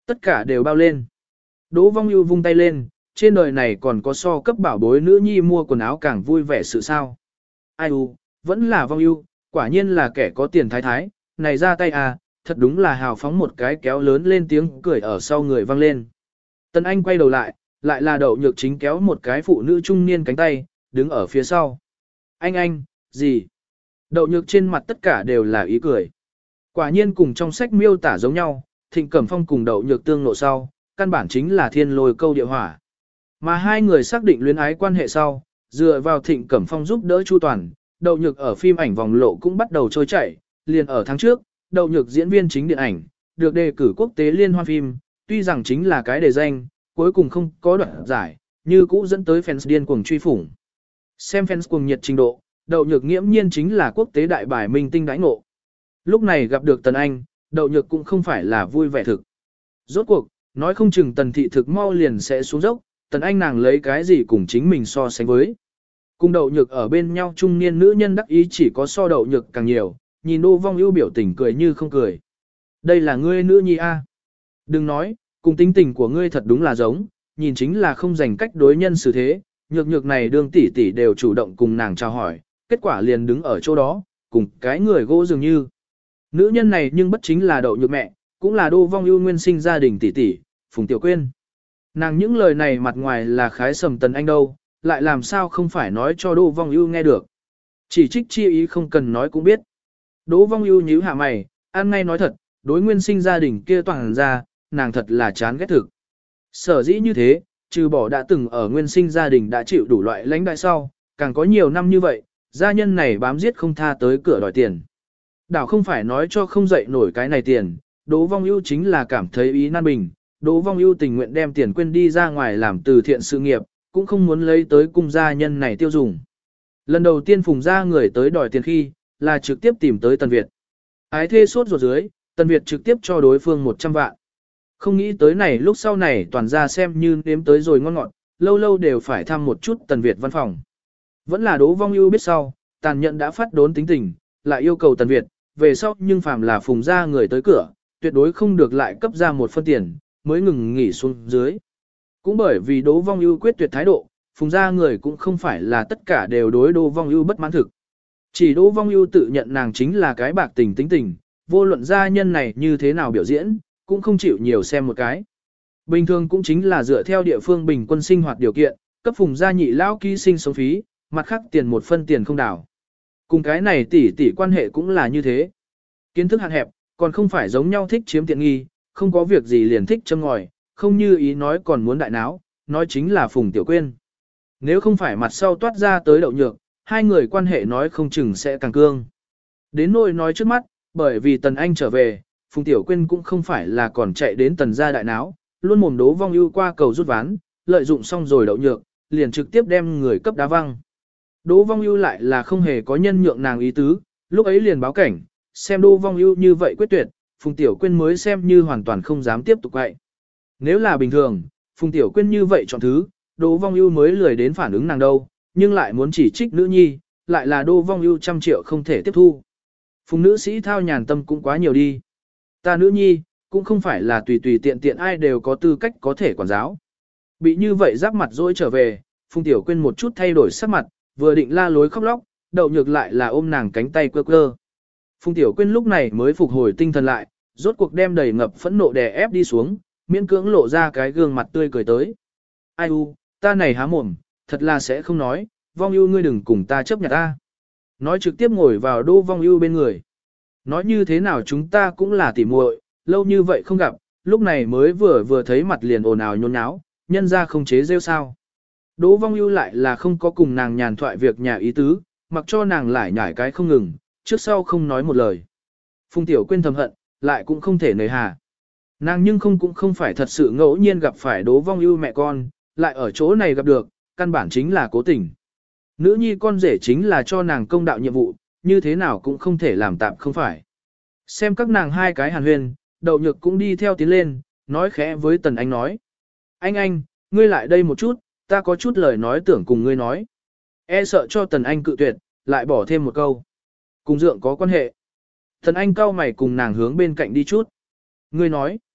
Tất cả đều bao lên. Đỗ Vong Ưu vung tay lên, trên đời này còn có so cấp bảo bối nữ nhi mua quần áo càng vui vẻ sự sao. Ai u, vẫn là Vong Ưu, quả nhiên là kẻ có tiền thái thái, này ra tay à, thật đúng là hào phóng một cái kéo lớn lên tiếng cười ở sau người vang lên. Tần Anh quay đầu lại là Đậu Nhược Chính kéo một cái phụ nữ trung niên cánh tay, đứng ở phía sau. Anh, gì? Đậu Nhược trên mặt tất cả đều là ý cười. Quả nhiên cùng trong sách miêu tả giống nhau, Thịnh Cẩm Phong cùng Đậu Nhược tương nộ sau, căn bản chính là thiên lôi câu địa hỏa. Mà hai người xác định luyến ái quan hệ sau, dựa vào Thịnh Cẩm Phong giúp đỡ Chu Toàn, Đậu Nhược ở phim ảnh vòng lộ cũng bắt đầu trôi chảy, liền ở tháng trước, Đậu Nhược diễn viên chính điện ảnh, được đề cử quốc tế liên hoan phim, tuy rằng chính là cái đề danh, cuối cùng không có đoạt giải, như cũ dẫn tới fans điên cuồng truy phủng. Xem fans cuồng nhiệt trình độ, Đậu Nhược nghiễm nhiên chính là quốc tế đại bài minh tinh đãi ngộ. Lúc này gặp được Tần Anh, Đậu Nhược cũng không phải là vui vẻ thực. Rốt cuộc, nói không chừng Tần thị thực mau liền sẽ xuống dốc, Tần Anh nàng lấy cái gì cùng chính mình so sánh với. Cùng Đậu Nhược ở bên nhau trung niên nữ nhân đắc ý chỉ có so Đậu Nhược càng nhiều, nhìn Đỗ Vong Ưu biểu tình cười như không cười. Đây là ngươi nữ nhi a? Đừng nói, cùng tính tình của ngươi thật đúng là giống, nhìn chính là không dành cách đối nhân xử thế, nhược này đương tỷ tỷ đều chủ động cùng nàng chào hỏi, kết quả liền đứng ở chỗ đó, cùng cái người gỗ dường như. Nữ nhân này nhưng bất chính là Đậu Nhược mẹ, cũng là Đỗ Vong Ưu nguyên sinh gia đình tỷ tỷ, Phùng Tiểu Quyên. Nàng những lời này mặt ngoài là khái sầm Tần Anh đâu, lại làm sao không phải nói cho Đỗ Vong Ưu nghe được. Chỉ trích chi ý không cần nói cũng biết. Đỗ Vong Ưu nhíu hạ mày, ăn ngay nói thật, đối nguyên sinh gia đình kia toàn ra, nàng thật là chán ghét thực. Sở dĩ như thế, trừ bỏ đã từng ở nguyên sinh gia đình đã chịu đủ loại lãnh đại sau, càng có nhiều năm như vậy, gia nhân này bám giết không tha tới cửa đòi tiền. Đảo không phải nói cho không dậy nổi cái này tiền, Đỗ Vong Ưu chính là cảm thấy ý nan bình, Đỗ Vong Ưu tình nguyện đem tiền quên đi ra ngoài làm từ thiện sự nghiệp, cũng không muốn lấy tới cung gia nhân này tiêu dùng. Lần đầu tiên Phùng gia người tới đòi tiền khi, là trực tiếp tìm tới Tần Việt. Ái thê sốt ruột dưới, Tần Việt trực tiếp cho đối phương 100 vạn. Không nghĩ tới này lúc sau này toàn ra xem như nếm tới rồi ngon ngọt, lâu lâu đều phải thăm một chút Tần Việt văn phòng. Vẫn là Đỗ Vong Ưu biết sau, tàn nhẫn đã phát đốn tính tình, lại yêu cầu Tần Việt, về sau nhưng phàm là Phùng gia người tới cửa, tuyệt đối không được lại cấp ra một phân tiền, mới ngừng nghỉ xuống dưới. Cũng bởi vì Đỗ Vong Ưu quyết tuyệt thái độ, Phùng gia người cũng không phải là tất cả đều đối Đỗ Vong Ưu bất mãn thực. Chỉ Đỗ Vong Ưu tự nhận nàng chính là cái bạc tình tính tình, vô luận gia nhân này như thế nào biểu diễn, cũng không chịu nhiều xem một cái. Bình thường cũng chính là dựa theo địa phương bình quân sinh hoạt điều kiện, cấp Phùng gia nhị lão ký sinh sống phí, mặt khác tiền một phân tiền không đảo. Cùng cái này tỷ quan hệ cũng là như thế. Kiến thức hạn hẹp, còn không phải giống nhau thích chiếm tiện nghi, không có việc gì liền thích châm ngòi, không như ý nói còn muốn đại náo, nói chính là Phùng Tiểu Quyên. Nếu không phải mặt sau toát ra tới Đậu Nhược, hai người quan hệ nói không chừng sẽ càng cương. Đến nỗi nói trước mắt, bởi vì Tần Anh trở về, Phùng Tiểu Quyên cũng không phải là còn chạy đến Tần gia đại náo, luôn mồm Đỗ Vong Ưu qua cầu rút ván, lợi dụng xong rồi Đậu Nhược, liền trực tiếp đem người cấp đá văng. Đỗ Vong Ưu lại là không hề có nhân nhượng nàng ý tứ, lúc ấy liền báo cảnh, xem Đỗ Vong Ưu như vậy quyết tuyệt, Phùng Tiểu Quyên mới xem như hoàn toàn không dám tiếp tục vậy. Nếu là bình thường, Phùng Tiểu Quyên như vậy chọn thứ, Đỗ Vong Ưu mới lười đến phản ứng nàng đâu, nhưng lại muốn chỉ trích nữ nhi, lại là Đỗ Vong Ưu trăm triệu không thể tiếp thu. Phùng nữ sĩ thao nhàn tâm cũng quá nhiều đi. Ta nữ nhi, cũng không phải là tùy tùy tiện tiện ai đều có tư cách có thể quản giáo. Bị như vậy giáp mặt dỗi trở về, Phùng Tiểu Quyên một chút thay đổi sắc mặt, vừa định la lối khóc lóc, Đậu Nhược lại là ôm nàng cánh tay quơ quơ. Phùng Tiểu Quyên lúc này mới phục hồi tinh thần lại, rốt cuộc đem đầy ngập phẫn nộ đè ép đi xuống, miễn cưỡng lộ ra cái gương mặt tươi cười tới. Ai u, ta này há mồm, thật là sẽ không nói, Vong Ưu ngươi đừng cùng ta chấp nhận ta. Nói trực tiếp ngồi vào Đỗ Vong Ưu bên người. Nói như thế nào chúng ta cũng là tỉ muội, lâu như vậy không gặp, lúc này mới vừa thấy mặt liền ồn ào nhốn nháo, nhân ra không chế rêu sao. Đỗ Vong Ưu lại là không có cùng nàng nhàn thoại việc nhà ý tứ, mặc cho nàng lải nhải cái không ngừng, trước sau không nói một lời. Phùng Tiểu Quyên thầm hận, lại cũng không thể nời hà. Nàng nhưng cũng không phải thật sự ngẫu nhiên gặp phải Đỗ Vong Ưu mẹ con, lại ở chỗ này gặp được, căn bản chính là cố tình. Nữ nhi con rể chính là cho nàng công đạo nhiệm vụ, như thế nào cũng không thể làm tạm không phải. Xem các nàng hai cái hàn huyền, Đậu Nhược cũng đi theo tiến lên, nói khẽ với Tần Anh nói. Anh, ngươi lại đây một chút, ta có chút lời nói tưởng cùng ngươi nói. E sợ cho Tần Anh cự tuyệt, lại bỏ thêm một câu. Cùng dượng có quan hệ. Tần Anh cau mày cùng nàng hướng bên cạnh đi chút. Ngươi nói.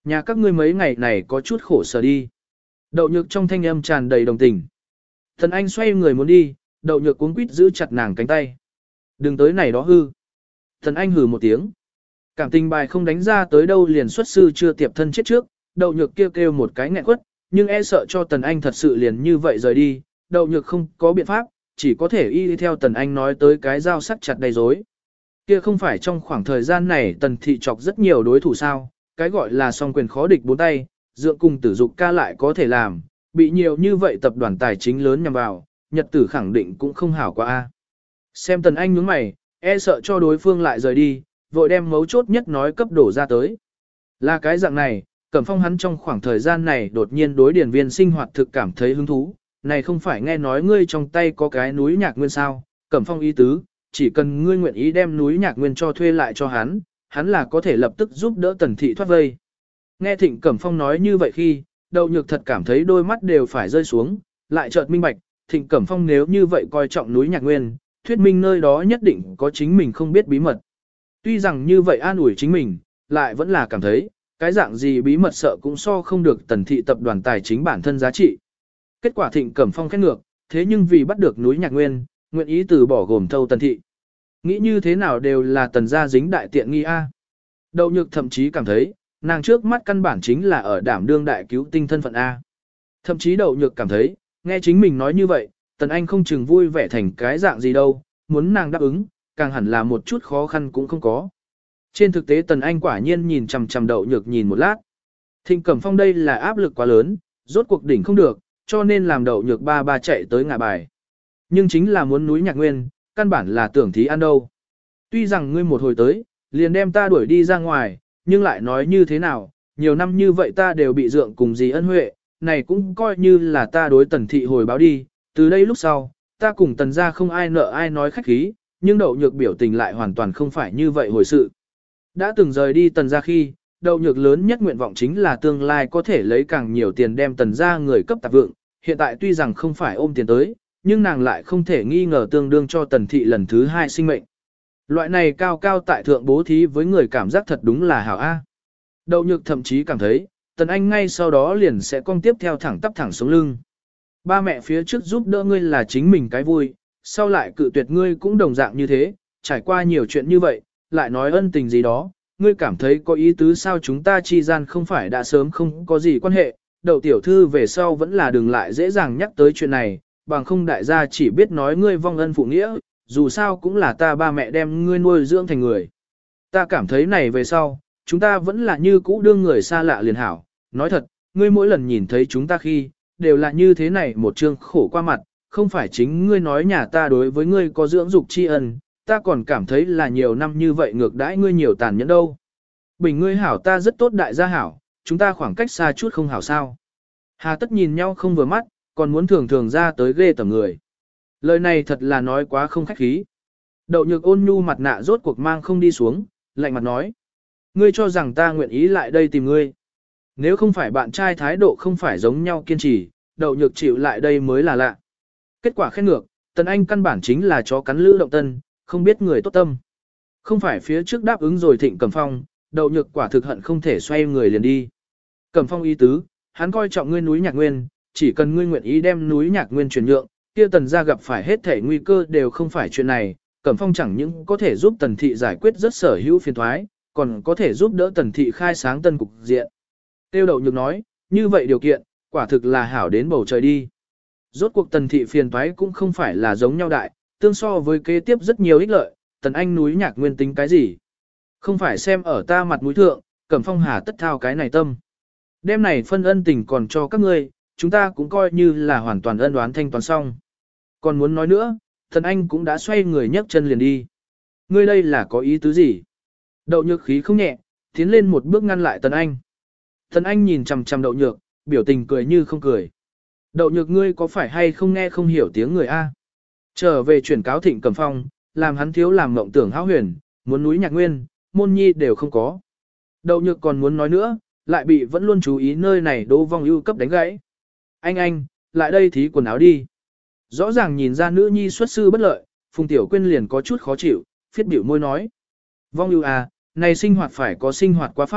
Nhà các ngươi mấy ngày này có chút khổ sở đi. Đậu nhược trong thanh âm tràn đầy đồng tình. Tần Anh xoay người muốn đi, đậu nhược cuống quýt giữ chặt nàng cánh tay. Đừng tới này đó hư. Tần Anh hừ một tiếng. Cảm tình bài không đánh ra tới đâu liền xuất sư chưa tiệp thân chết trước, đậu nhược kêu một cái nghẹn quất, nhưng e sợ cho Tần Anh thật sự liền như vậy rời đi, đậu nhược không có biện pháp, chỉ có thể y theo Tần Anh nói tới cái dao sắc chặt đầy rối. Kia không phải trong khoảng thời gian này Tần thị chọc rất nhiều đối thủ sao, cái gọi là song quyền khó địch bốn tay, dựa cùng tử dục ca lại có thể làm, bị nhiều như vậy tập đoàn tài chính lớn nhằm vào, nhật tử khẳng định cũng không hảo quá a. Xem Tần Anh nhướng mày, e sợ cho đối phương lại rời đi, vội đem mấu chốt nhất nói cấp đổ ra tới. Là cái dạng này, Cẩm Phong hắn trong khoảng thời gian này đột nhiên đối điển viên sinh hoạt thực cảm thấy hứng thú, này không phải nghe nói ngươi trong tay có cái núi nhạc nguyên sao, Cẩm Phong ý tứ, chỉ cần ngươi nguyện ý đem núi nhạc nguyên cho thuê lại cho hắn là có thể lập tức giúp đỡ Tần thị thoát vây. Nghe Thịnh Cẩm Phong nói như vậy khi, Đậu Nhược thật cảm thấy đôi mắt đều phải rơi xuống, lại chợt minh bạch, Thịnh Cẩm Phong nếu như vậy coi trọng núi nhạc nguyên, thuyết minh nơi đó nhất định có chính mình không biết bí mật. Tuy rằng như vậy an ủi chính mình, lại vẫn là cảm thấy, cái dạng gì bí mật sợ cũng so không được Tần thị tập đoàn tài chính bản thân giá trị. Kết quả Thịnh Cẩm Phong khét ngược, thế nhưng vì bắt được núi nhạc nguyên, nguyện ý từ bỏ gồm thâu Tần thị. Nghĩ như thế nào đều là Tần gia dính đại tiện nghi a. Đậu Nhược thậm chí cảm thấy, nàng trước mắt căn bản chính là ở đảm đương đại cứu tinh thân phận A. Thậm chí Đậu Nhược cảm thấy, nghe chính mình nói như vậy, Tần Anh không chừng vui vẻ thành cái dạng gì đâu, muốn nàng đáp ứng, càng hẳn là một chút khó khăn cũng không có. Trên thực tế Tần Anh quả nhiên nhìn chằm chằm Đậu Nhược nhìn một lát. Thịnh Cẩm Phong đây là áp lực quá lớn, rốt cuộc đỉnh không được, cho nên làm Đậu Nhược ba chạy tới ngả bài. Nhưng chính là muốn núi nhạc nguyên, căn bản là tưởng thí ăn đâu. Tuy rằng ngươi một hồi tới, liền đem ta đuổi đi ra ngoài, nhưng lại nói như thế nào, nhiều năm như vậy ta đều bị dượng cùng dì ân huệ, này cũng coi như là ta đối Tần thị hồi báo đi, từ đây lúc sau, ta cùng Tần gia không ai nợ ai nói khách khí, nhưng Đậu Nhược biểu tình lại hoàn toàn không phải như vậy hồi sự. Đã từng rời đi Tần gia khi, Đậu Nhược lớn nhất nguyện vọng chính là tương lai có thể lấy càng nhiều tiền đem Tần gia người cấp tạp vượng, hiện tại tuy rằng không phải ôm tiền tới, nhưng nàng lại không thể nghi ngờ tương đương cho Tần thị lần thứ hai sinh mệnh. Loại này cao cao tại thượng bố thí với người cảm giác thật đúng là hảo A. Đậu Nhược thậm chí cảm thấy, Tần Anh ngay sau đó liền sẽ cong tiếp theo thẳng tắp thẳng xuống lưng. Ba mẹ phía trước giúp đỡ ngươi là chính mình cái vui, sau lại cự tuyệt ngươi cũng đồng dạng như thế, trải qua nhiều chuyện như vậy, lại nói ân tình gì đó, ngươi cảm thấy có ý tứ sao chúng ta chi gian không phải đã sớm không có gì quan hệ, Đậu tiểu thư về sau vẫn là đừng lại dễ dàng nhắc tới chuyện này, bằng không đại gia chỉ biết nói ngươi vong ân phụ nghĩa, dù sao cũng là ta ba mẹ đem ngươi nuôi dưỡng thành người. Ta cảm thấy này về sau, chúng ta vẫn là như cũ đương người xa lạ liền hảo. Nói thật, ngươi mỗi lần nhìn thấy chúng ta khi, đều là như thế này một chương khổ qua mặt, không phải chính ngươi nói nhà ta đối với ngươi có dưỡng dục tri ân, ta còn cảm thấy là nhiều năm như vậy ngược đãi ngươi nhiều tàn nhẫn đâu. Bình ngươi hảo ta rất tốt đại gia hảo, chúng ta khoảng cách xa chút không hảo sao. Hà tất nhìn nhau không vừa mắt, còn muốn thường thường ra tới ghê tởm người. Lời này thật là nói quá không khách khí. Đậu Nhược ôn nhu mặt nạ rốt cuộc mang không đi xuống, lạnh mặt nói. Ngươi cho rằng ta nguyện ý lại đây tìm ngươi. Nếu không phải bạn trai thái độ không phải giống nhau kiên trì, Đậu Nhược chịu lại đây mới là lạ. Kết quả khen ngược, Tần Anh căn bản chính là chó cắn lữ động tân, không biết người tốt tâm. Không phải phía trước đáp ứng rồi Thịnh Cẩm Phong, Đậu Nhược quả thực hận không thể xoay người liền đi. Cẩm Phong ý tứ, hắn coi trọng ngươi núi nhạc nguyên, chỉ cần ngươi nguyện ý đem núi nhạc nguyên chuyển nhượng, kia Tần gia gặp phải hết thể nguy cơ đều không phải chuyện này, Cẩm Phong chẳng những có thể giúp Tần thị giải quyết rất sở hữu phiền thoái, còn có thể giúp đỡ Tần thị khai sáng tân cục diện. Tiêu Đậu Nhược nói, như vậy điều kiện, quả thực là hảo đến bầu trời đi. Rốt cuộc Tần thị phiền toái cũng không phải là giống nhau đại, tương so với kế tiếp rất nhiều ích lợi, Tần Anh núi nhạc nguyên tính cái gì. Không phải xem ở ta mặt mũi thượng, Cẩm Phong hà tất thao cái này tâm. Đêm này phân ân tình còn cho các ngươi, chúng ta cũng coi như là hoàn toàn ân đoán thanh toán xong. Còn muốn nói nữa, Tần Anh cũng đã xoay người nhấc chân liền đi. Ngươi đây là có ý tứ gì? Đậu Nhược khí không nhẹ, tiến lên một bước ngăn lại Tần Anh. Tần Anh nhìn chằm chằm Đậu Nhược, biểu tình cười như không cười. Đậu Nhược ngươi có phải hay không nghe không hiểu tiếng người A? Trở về chuyển cáo Thịnh Cẩm Phong, làm hắn thiếu làm mộng tưởng hão huyền, muốn núi nhạc nguyên, môn nhi đều không có. Đậu Nhược còn muốn nói nữa, lại bị vẫn luôn chú ý nơi này Đỗ Vong Ưu cấp đánh gãy. Anh, lại đây thí quần áo đi. Rõ ràng nhìn ra nữ nhi xuất sư bất lợi, Phùng Tiểu Quyên liền có chút khó chịu, phiết biểu môi nói. Vong Ưu à, này sinh hoạt phải có sinh hoạt quá pháp,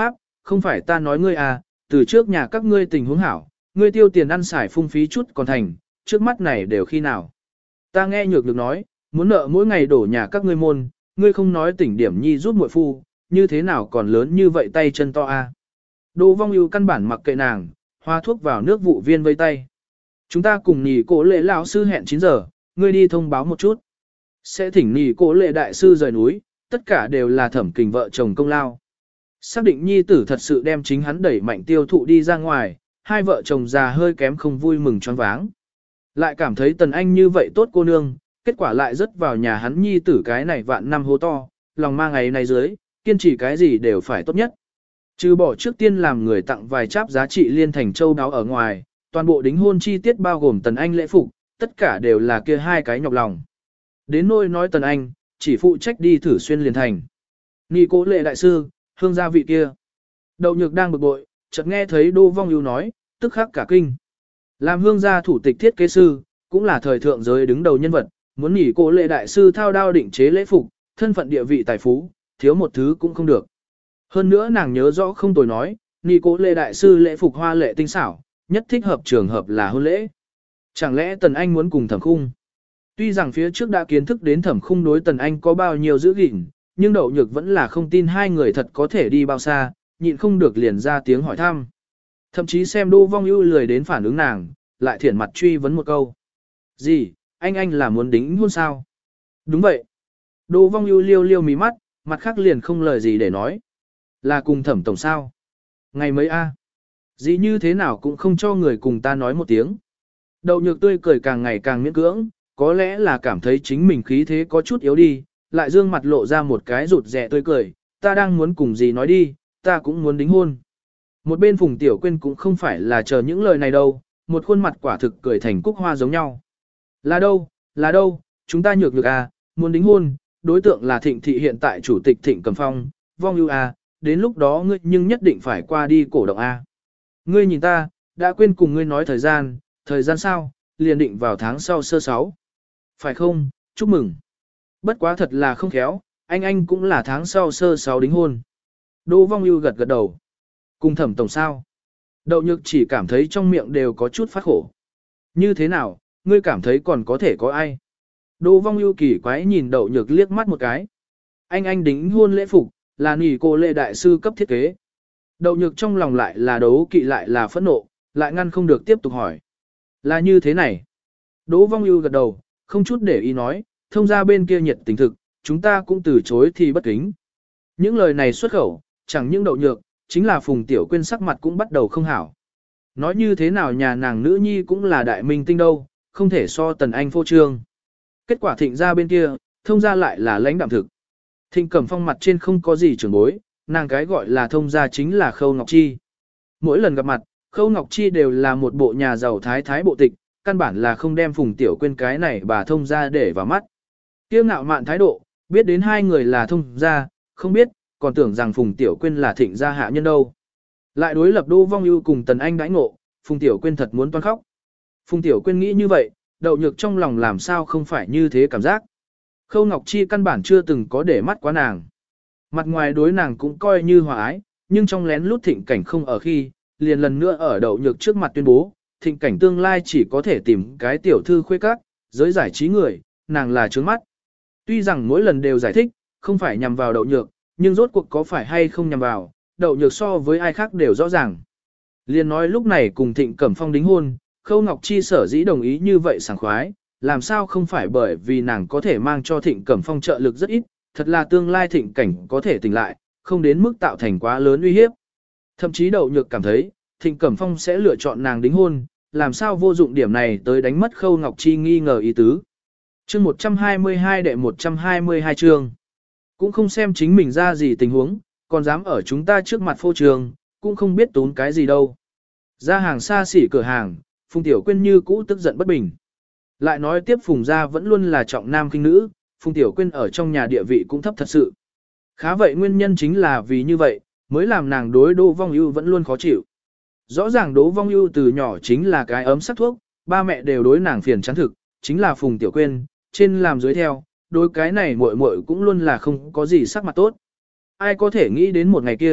không phải ta nói ngươi à, từ trước nhà các ngươi tình huống hảo, ngươi tiêu tiền ăn xài phung phí chút còn thành, trước mắt này đều khi nào. Ta nghe nhược được nói, muốn nợ mỗi ngày đổ nhà các ngươi môn, ngươi không nói tỉnh điểm nhi giúp muội phu, như thế nào còn lớn như vậy tay chân to a. Đỗ Vong Ưu căn bản mặc kệ nàng, hoa thuốc vào nước vụ viên vây tay. Chúng ta cùng nhì cổ lệ lão sư hẹn 9 giờ, ngươi đi thông báo một chút. Sẽ thỉnh nhì cổ lệ đại sư rời núi, tất cả đều là Thẩm Kình vợ chồng công lao. Xác định nhi tử thật sự đem chính hắn đẩy mạnh tiêu thụ đi ra ngoài, hai vợ chồng già hơi kém không vui mừng choáng váng. Lại cảm thấy Tần Anh như vậy tốt cô nương, kết quả lại rớt vào nhà hắn nhi tử cái này vạn năm hố to, lòng ma ngày này dưới, kiên trì cái gì đều phải tốt nhất. Trừ bỏ trước tiên làm người tặng vài cháp giá trị liên thành châu đáo ở ngoài, toàn bộ đính hôn chi tiết bao gồm Tần Anh lễ phục, tất cả đều là kia hai cái nhọc lòng. Đến nỗi nói Tần Anh, chỉ phụ trách đi thử xuyên liền thành. Nghi cố lệ đại sư, hương gia vị kia. Đậu nhược đang bực bội, chợt nghe thấy Đỗ Vong Ưu nói, tức khắc cả kinh. Làm hương gia thủ tịch thiết kế sư, cũng là thời thượng giới đứng đầu nhân vật, muốn nghỉ cố lệ đại sư thao đao định chế lễ phục, thân phận địa vị tài phú, thiếu một thứ cũng không được. Hơn nữa nàng nhớ rõ không tồi nói, nghỉ cố lệ đại sư lễ phục hoa lệ tinh xảo, nhất thích hợp trường hợp là hôn lễ. Chẳng lẽ Tần Anh muốn cùng Thẩm Khung? Tuy rằng phía trước đã kiến thức đến Thẩm Khung đối Tần Anh có bao nhiêu giữ gìn, nhưng Đậu Nhược vẫn là không tin hai người thật có thể đi bao xa, nhịn không được liền ra tiếng hỏi thăm. Thậm chí xem Đỗ Vong Ưu lười đến phản ứng nàng, lại thiển mặt truy vấn một câu. Gì, anh là muốn đính hôn sao? Đúng vậy. Đỗ Vong Ưu liêu liêu mí mắt, mặt khác liền không lời gì để nói. Là cùng Thẩm tổng sao? Ngày mấy a? Gì như thế nào cũng không cho người cùng ta nói một tiếng. Đậu Nhược tươi cười càng ngày càng miễn cưỡng, có lẽ là cảm thấy chính mình khí thế có chút yếu đi, lại dương mặt lộ ra một cái rụt rè tươi cười, ta đang muốn cùng gì nói đi, ta cũng muốn đính hôn. Một bên Phùng Tiểu Quyên cũng không phải là chờ những lời này đâu, một khuôn mặt quả thực cười thành cúc hoa giống nhau. Là đâu, chúng ta nhược à, muốn đính hôn, đối tượng là Thịnh thị hiện tại chủ tịch Thịnh Cẩm Phong, Vong Ưu à, đến lúc đó ngươi nhưng nhất định phải qua đi cổ động a. Ngươi nhìn ta, đã quên cùng ngươi nói thời gian sao, liền định vào tháng sau sơ 6. Phải không, chúc mừng. Bất quá thật là không khéo, anh cũng là tháng sau sơ 6 đính hôn. Đỗ Vong Ưu gật gật đầu. Cùng Thẩm tổng sao? Đậu Nhược chỉ cảm thấy trong miệng đều có chút phát khổ. Như thế nào, ngươi cảm thấy còn có thể có ai? Đỗ Vong Ưu kỳ quái nhìn Đậu Nhược liếc mắt một cái. Anh đính hôn lễ phục, là nỉ cô lệ đại sư cấp thiết kế. Đậu Nhược trong lòng lại là đấu kỵ lại là phẫn nộ, lại ngăn không được tiếp tục hỏi. Là như thế này. Đỗ Vong Ưu gật đầu, không chút để ý nói, thông gia bên kia nhiệt tình thực, chúng ta cũng từ chối thì bất kính. Những lời này xuất khẩu, chẳng những Đậu Nhược, chính là Phùng Tiểu Quyên sắc mặt cũng bắt đầu không hảo. Nói như thế nào nhà nàng nữ nhi cũng là đại minh tinh đâu, không thể so Tần Anh phô trương. Kết quả Thịnh gia bên kia, thông gia lại là lãnh đạm thực. Thịnh Cẩm Phong mặt trên không có gì trưởng bối, nàng cái gọi là thông gia chính là Khâu Ngọc Chi. Mỗi lần gặp mặt, Khâu Ngọc Chi đều là một bộ nhà giàu thái thái bộ tịch, căn bản là không đem Phùng Tiểu Quyên cái này bà thông gia để vào mắt. Kiêu ngạo mạn thái độ, biết đến hai người là thông gia, không biết, còn tưởng rằng Phùng Tiểu Quyên là Thịnh gia hạ nhân đâu. Lại đối lập Đỗ Vong Ưu cùng Tần Anh đãi ngộ, Phùng Tiểu Quyên thật muốn toan khóc. Phùng Tiểu Quyên nghĩ như vậy, Đậu Nhược trong lòng làm sao không phải như thế cảm giác. Khâu Ngọc Chi căn bản chưa từng có để mắt quá nàng. Mặt ngoài đối nàng cũng coi như hòa ái, nhưng trong lén lút Thịnh Cảnh không ở khi, liền lần nữa ở Đậu Nhược trước mặt tuyên bố, Thịnh Cảnh tương lai chỉ có thể tìm cái tiểu thư khuê các, giới giải trí người, nàng là trướng mắt. Tuy rằng mỗi lần đều giải thích, không phải nhằm vào Đậu Nhược, nhưng rốt cuộc có phải hay không nhằm vào, Đậu Nhược so với ai khác đều rõ ràng. Liên nói lúc này cùng Thịnh Cẩm Phong đính hôn, Khâu Ngọc Chi sở dĩ đồng ý như vậy sảng khoái, làm sao không phải bởi vì nàng có thể mang cho Thịnh Cẩm Phong trợ lực rất ít, thật là tương lai Thịnh Cảnh có thể tỉnh lại, không đến mức tạo thành quá lớn uy hiếp. Thậm chí Đậu Nhược cảm thấy, Thịnh Cẩm Phong sẽ lựa chọn nàng đính hôn, làm sao vô dụng điểm này tới đánh mất Khâu Ngọc Chi nghi ngờ ý tứ. Chương 122 đệ 122 chương. Cũng không xem chính mình ra gì tình huống, còn dám ở chúng ta trước mặt phô trường, cũng không biết tốn cái gì đâu. Ra hàng xa xỉ cửa hàng, Phùng Tiểu Quyên như cũ tức giận bất bình. Lại nói tiếp Phùng gia vẫn luôn là trọng nam khinh nữ, Phùng Tiểu Quyên ở trong nhà địa vị cũng thấp thật sự. Khá vậy nguyên nhân chính là vì như vậy, mới làm nàng đối Đỗ Vong Ưu vẫn luôn khó chịu. Rõ ràng Đỗ Vong Ưu từ nhỏ chính là cái ấm sắc thuốc, ba mẹ đều đối nàng phiền chán thực, chính là Phùng Tiểu Quyên, trên làm dưới theo, đối cái này muội muội cũng luôn là không có gì sắc mặt tốt. Ai có thể nghĩ đến một ngày kia,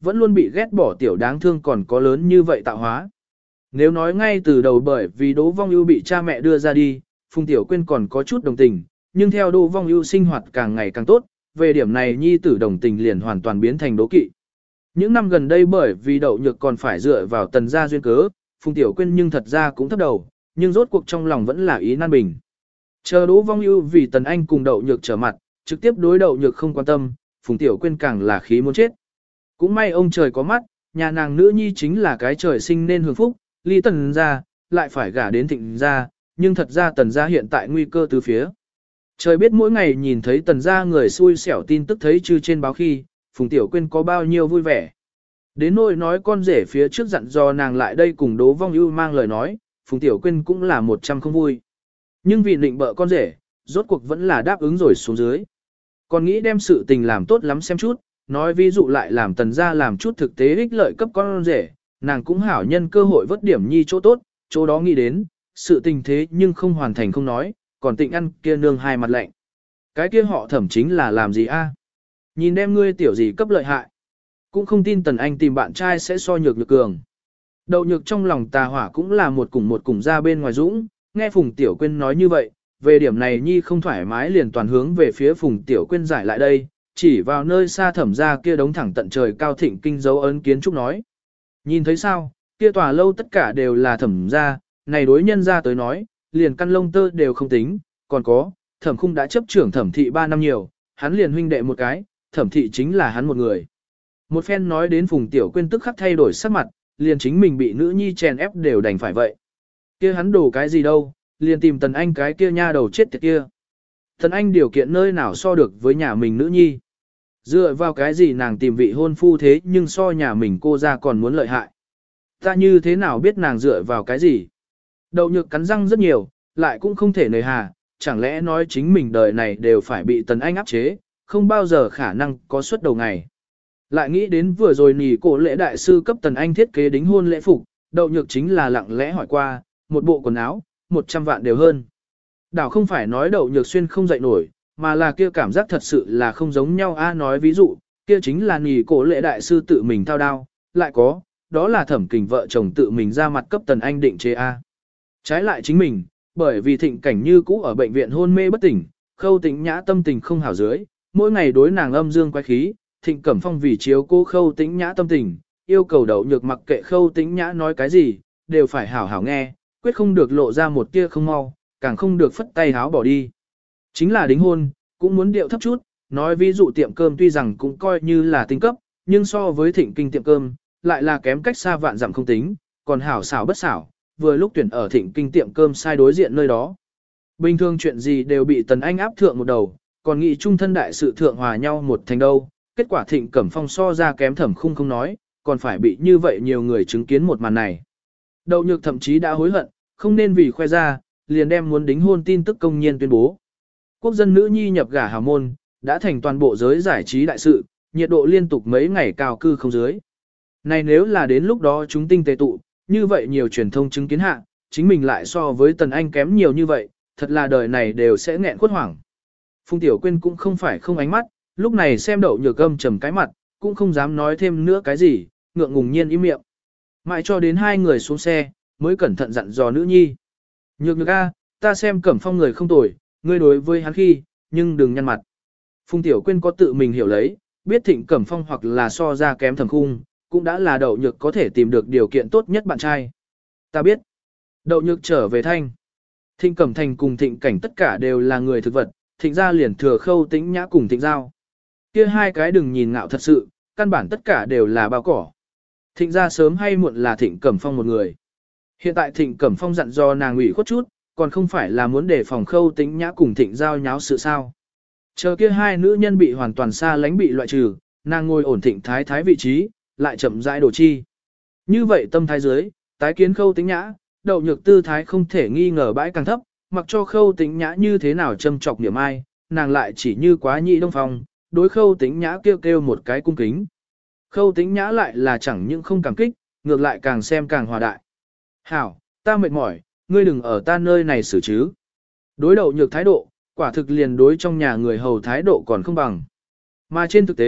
vẫn luôn bị ghét bỏ tiểu đáng thương còn có lớn như vậy tạo hóa. Nếu nói ngay từ đầu bởi vì Đỗ Vong Ưu bị cha mẹ đưa ra đi, Phùng Tiểu Quyên còn có chút đồng tình, nhưng theo Đỗ Vong Ưu sinh hoạt càng ngày càng tốt, về điểm này nhi tử đồng tình liền hoàn toàn biến thành đố kỵ. Những năm gần đây bởi vì Đậu Nhược còn phải dựa vào Tần gia duyên cớ, Phùng Tiểu Quyên nhưng thật ra cũng thấp đầu, nhưng rốt cuộc trong lòng vẫn là ý nan bình. Chờ Đỗ Vong Ưu vì Tần Anh cùng Đậu Nhược trở mặt, trực tiếp đối Đậu Nhược không quan tâm, Phùng Tiểu Quyên càng là khí muốn chết. Cũng may ông trời có mắt, nhà nàng nữ nhi chính là cái trời sinh nên hưởng phúc, ly Tần gia, lại phải gả đến Thịnh gia, nhưng thật ra Tần gia hiện tại nguy cơ từ phía. Trời biết mỗi ngày nhìn thấy Tần gia người xui xẻo tin tức thấy chư trên báo khi, Phùng Tiểu Quyên có bao nhiêu vui vẻ. Đến nỗi nói con rể phía trước dặn dò nàng lại đây cùng Đỗ Vong Ưu mang lời nói, Phùng Tiểu Quyên cũng là 100 không vui. Nhưng vì định bợ con rể, rốt cuộc vẫn là đáp ứng rồi xuống dưới. Còn nghĩ đem sự tình làm tốt lắm xem chút, nói ví dụ lại làm Tần gia làm chút thực tế ích lợi cấp con rể, nàng cũng hảo nhân cơ hội vớt điểm nhi chỗ tốt, chỗ đó nghĩ đến, sự tình thế nhưng không hoàn thành không nói, còn Tịnh ăn kia nương hai mặt lạnh. Cái kia họ Thẩm chính là làm gì a? Nhìn đem ngươi tiểu gì cấp lợi hại. Cũng không tin Tần Anh tìm bạn trai sẽ so nhược cường. Đậu Nhược trong lòng tà hỏa cũng là một cùng ra bên ngoài dũng, nghe Phùng Tiểu Quyên nói như vậy, về điểm này nhi không thoải mái liền toàn hướng về phía Phùng Tiểu Quyên giải lại đây, chỉ vào nơi xa Thẩm ra kia đống thẳng tận trời cao thịnh kinh dấu ấn kiến trúc nói. Nhìn thấy sao, kia tòa lâu tất cả đều là Thẩm ra, này đối nhân ra tới nói, liền căn lông tơ đều không tính, còn có, Thẩm Khung đã chấp trưởng Thẩm thị 3 năm nhiều, hắn liền huynh đệ một cái, Thẩm thị chính là hắn một người. Một phen nói đến Phùng Tiểu Quyên tức khắc thay đổi sắc mặt, liền chính mình bị nữ nhi chèn ép đều đành phải vậy. Kia hắn đổ cái gì đâu, liền tìm Tần Anh cái kia nha đầu chết tiệt kia. Tần Anh điều kiện nơi nào so được với nhà mình nữ nhi. Dựa vào cái gì nàng tìm vị hôn phu thế nhưng so nhà mình cô ra còn muốn lợi hại. Ta như thế nào biết nàng dựa vào cái gì. Đậu Nhược cắn răng rất nhiều, lại cũng không thể nề hà, chẳng lẽ nói chính mình đời này đều phải bị Tần Anh áp chế, không bao giờ khả năng có suất đầu ngày. Lại nghĩ đến vừa rồi nỉ cổ lễ đại sư cấp Tần Anh thiết kế đính hôn lễ phục, Đậu Nhược chính là lặng lẽ hỏi qua, một bộ quần áo, 100 vạn đều hơn. Đảo không phải nói Đậu Nhược xuyên không dậy nổi, mà là kia cảm giác thật sự là không giống nhau a. Nói ví dụ, kia chính là nỉ cổ lễ đại sư tự mình thao đao, lại có, đó là Thẩm Kình vợ chồng tự mình ra mặt cấp Tần Anh định chế a. Trái lại chính mình, bởi vì Thịnh Cảnh như cũ ở bệnh viện hôn mê bất tỉnh, Khâu Tĩnh Nhã tâm tình không hảo dưới, mỗi ngày đối nàng âm dương quái khí, Thịnh Cẩm Phong vì chiếu cố Khâu Tĩnh Nhã tâm tình, yêu cầu Đậu Nhược mặc kệ Khâu Tĩnh Nhã nói cái gì, đều phải hảo hảo nghe, quyết không được lộ ra một tia không mau, càng không được phất tay háo bỏ đi. Chính là đính hôn, cũng muốn điệu thấp chút, nói ví dụ tiệm cơm tuy rằng cũng coi như là tinh cấp, nhưng so với Thịnh Kinh tiệm cơm, lại là kém cách xa vạn dặm không tính, còn hảo xảo bất xảo, vừa lúc tuyển ở Thịnh Kinh tiệm cơm sai đối diện nơi đó. Bình thường chuyện gì đều bị Tần Anh áp thượng một đầu, còn nghị trung thân đại sự thượng hòa nhau một thành đâu, kết quả Thịnh Cẩm Phong so ra kém Thẩm Khung không nói, còn phải bị như vậy nhiều người chứng kiến một màn này. Đậu Nhược thậm chí đã hối hận, không nên vì khoe ra, liền đem muốn đính hôn tin tức công nhiên tuyên bố. Quốc dân nữ nhi nhập gả hào môn, đã thành toàn bộ giới giải trí đại sự, nhiệt độ liên tục mấy ngày cao cư không dưới. Này nếu là đến lúc đó chúng tinh tề tụ, như vậy nhiều truyền thông chứng kiến hạ, chính mình lại so với Tần Anh kém nhiều như vậy, thật là đời này đều sẽ nghẹn khuất hoảng. Phùng Tiểu Quyên cũng không phải không ánh mắt, lúc này xem Đậu Nhược âm trầm cái mặt, cũng không dám nói thêm nữa cái gì, ngượng ngùng nhiên im miệng. Mãi cho đến hai người xuống xe, mới cẩn thận dặn dò nữ nhi. Nhược a, ta xem Cẩm Phong người không tồi, ngươi đối với hắn khi, nhưng đừng nhăn mặt. Phùng Tiểu Quyên có tự mình hiểu lấy, biết Thịnh Cẩm Phong hoặc là so ra kém Thẩm Khung, cũng đã là Đậu Nhược có thể tìm được điều kiện tốt nhất bạn trai. Ta biết. Đậu Nhược trở về thanh. Thịnh Cẩm Thành cùng Thịnh Cảnh tất cả đều là người thực vật, Thịnh gia liền thừa Khâu Tĩnh Nhã cùng Thịnh Giao. Kia hai cái đừng nhìn ngạo thật sự, căn bản tất cả đều là bao cỏ. Thịnh gia sớm hay muộn là Thịnh Cẩm Phong một người. Hiện tại Thịnh Cẩm Phong dặn dò nàng ủy khuất chút, còn không phải là muốn để phòng Khâu Tĩnh Nhã cùng Thịnh Giao nháo sự sao. Chờ kia hai nữ nhân bị hoàn toàn xa lánh bị loại trừ, nàng ngồi ổn Thịnh thái thái vị trí, lại chậm rãi đổ chi. Như vậy tâm thái dưới, tái kiến Khâu Tĩnh Nhã, Đậu Nhược tư thái không thể nghi ngờ bãi càng thấp, mặc cho Khâu Tĩnh Nhã như thế nào châm chọc niệm ai, nàng lại chỉ như quá nhị đông phong, đối Khâu Tĩnh Nhã kêu kêu một cái cung kính. Khâu Tĩnh Nhã lại là chẳng những không cảm kích, ngược lại càng xem càng hòa đại. Hảo, ta mệt mỏi, ngươi đừng ở ta nơi này xử chứ. Đối Đậu Nhược thái độ, quả thực liền đối trong nhà người hầu thái độ còn không bằng. Mà trên thực tế,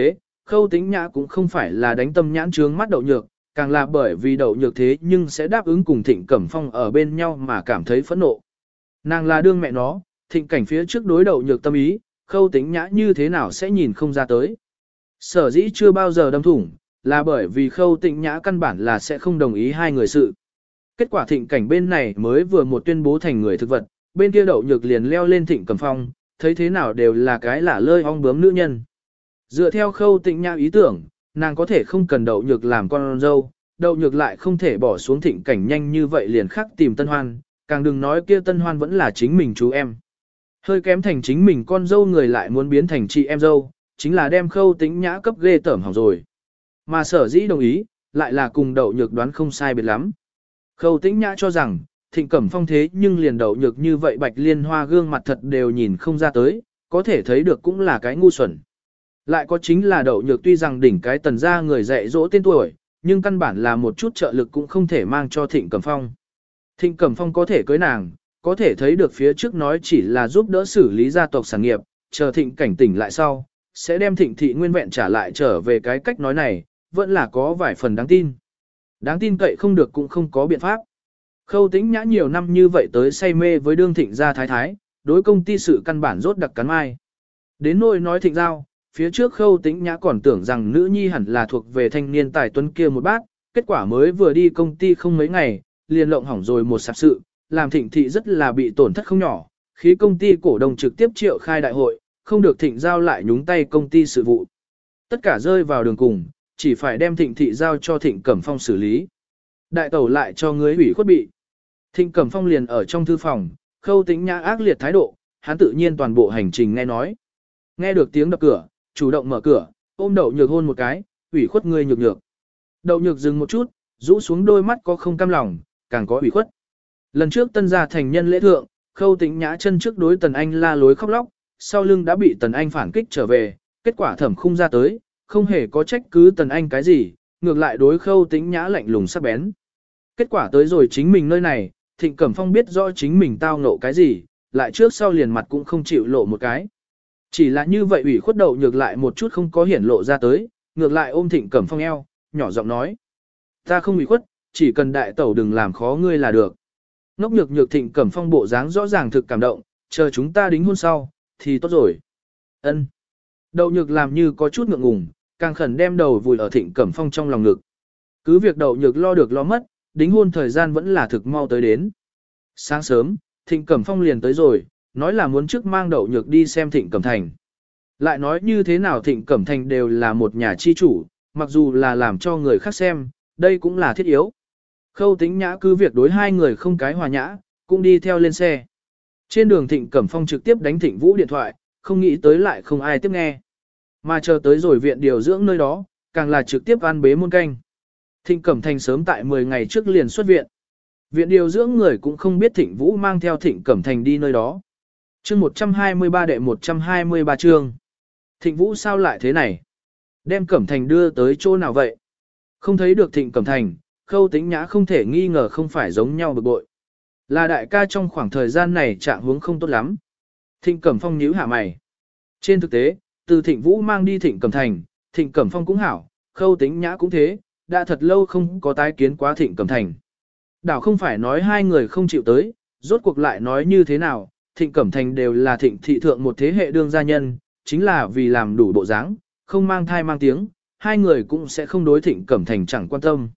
Khâu Tĩnh Nhã cũng không phải là đánh tâm nhãn trướng mắt Đậu Nhược, càng là bởi vì Đậu Nhược thế nhưng sẽ đáp ứng cùng Thịnh Cẩm Phong ở bên nhau mà cảm thấy phẫn nộ. Nàng là đương mẹ nó, Thịnh Cảnh phía trước đối Đậu Nhược tâm ý, Khâu Tĩnh Nhã như thế nào sẽ nhìn không ra tới. Sở dĩ chưa bao giờ đâm thủng, là bởi vì Khâu Tĩnh Nhã căn bản là sẽ không đồng ý hai người sự. Kết quả Thịnh Cảnh bên này mới vừa một tuyên bố thành người thực vật, bên kia Đậu Nhược liền leo lên Thịnh Cẩm Phong, thấy thế nào đều là cái lả lơi ong bướm nữ nhân. Dựa theo Khâu Tĩnh Nhã ý tưởng, nàng có thể không cần Đậu Nhược làm con dâu, Đậu Nhược lại không thể bỏ xuống Thịnh Cảnh nhanh như vậy liền khắc tìm Tân Hoan, càng đừng nói kia Tân Hoan vẫn là chính mình chú em. Hơi kém thành chính mình con dâu người lại muốn biến thành chị em dâu, chính là đem Khâu Tĩnh Nhã cấp ghê tởm hỏng rồi. Mà sở dĩ đồng ý, lại là cùng Đậu Nhược đoán không sai biệt lắm. Khâu Tĩnh Nhã cho rằng, Thịnh Cẩm Phong thế nhưng liền Đậu Nhược như vậy Bạch Liên Hoa gương mặt thật đều nhìn không ra tới, có thể thấy được cũng là cái ngu xuẩn. Lại có chính là Đậu Nhược tuy rằng đỉnh cái tần gia người dạy dỗ tên tuổi, nhưng căn bản là một chút trợ lực cũng không thể mang cho Thịnh Cẩm Phong. Thịnh Cẩm Phong có thể cưới nàng, có thể thấy được phía trước nói chỉ là giúp đỡ xử lý gia tộc sản nghiệp, chờ Thịnh Cảnh tỉnh lại sau, sẽ đem Thịnh thị nguyên vẹn trả lại trở về cái cách nói này, vẫn là có vài phần đáng tin. Đáng tin cậy không được cũng không có biện pháp. Khâu Tĩnh Nhã nhiều năm như vậy tới say mê với đương Thịnh gia thái thái, đối công ty sự căn bản rốt đặc cắn mai. Đến nỗi nói Thịnh giao, phía trước Khâu Tĩnh Nhã còn tưởng rằng nữ nhi hẳn là thuộc về thanh niên tài tuấn kia một bát, kết quả mới vừa đi công ty không mấy ngày, liền lộng hỏng rồi một sạp sự, làm Thịnh thị rất là bị tổn thất không nhỏ, khi công ty cổ đông trực tiếp triệu khai đại hội, không được Thịnh giao lại nhúng tay công ty sự vụ. Tất cả rơi vào đường cùng, chỉ phải đem Thịnh thị giao cho Thịnh Cẩm Phong xử lý. Đại tẩu lại cho ngươi ủy khuất bị. Thịnh Cẩm Phong liền ở trong thư phòng, Khâu Tĩnh Nhã ác liệt thái độ, hắn tự nhiên toàn bộ hành trình nghe nói. Nghe được tiếng đập cửa, chủ động mở cửa, ôm Đậu Nhược hôn một cái, ủy khuất ngươi nhược nhược. Đậu Nhược dừng một chút, rũ xuống đôi mắt có không cam lòng, càng có ủy khuất. Lần trước Tân gia thành nhân lễ thượng, Khâu Tĩnh Nhã chân trước đối Tần Anh la lối khóc lóc, sau lưng đã bị Tần Anh phản kích trở về, kết quả Thẩm Khung ra tới, không hề có trách cứ Tần Anh cái gì, ngược lại đối Khâu Tĩnh Nhã lạnh lùng sắc bén. Kết quả tới rồi chính mình nơi này, Thịnh Cẩm Phong biết rõ chính mình tao ngộ cái gì, lại trước sau liền mặt cũng không chịu lộ một cái. Chỉ là như vậy ủy khuất Đậu Nhược lại một chút không có hiển lộ ra tới, ngược lại ôm Thịnh Cẩm Phong eo, nhỏ giọng nói. Ta không ủy khuất, chỉ cần đại tẩu đừng làm khó ngươi là được. Ngốc nhược nhược Thịnh Cẩm Phong bộ dáng rõ ràng thực cảm động, chờ chúng ta đính hôn sau, thì tốt rồi. Ân. Đậu Nhược làm như có chút ngượng ngùng, càng khẩn đem đầu vùi ở Thịnh Cẩm Phong trong lòng ngực. Cứ việc Đậu Nhược lo được lo mất, đính hôn thời gian vẫn là thực mau tới đến. Sáng sớm, Thịnh Cẩm Phong liền tới rồi, nói là muốn trước mang Đậu Nhược đi xem Thịnh Cẩm Thành. Lại nói như thế nào Thịnh Cẩm Thành đều là một nhà chi chủ, mặc dù là làm cho người khác xem, đây cũng là thiết yếu. Khâu Tĩnh Nhã cứ việc đối hai người không cái hòa nhã, cũng đi theo lên xe. Trên đường Thịnh Cẩm Phong trực tiếp đánh Thịnh Vũ điện thoại, không nghĩ tới lại không ai tiếp nghe. Mà chờ tới rồi viện điều dưỡng nơi đó, càng là trực tiếp ăn bế môn canh. Thịnh Cẩm Thành sớm tại 10 ngày trước liền xuất viện. Viện điều dưỡng người cũng không biết Thịnh Vũ mang theo Thịnh Cẩm Thành đi nơi đó. Chương 123 đệ 123 chương. Thịnh Vũ sao lại thế này? Đem Cẩm Thành đưa tới chỗ nào vậy? Không thấy được Thịnh Cẩm Thành, Khâu Tĩnh Nhã không thể nghi ngờ không phải giống nhau bực bội. Là đại ca trong khoảng thời gian này trạng huống không tốt lắm. Thịnh Cẩm Phong nhíu hạ mày. Trên thực tế, từ Thịnh Vũ mang đi Thịnh Cẩm Thành, Thịnh Cẩm Phong cũng hảo, Khâu Tĩnh Nhã cũng thế, đã thật lâu không có tái kiến quá Thịnh Cẩm Thành. Đảo không phải nói hai người không chịu tới, rốt cuộc lại nói như thế nào, Thịnh Cẩm Thành đều là Thịnh thị thượng một thế hệ đương gia nhân, chính là vì làm đủ bộ dáng, không mang thai mang tiếng, hai người cũng sẽ không đối Thịnh Cẩm Thành chẳng quan tâm.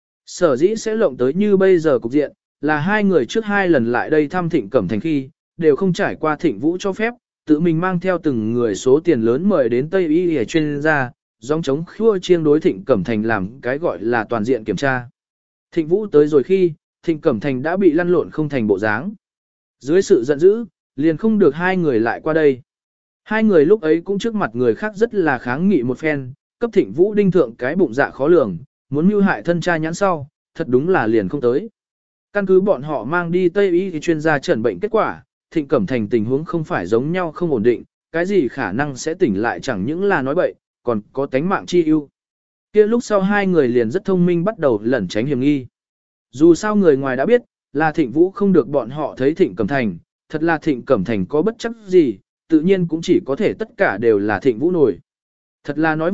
Sở dĩ sẽ lộng tới như bây giờ cục diện, là hai người trước hai lần lại đây thăm Thịnh Cẩm Thành khi, đều không trải qua Thịnh Vũ cho phép, tự mình mang theo từng người số tiền lớn mời đến Tây Y để chuyên gia, dòng chống khua chiêng đối Thịnh Cẩm Thành làm cái gọi là toàn diện kiểm tra. Thịnh Vũ tới rồi khi, Thịnh Cẩm Thành đã bị lăn lộn không thành bộ dáng. Dưới sự giận dữ, liền không được hai người lại qua đây. Hai người lúc ấy cũng trước mặt người khác rất là kháng nghị một phen, cấp Thịnh Vũ đinh thượng cái bụng dạ khó lường, muốn mưu hại thân cha nhãn sau, thật đúng là liền không tới. Căn cứ bọn họ mang đi Tây Y thì chuyên gia chẩn bệnh kết quả, Thịnh Cẩm Thành tình huống không phải giống nhau không ổn định, cái gì khả năng sẽ tỉnh lại chẳng những là nói bậy, còn có tánh mạng chi ưu. Kia lúc sau hai người liền rất thông minh bắt đầu lẩn tránh hiểm nghi. Dù sao người ngoài đã biết, là Thịnh Vũ không được bọn họ thấy Thịnh Cẩm Thành, thật là Thịnh Cẩm Thành có bất chấp gì, tự nhiên cũng chỉ có thể tất cả đều là Thịnh Vũ nổi. Thật là nói vậy,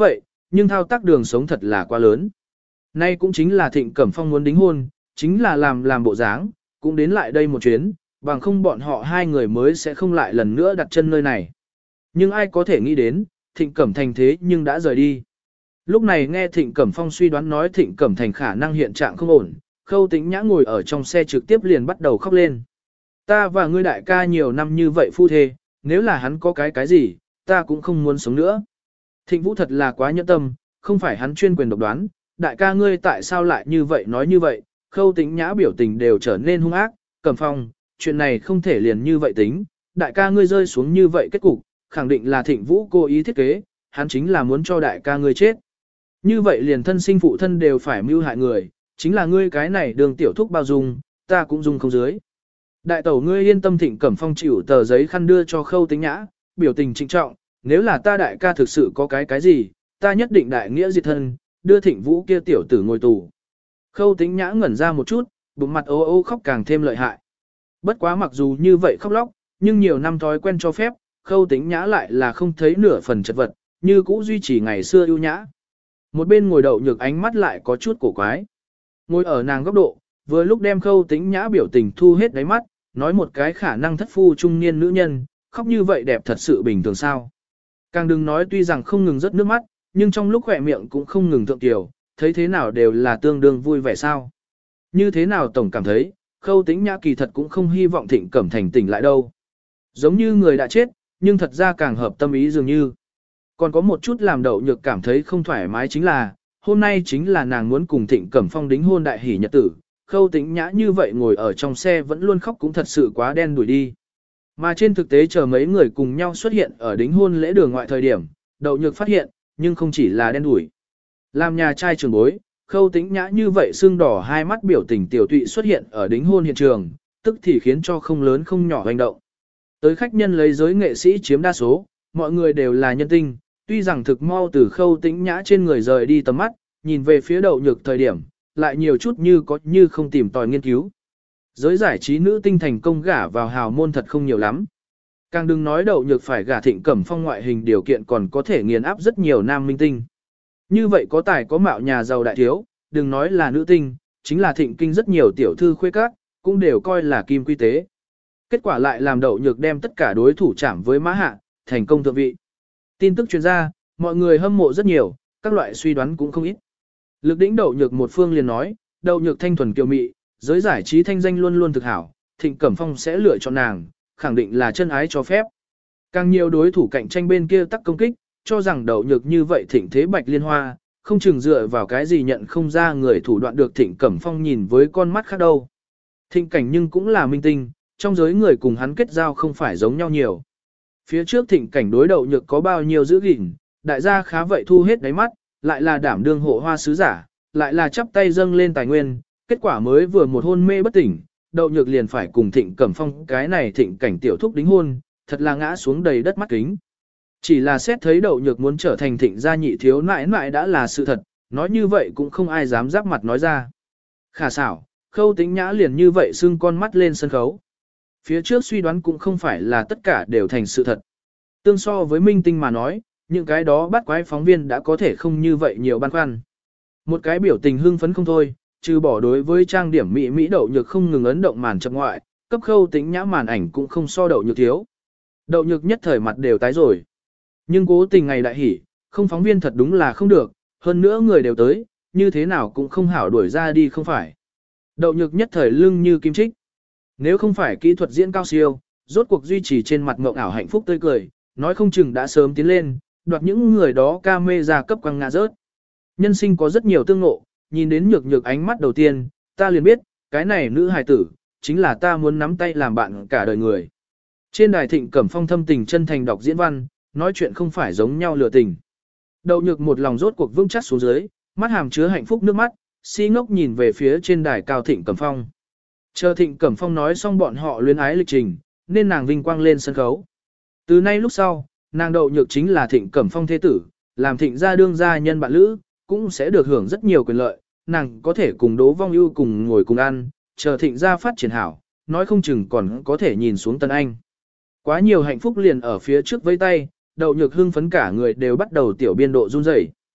nhưng thao tác đường sống thật là quá lớn. Nay cũng chính là Thịnh Cẩm Phong muốn đính hôn, chính là làm bộ dáng, cũng đến lại đây một chuyến, bằng không bọn họ hai người mới sẽ không lại lần nữa đặt chân nơi này. Nhưng ai có thể nghĩ đến, Thịnh Cẩm Thành thế nhưng đã rời đi. Lúc này nghe Thịnh Cẩm Phong suy đoán nói Thịnh Cẩm Thành khả năng hiện trạng không ổn, Khâu Tĩnh Nhã ngồi ở trong xe trực tiếp liền bắt đầu khóc lên. Ta và ngươi đại ca nhiều năm như vậy phu thê, nếu là hắn có cái gì, ta cũng không muốn sống nữa. Thịnh Vũ thật là quá nhẫn tâm, không phải hắn chuyên quyền độc đoán, đại ca ngươi tại sao lại như vậy nói như vậy, Khâu Tĩnh Nhã biểu tình đều trở nên hung ác, Cẩm Phong, chuyện này không thể liền như vậy tính, đại ca ngươi rơi xuống như vậy kết cục, khẳng định là Thịnh Vũ cố ý thiết kế, hắn chính là muốn cho đại ca ngươi chết. Như vậy liền thân sinh phụ thân đều phải mưu hại người, chính là ngươi cái này đường tiểu thúc bao dung, ta cũng dung không dưới. Đại tẩu ngươi yên tâm. Thịnh Cẩm Phong chịu tờ giấy khăn đưa cho Khâu Tĩnh Nhã, biểu tình trịnh trọng, nếu là ta đại ca thực sự có cái gì, ta nhất định đại nghĩa diệt thân, đưa Thịnh Vũ kia tiểu tử ngồi tù. Khâu Tĩnh Nhã ngẩn ra một chút, bụng mặt ô ô khóc càng thêm lợi hại. Bất quá mặc dù như vậy khóc lóc, nhưng nhiều năm thói quen cho phép, Khâu Tĩnh Nhã lại là không thấy nửa phần chật vật, như cũ duy trì ngày xưa ưu nhã. Một bên ngồi Đậu Nhược ánh mắt lại có chút cổ quái. Ngồi ở nàng góc độ, vừa lúc đem Khâu Tĩnh Nhã biểu tình thu hết đáy mắt, nói một cái khả năng thất phu trung niên nữ nhân, khóc như vậy đẹp thật sự bình thường sao. Càng đừng nói tuy rằng không ngừng rớt nước mắt, nhưng trong lúc khỏe miệng cũng không ngừng thượng tiểu, thấy thế nào đều là tương đương vui vẻ sao. Như thế nào tổng cảm thấy, Khâu Tĩnh Nhã kỳ thật cũng không hy vọng Thịnh Cẩm Thành tỉnh lại đâu. Giống như người đã chết, nhưng thật ra càng hợp tâm ý dường như. Còn có một chút làm Đậu Nhược cảm thấy không thoải mái chính là, hôm nay chính là nàng muốn cùng Thịnh Cẩm Phong đính hôn đại hỷ nhật tử, Khâu Tĩnh Nhã như vậy ngồi ở trong xe vẫn luôn khóc cũng thật sự quá đen đuổi đi. Mà trên thực tế chờ mấy người cùng nhau xuất hiện ở đính hôn lễ đường ngoại thời điểm, Đậu Nhược phát hiện, nhưng không chỉ là đen đuổi. Làm nhà trai trường bối, Khâu Tĩnh Nhã như vậy sưng đỏ hai mắt biểu tình tiểu tụy xuất hiện ở đính hôn hiện trường, tức thì khiến cho không lớn không nhỏ hành động. Tới khách nhân lấy giới nghệ sĩ chiếm đa số, mọi người đều là nhân tinh, tuy rằng thực mau từ Khâu Tĩnh Nhã trên người rời đi tầm mắt, nhìn về phía Đậu Nhược thời điểm, lại nhiều chút như có như không tìm tòi nghiên cứu. Giới giải trí nữ tinh thành công gả vào hào môn thật không nhiều lắm. Càng đừng nói Đậu Nhược phải gả Thịnh Cẩm Phong ngoại hình điều kiện còn có thể nghiền áp rất nhiều nam minh tinh. Như vậy có tài có mạo nhà giàu đại thiếu, đừng nói là nữ tinh, chính là Thịnh kinh rất nhiều tiểu thư khuê các, cũng đều coi là kim quy tế. Kết quả lại làm Đậu Nhược đem tất cả đối thủ chạm với mã hạ, thành công thượng vị. Tin tức truyền ra, mọi người hâm mộ rất nhiều, các loại suy đoán cũng không ít. Lực đỉnh Đậu Nhược một phương liền nói, Đậu Nhược thanh thuần kiều mị, giới giải trí thanh danh luôn luôn thực hảo, Thịnh Cẩm Phong sẽ lựa chọn nàng, khẳng định là chân ái cho phép. Càng nhiều đối thủ cạnh tranh bên kia tắc công kích, cho rằng Đậu Nhược như vậy thịnh thế bạch liên hoa, không chừng dựa vào cái gì nhận không ra người thủ đoạn được Thịnh Cẩm Phong nhìn với con mắt khác đâu. Thịnh cảnh nhưng cũng là minh tinh, trong giới người cùng hắn kết giao không phải giống nhau nhiều. Phía trước Thịnh cảnh đối Đậu Nhược có bao nhiêu giữ gìn, đại gia khá vậy thu hết đáy mắt, lại là đảm đương hộ hoa sứ giả, lại là chắp tay dâng lên tài nguyên, kết quả mới vừa một hôn mê bất tỉnh, Đậu Nhược liền phải cùng Thịnh Cẩm Phong cái này Thịnh cảnh tiểu thúc đính hôn, thật là ngã xuống đầy đất mắt kính. Chỉ là xét thấy Đậu Nhược muốn trở thành Thịnh gia nhị thiếu nãi nãi đã là sự thật, nói như vậy cũng không ai dám giáp mặt nói ra. Khả xảo, Khâu Tĩnh Nhã liền như vậy xưng con mắt lên sân khấu. Phía trước suy đoán cũng không phải là tất cả đều thành sự thật. Tương so với minh tinh mà nói, những cái đó bắt quái phóng viên đã có thể không như vậy nhiều băn khoăn. Một cái biểu tình hưng phấn không thôi, trừ bỏ đối với trang điểm mỹ Đậu Nhược không ngừng ấn động màn chậm ngoại, cấp Khâu Tĩnh Nhã màn ảnh cũng không so Đậu Nhược thiếu. Đậu Nhược nhất thời mặt đều tái rồi. Nhưng cố tình ngày đại hỉ, không phóng viên thật đúng là không được, hơn nữa người đều tới, như thế nào cũng không hảo đuổi ra đi không phải. Đậu Nhược nhất thời lưng như kim trích. Nếu không phải kỹ thuật diễn cao siêu, rốt cuộc duy trì trên mặt ngộng ảo hạnh phúc tươi cười, nói không chừng đã sớm tiến lên, đoạt những người đó ca mê ra cấp quăng ngã rớt. Nhân sinh có rất nhiều tương ngộ, nhìn đến Nhược ánh mắt đầu tiên, ta liền biết, cái này nữ hài tử, chính là ta muốn nắm tay làm bạn cả đời người. Trên đài Thịnh Cẩm Phong thâm tình chân thành đọc diễn văn, nói chuyện không phải giống nhau lừa tình. Đậu Nhược một lòng rốt cuộc vững chắc xuống dưới, mắt hàm chứa hạnh phúc nước mắt, si ngốc nhìn về phía trên đài cao Thịnh Cẩm Phong. Chờ Thịnh Cẩm Phong nói xong bọn họ luyến ái lịch trình, nên nàng vinh quang lên sân khấu. Từ nay lúc sau, nàng Đậu Nhược chính là Thịnh Cẩm Phong thế tử, làm Thịnh gia đương gia nhân bạn lữ, cũng sẽ được hưởng rất nhiều quyền lợi, nàng có thể cùng Đỗ Vong Ưu cùng ngồi cùng ăn, chờ Thịnh gia phát triển hảo, nói không chừng còn có thể nhìn xuống Tân Anh. Quá nhiều hạnh phúc liền ở phía trước vây tay, Đậu Nhược hưng phấn cả người đều bắt đầu tiểu biên độ run rẩy.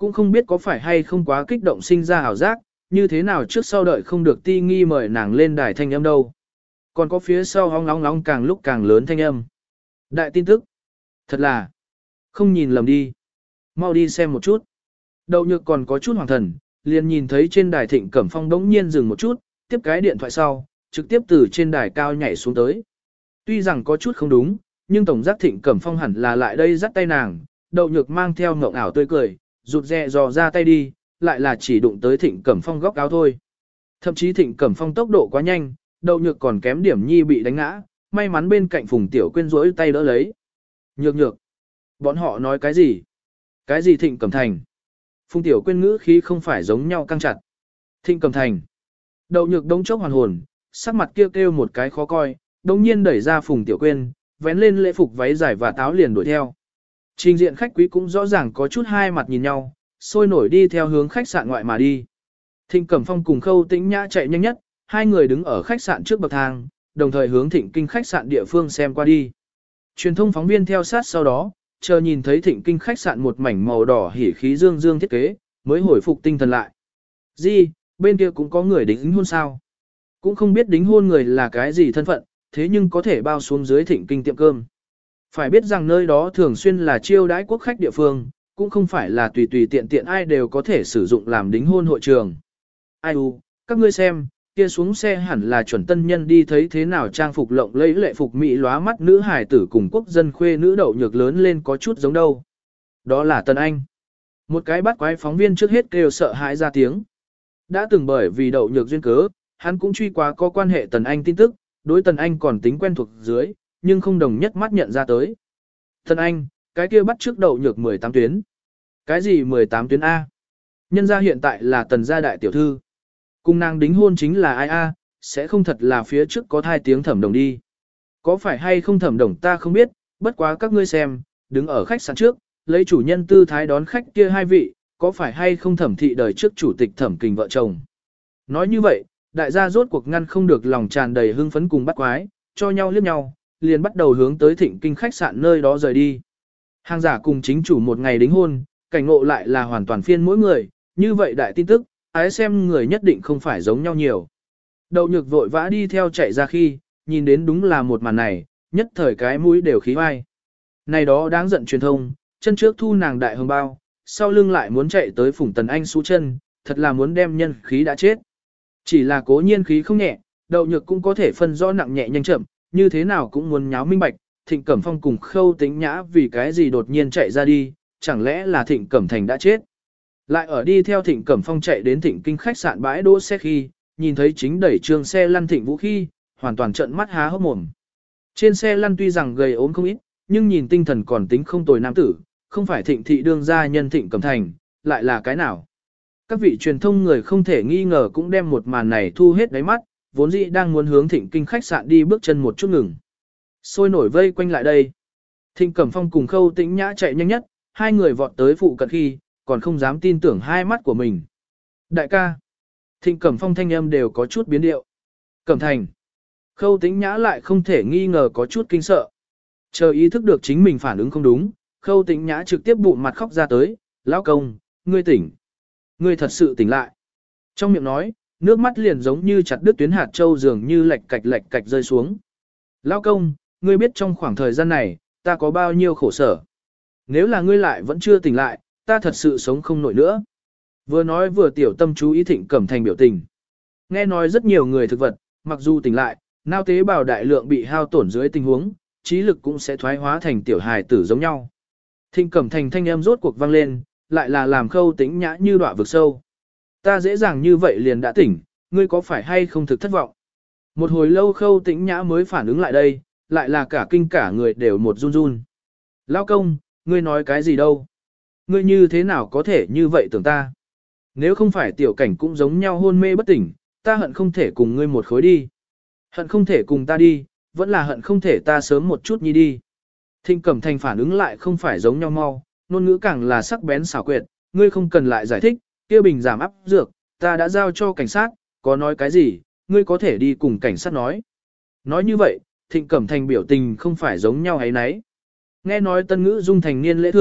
cũng không biết có phải hay không quá kích động sinh ra ảo giác, như thế nào trước sau đợi không được Ti Nghi mời nàng lên đài thanh âm đâu. Còn có phía sau hong nóng nóng càng lúc càng lớn thanh âm. Đại tin tức. Thật là, không nhìn lầm đi. Mau đi xem một chút. Đậu nhược còn có chút hoàng thần, liền nhìn thấy trên đài Thịnh Cẩm Phong đống nhiên dừng một chút, tiếp cái điện thoại sau, trực tiếp từ trên đài cao nhảy xuống tới. Tuy rằng có chút không đúng, nhưng tổng giác Thịnh Cẩm Phong hẳn là lại đây dắt tay nàng, đậu nhược mang theo ngộng ảo tươi cười, rụt rè dò ra tay đi, lại là chỉ đụng tới Thịnh Cẩm Phong góc áo thôi. Thậm chí Thịnh Cẩm Phong tốc độ quá nhanh, đậu nhược còn kém điểm nhi bị đánh ngã, may mắn bên cạnh Phùng Tiểu Quyên rỗi tay đỡ lấy. Nhược nhược. Bọn họ nói cái gì? Cái gì Thịnh Cẩm Thành? Phùng Tiểu Quyên ngữ khí không phải giống nhau căng chặt. Thịnh Cẩm Thành. Đậu nhược đông chốc hoàn hồn, sắc mặt kêu một cái khó coi, đồng nhiên đẩy ra Phùng Tiểu Quyên, vén lên lễ phục váy dài và táo liền đuổi theo. Trình diện khách quý cũng rõ ràng có chút hai mặt nhìn nhau, sôi nổi đi theo hướng khách sạn ngoại mà đi. Thịnh Cẩm Phong cùng Khâu Tĩnh Nhã chạy nhanh nhất, hai người đứng ở khách sạn trước bậc thang, đồng thời hướng Thịnh Kinh khách sạn địa phương xem qua đi. Truyền thông phóng viên theo sát sau đó, chờ nhìn thấy Thịnh Kinh khách sạn một mảnh màu đỏ hỉ khí dương dương thiết kế, mới hồi phục tinh thần lại. Gì, bên kia cũng có người đính hôn sao? Cũng không biết đính hôn người là cái gì thân phận, thế nhưng có thể bao xuống dưới Thịnh Kinh tiệm cơm. Phải biết rằng nơi đó thường xuyên là chiêu đãi quốc khách địa phương, cũng không phải là tùy tùy tiện tiện ai đều có thể sử dụng làm đính hôn hội trường. Ai u, các ngươi xem, kia xuống xe hẳn là chuẩn tân nhân đi thấy thế nào trang phục lộng lẫy lệ phục mỹ lóa mắt nữ hải tử cùng quốc dân khuê nữ đậu nhược lớn lên có chút giống đâu. Đó là Tân Anh. Một cái bắt quái phóng viên trước hết kêu sợ hãi ra tiếng. Đã từng bởi vì đậu nhược duyên cớ, hắn cũng truy qua có quan hệ Tần Anh tin tức, đối Tần Anh còn tính quen thuộc dưới, nhưng không đồng nhất mắt nhận ra tới. Tần Anh, cái kia bắt trước đậu nhược 18 tuyến. Cái gì 18 tuyến A? Nhân gia hiện tại là Tần gia đại tiểu thư. Cùng nàng đính hôn chính là ai A, sẽ không thật là phía trước có thai tiếng Thẩm Đồng đi. Có phải hay không Thẩm Đồng ta không biết, bất quá các ngươi xem, đứng ở khách sạn trước, lấy chủ nhân tư thái đón khách kia hai vị, có phải hay không Thẩm thị đời trước chủ tịch Thẩm Kình vợ chồng. Nói như vậy, đại gia rốt cuộc ngăn không được lòng tràn đầy hưng phấn cùng bắt quái, cho nhau liếc nhau, liền bắt đầu hướng tới Thịnh Kinh khách sạn nơi đó rời đi. Hàng giả cùng chính chủ một ngày đính hôn, cảnh ngộ lại là hoàn toàn phiên mỗi người, như vậy đại tin tức, ái xem người nhất định không phải giống nhau nhiều. Đậu nhược vội vã đi theo chạy ra khi, nhìn đến đúng là một màn này, nhất thời cái mũi đều khí vai. Này đó đáng giận truyền thông, chân trước thu nàng đại hồng bao, sau lưng lại muốn chạy tới Phùng Tần Anh xú chân, thật là muốn đem nhân khí đã chết. Chỉ là cố nhiên khí không nhẹ, đậu nhược cũng có thể phân rõ nặng nhẹ nhanh chậm, như thế nào cũng muốn nháo minh bạch, Thịnh Cẩm Phong cùng Khâu Tĩnh Nhã vì cái gì đột nhiên chạy ra đi, chẳng lẽ là Thịnh Cẩm Thành đã chết. Lại ở đi theo Thịnh Cẩm Phong chạy đến Thịnh Kinh khách sạn bãi đỗ xe khi, nhìn thấy chính đẩy trường xe lăn Thịnh Vũ khi, hoàn toàn trợn mắt há hốc mồm. Trên xe lăn tuy rằng gầy ốm không ít, nhưng nhìn tinh thần còn tính không tồi nam tử, không phải Thịnh thị đương gia nhân Thịnh Cẩm Thành, lại là cái nào. Các vị truyền thông người không thể nghi ngờ cũng đem một màn này thu hết đáy mắt, vốn dĩ đang muốn hướng Thịnh Kinh khách sạn đi bước chân một chút ngừng. Sôi nổi vây quanh lại đây. Thịnh Cẩm Phong cùng Khâu Tĩnh Nhã chạy nhanh nhất, hai người vọt tới phụ cận khi, còn không dám tin tưởng hai mắt của mình. Đại ca. Thịnh Cẩm Phong thanh âm đều có chút biến điệu. Cẩm Thành. Khâu Tĩnh Nhã lại không thể nghi ngờ có chút kinh sợ. Chờ ý thức được chính mình phản ứng không đúng, Khâu Tĩnh Nhã trực tiếp bụng mặt khóc ra tới, lão công, ngươi tỉnh. Ngươi thật sự tỉnh lại. Trong miệng nói, nước mắt liền giống như chặt đứt tuyến hạt châu dường như lạch cạch rơi xuống. Lão công, ngươi biết trong khoảng thời gian này, ta có bao nhiêu khổ sở. Nếu là ngươi lại vẫn chưa tỉnh lại, ta thật sự sống không nổi nữa. Vừa nói vừa tiểu tâm chú ý Thịnh Cẩm Thành biểu tình. Nghe nói rất nhiều người thực vật, mặc dù tỉnh lại, nao tế bào đại lượng bị hao tổn dưới tình huống, trí lực cũng sẽ thoái hóa thành tiểu hài tử giống nhau. Thịnh Cẩm Thành thanh âm rốt cuộc vang lên, lại là làm Khâu Tĩnh Nhã như đọa vực sâu. Ta dễ dàng như vậy liền đã tỉnh, ngươi có phải hay không thực thất vọng? Một hồi lâu Khâu Tĩnh Nhã mới phản ứng lại đây, lại là cả kinh cả người đều một run run. Lao công, ngươi nói cái gì đâu? Ngươi như thế nào có thể như vậy tưởng ta? Nếu không phải tiểu cảnh cũng giống nhau hôn mê bất tỉnh, ta hận không thể cùng ngươi một khối đi. Hận không thể cùng ta đi, vẫn là hận không thể ta sớm một chút nhi đi. Thịnh Cẩm Thành phản ứng lại không phải giống nhau mau, ngôn ngữ càng là sắc bén xảo quyệt, ngươi không cần lại giải thích, kia bình giảm áp dược, ta đã giao cho cảnh sát, có nói cái gì, ngươi có thể đi cùng cảnh sát nói. Nói như vậy, Thịnh Cẩm Thành biểu tình không phải giống nhau ấy nấy. Nghe nói tân ngữ dung thành niên lễ thượng,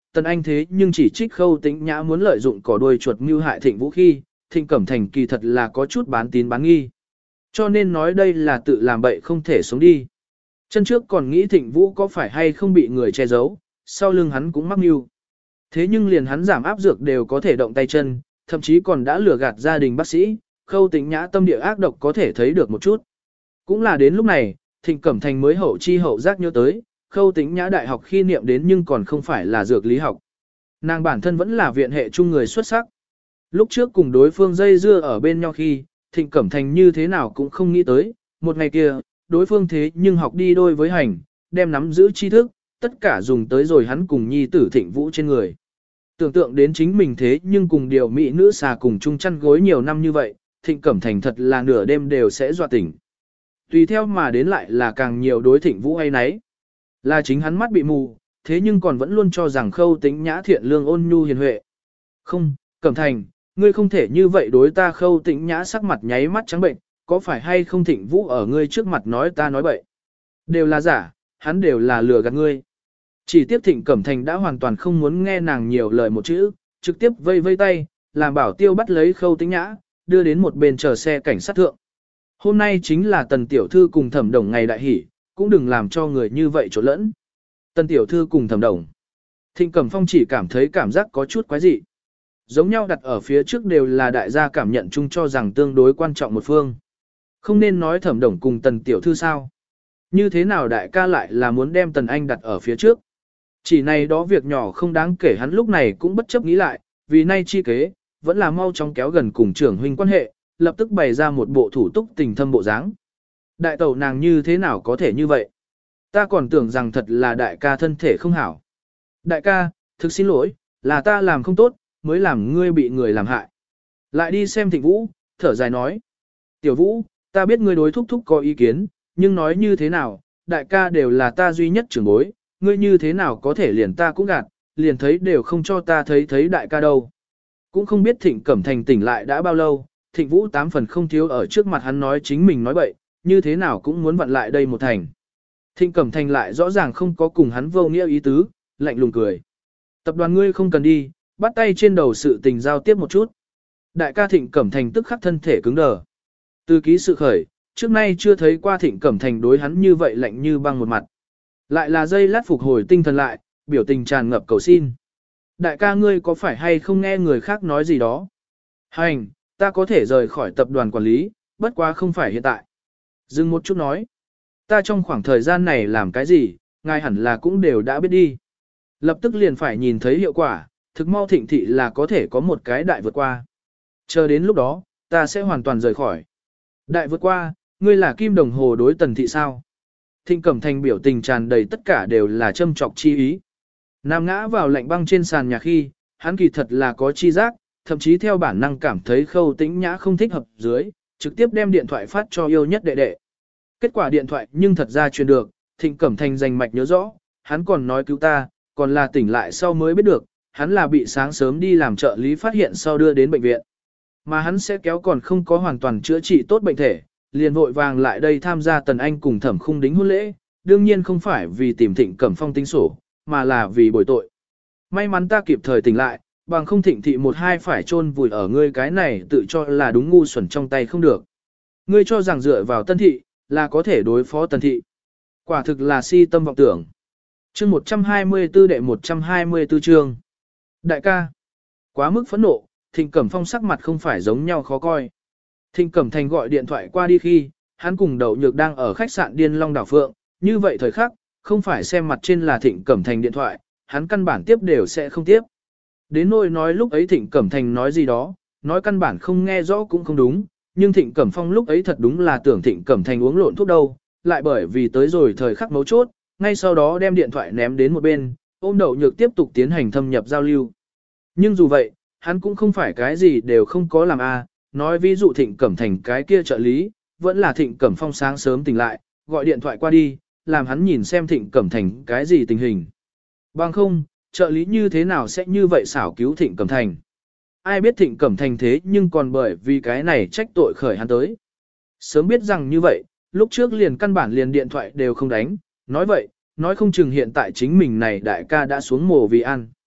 Tần Anh thế nhưng chỉ trích Khâu Tĩnh Nhã muốn lợi dụng cỏ đuôi chuột mưu hại Thịnh Vũ khi, Thịnh Cẩm Thành kỳ thật là có chút bán tín bán nghi. Cho nên nói đây là tự làm bậy không thể sống đi. Chân trước còn nghĩ Thịnh Vũ có phải hay không bị người che giấu, sau lưng hắn cũng mắc mưu. Thế nhưng liền hắn giảm áp dược đều có thể động tay chân, thậm chí còn đã lừa gạt gia đình bác sĩ, Khâu Tĩnh Nhã tâm địa ác độc có thể thấy được một chút. Cũng là đến lúc này, Thịnh Cẩm Thành mới hậu chi hậu giác nhớ tới, Khâu Tĩnh Nhã đại học khi niệm đến nhưng còn không phải là dược lý học. Nàng bản thân vẫn là viện hệ trung người xuất sắc. Lúc trước cùng đối phương dây dưa ở bên nhau khi, Thịnh Cẩm Thành như thế nào cũng không nghĩ tới, một ngày kia, đối phương thế nhưng học đi đôi với hành, đem nắm giữ tri thức, tất cả dùng tới rồi hắn cùng nhi tử Thịnh Vũ trên người. Tưởng tượng đến chính mình thế nhưng cùng điều mỹ nữ xà cùng chung chăn gối nhiều năm như vậy, Thịnh Cẩm Thành thật là nửa đêm đều sẽ dọa tỉnh. Tùy theo mà đến lại là càng nhiều đối Thịnh Vũ hay nấy. Là chính hắn mắt bị mù, thế nhưng còn vẫn luôn cho rằng Khâu Tĩnh Nhã thiện lương ôn nhu hiền huệ. Không, Cẩm Thành, ngươi không thể như vậy đối ta. Khâu Tĩnh Nhã sắc mặt nháy mắt trắng bệnh, có phải hay không Thịnh Vũ ở ngươi trước mặt nói ta nói bậy. Đều là giả, hắn đều là lừa gạt ngươi. Chỉ tiếp Thịnh Cẩm Thành đã hoàn toàn không muốn nghe nàng nhiều lời một chữ, trực tiếp vây vây tay, làm bảo tiêu bắt lấy Khâu Tĩnh Nhã, đưa đến một bên chờ xe cảnh sát thượng. Hôm nay chính là Tần tiểu thư cùng Thẩm Đồng ngày đại hỷ, cũng đừng làm cho người như vậy trộn lẫn. Tần tiểu thư cùng Thẩm Đồng. Thịnh Cẩm Phong chỉ cảm thấy cảm giác có chút quái dị. Giống nhau đặt ở phía trước đều là đại gia cảm nhận chung cho rằng tương đối quan trọng một phương. Không nên nói Thẩm Đồng cùng Tần tiểu thư sao? Như thế nào đại ca lại là muốn đem Tần Anh đặt ở phía trước? Chỉ này đó việc nhỏ không đáng kể, hắn lúc này cũng bất chấp nghĩ lại, vì nay chi kế, vẫn là mau chóng kéo gần cùng trưởng huynh quan hệ, lập tức bày ra một bộ thủ túc tình thâm bộ dáng. Đại tẩu nàng như thế nào có thể như vậy? Ta còn tưởng rằng thật là đại ca thân thể không hảo. Đại ca, thực xin lỗi, là ta làm không tốt, mới làm ngươi bị người làm hại. Lại đi xem Thịnh Vũ, thở dài nói. Tiểu Vũ, ta biết ngươi đối thúc thúc có ý kiến, nhưng nói như thế nào, đại ca đều là ta duy nhất trưởng bối, ngươi như thế nào có thể liền ta cũng gạt, liền thấy đều không cho ta thấy đại ca đâu. Cũng không biết Thịnh Cẩm Thành tỉnh lại đã bao lâu, Thịnh Vũ 8 phần không thiếu ở trước mặt hắn nói chính mình nói bậy, như thế nào cũng muốn vặn lại đây một thành. Thịnh Cẩm Thành lại rõ ràng không có cùng hắn vô nghĩa ý tứ, lạnh lùng cười. Tập đoàn ngươi không cần đi, bắt tay trên đầu sự tình giao tiếp một chút. Đại ca Thịnh Cẩm Thành tức khắc thân thể cứng đờ. Từ ký sự khởi, trước nay chưa thấy qua Thịnh Cẩm Thành đối hắn như vậy lạnh như băng một mặt. Lại là giây lát phục hồi tinh thần lại, biểu tình tràn ngập cầu xin. Đại ca ngươi có phải hay không nghe người khác nói gì đó? Hành, ta có thể rời khỏi tập đoàn quản lý, bất quá không phải hiện tại. Dừng một chút nói. Ta trong khoảng thời gian này làm cái gì, ngài hẳn là cũng đều đã biết đi. Lập tức liền phải nhìn thấy hiệu quả, thực mau Thịnh thị là có thể có một cái đại vượt qua. Chờ đến lúc đó, ta sẽ hoàn toàn rời khỏi. Đại vượt qua, ngươi là kim đồng hồ đối Tần thị sao? Thịnh Cẩm Thành biểu tình tràn đầy tất cả đều là châm trọc chi ý. Nam ngã vào lạnh băng trên sàn nhà khi, hắn kỳ thật là có chi giác, thậm chí theo bản năng cảm thấy Khâu Tĩnh Nhã không thích hợp dưới, trực tiếp đem điện thoại phát cho yêu nhất đệ đệ. Kết quả điện thoại nhưng thật ra truyền được, Thịnh Cẩm Thành rành mạch nhớ rõ, hắn còn nói cứu ta, còn là tỉnh lại sau mới biết được, hắn là bị sáng sớm đi làm trợ lý phát hiện sau đưa đến bệnh viện. Mà hắn sẽ kéo còn không có hoàn toàn chữa trị tốt bệnh thể, liền vội vàng lại đây tham gia Tần Anh cùng Thẩm Khung đính hôn lễ, đương nhiên không phải vì tìm Thịnh Cẩm Phong tính sổ, mà là vì bồi tội. May mắn ta kịp thời tỉnh lại, bằng không Thịnh thị một hai phải chôn vùi ở ngươi cái này tự cho là đúng ngu xuẩn trong tay không được. Ngươi cho rằng dựa vào Tân thị, là có thể đối phó Tần thị. Quả thực là si tâm vọng tưởng. Chương 124 đệ 124 chương. Đại ca. Quá mức phẫn nộ, Thịnh Cẩm Phong sắc mặt không phải giống nhau khó coi. Thịnh Cẩm Thành gọi điện thoại qua đi khi, hắn cùng Đậu Nhược đang ở khách sạn Điên Long Đảo Phượng, như vậy thời khắc, không phải xem mặt trên là Thịnh Cẩm Thành điện thoại, hắn căn bản tiếp đều sẽ không tiếp. Đến nỗi nói lúc ấy Thịnh Cẩm Thành nói gì đó, nói căn bản không nghe rõ cũng không đúng, nhưng Thịnh Cẩm Phong lúc ấy thật đúng là tưởng Thịnh Cẩm Thành uống lộn thuốc đâu, lại bởi vì tới rồi thời khắc mấu chốt, ngay sau đó đem điện thoại ném đến một bên, ôm Đậu Nhược tiếp tục tiến hành thâm nhập giao lưu. Nhưng dù vậy, hắn cũng không phải cái gì đều không có làm nói ví dụ Thịnh Cẩm Thành cái kia trợ lý, vẫn là Thịnh Cẩm Phong sáng sớm tỉnh lại, gọi điện thoại qua đi, làm hắn nhìn xem Thịnh Cẩm Thành cái gì tình hình. Bằng không, trợ lý như thế nào sẽ như vậy xảo cứu Thịnh Cẩm Thành. Ai biết Thịnh Cẩm Thành thế nhưng còn bởi vì cái này trách tội khởi hắn tới. Sớm biết rằng như vậy, lúc trước liền căn bản liền điện thoại đều không đánh, nói vậy, nói không chừng hiện tại chính mình này đại ca đã xuống mồ vì ăn.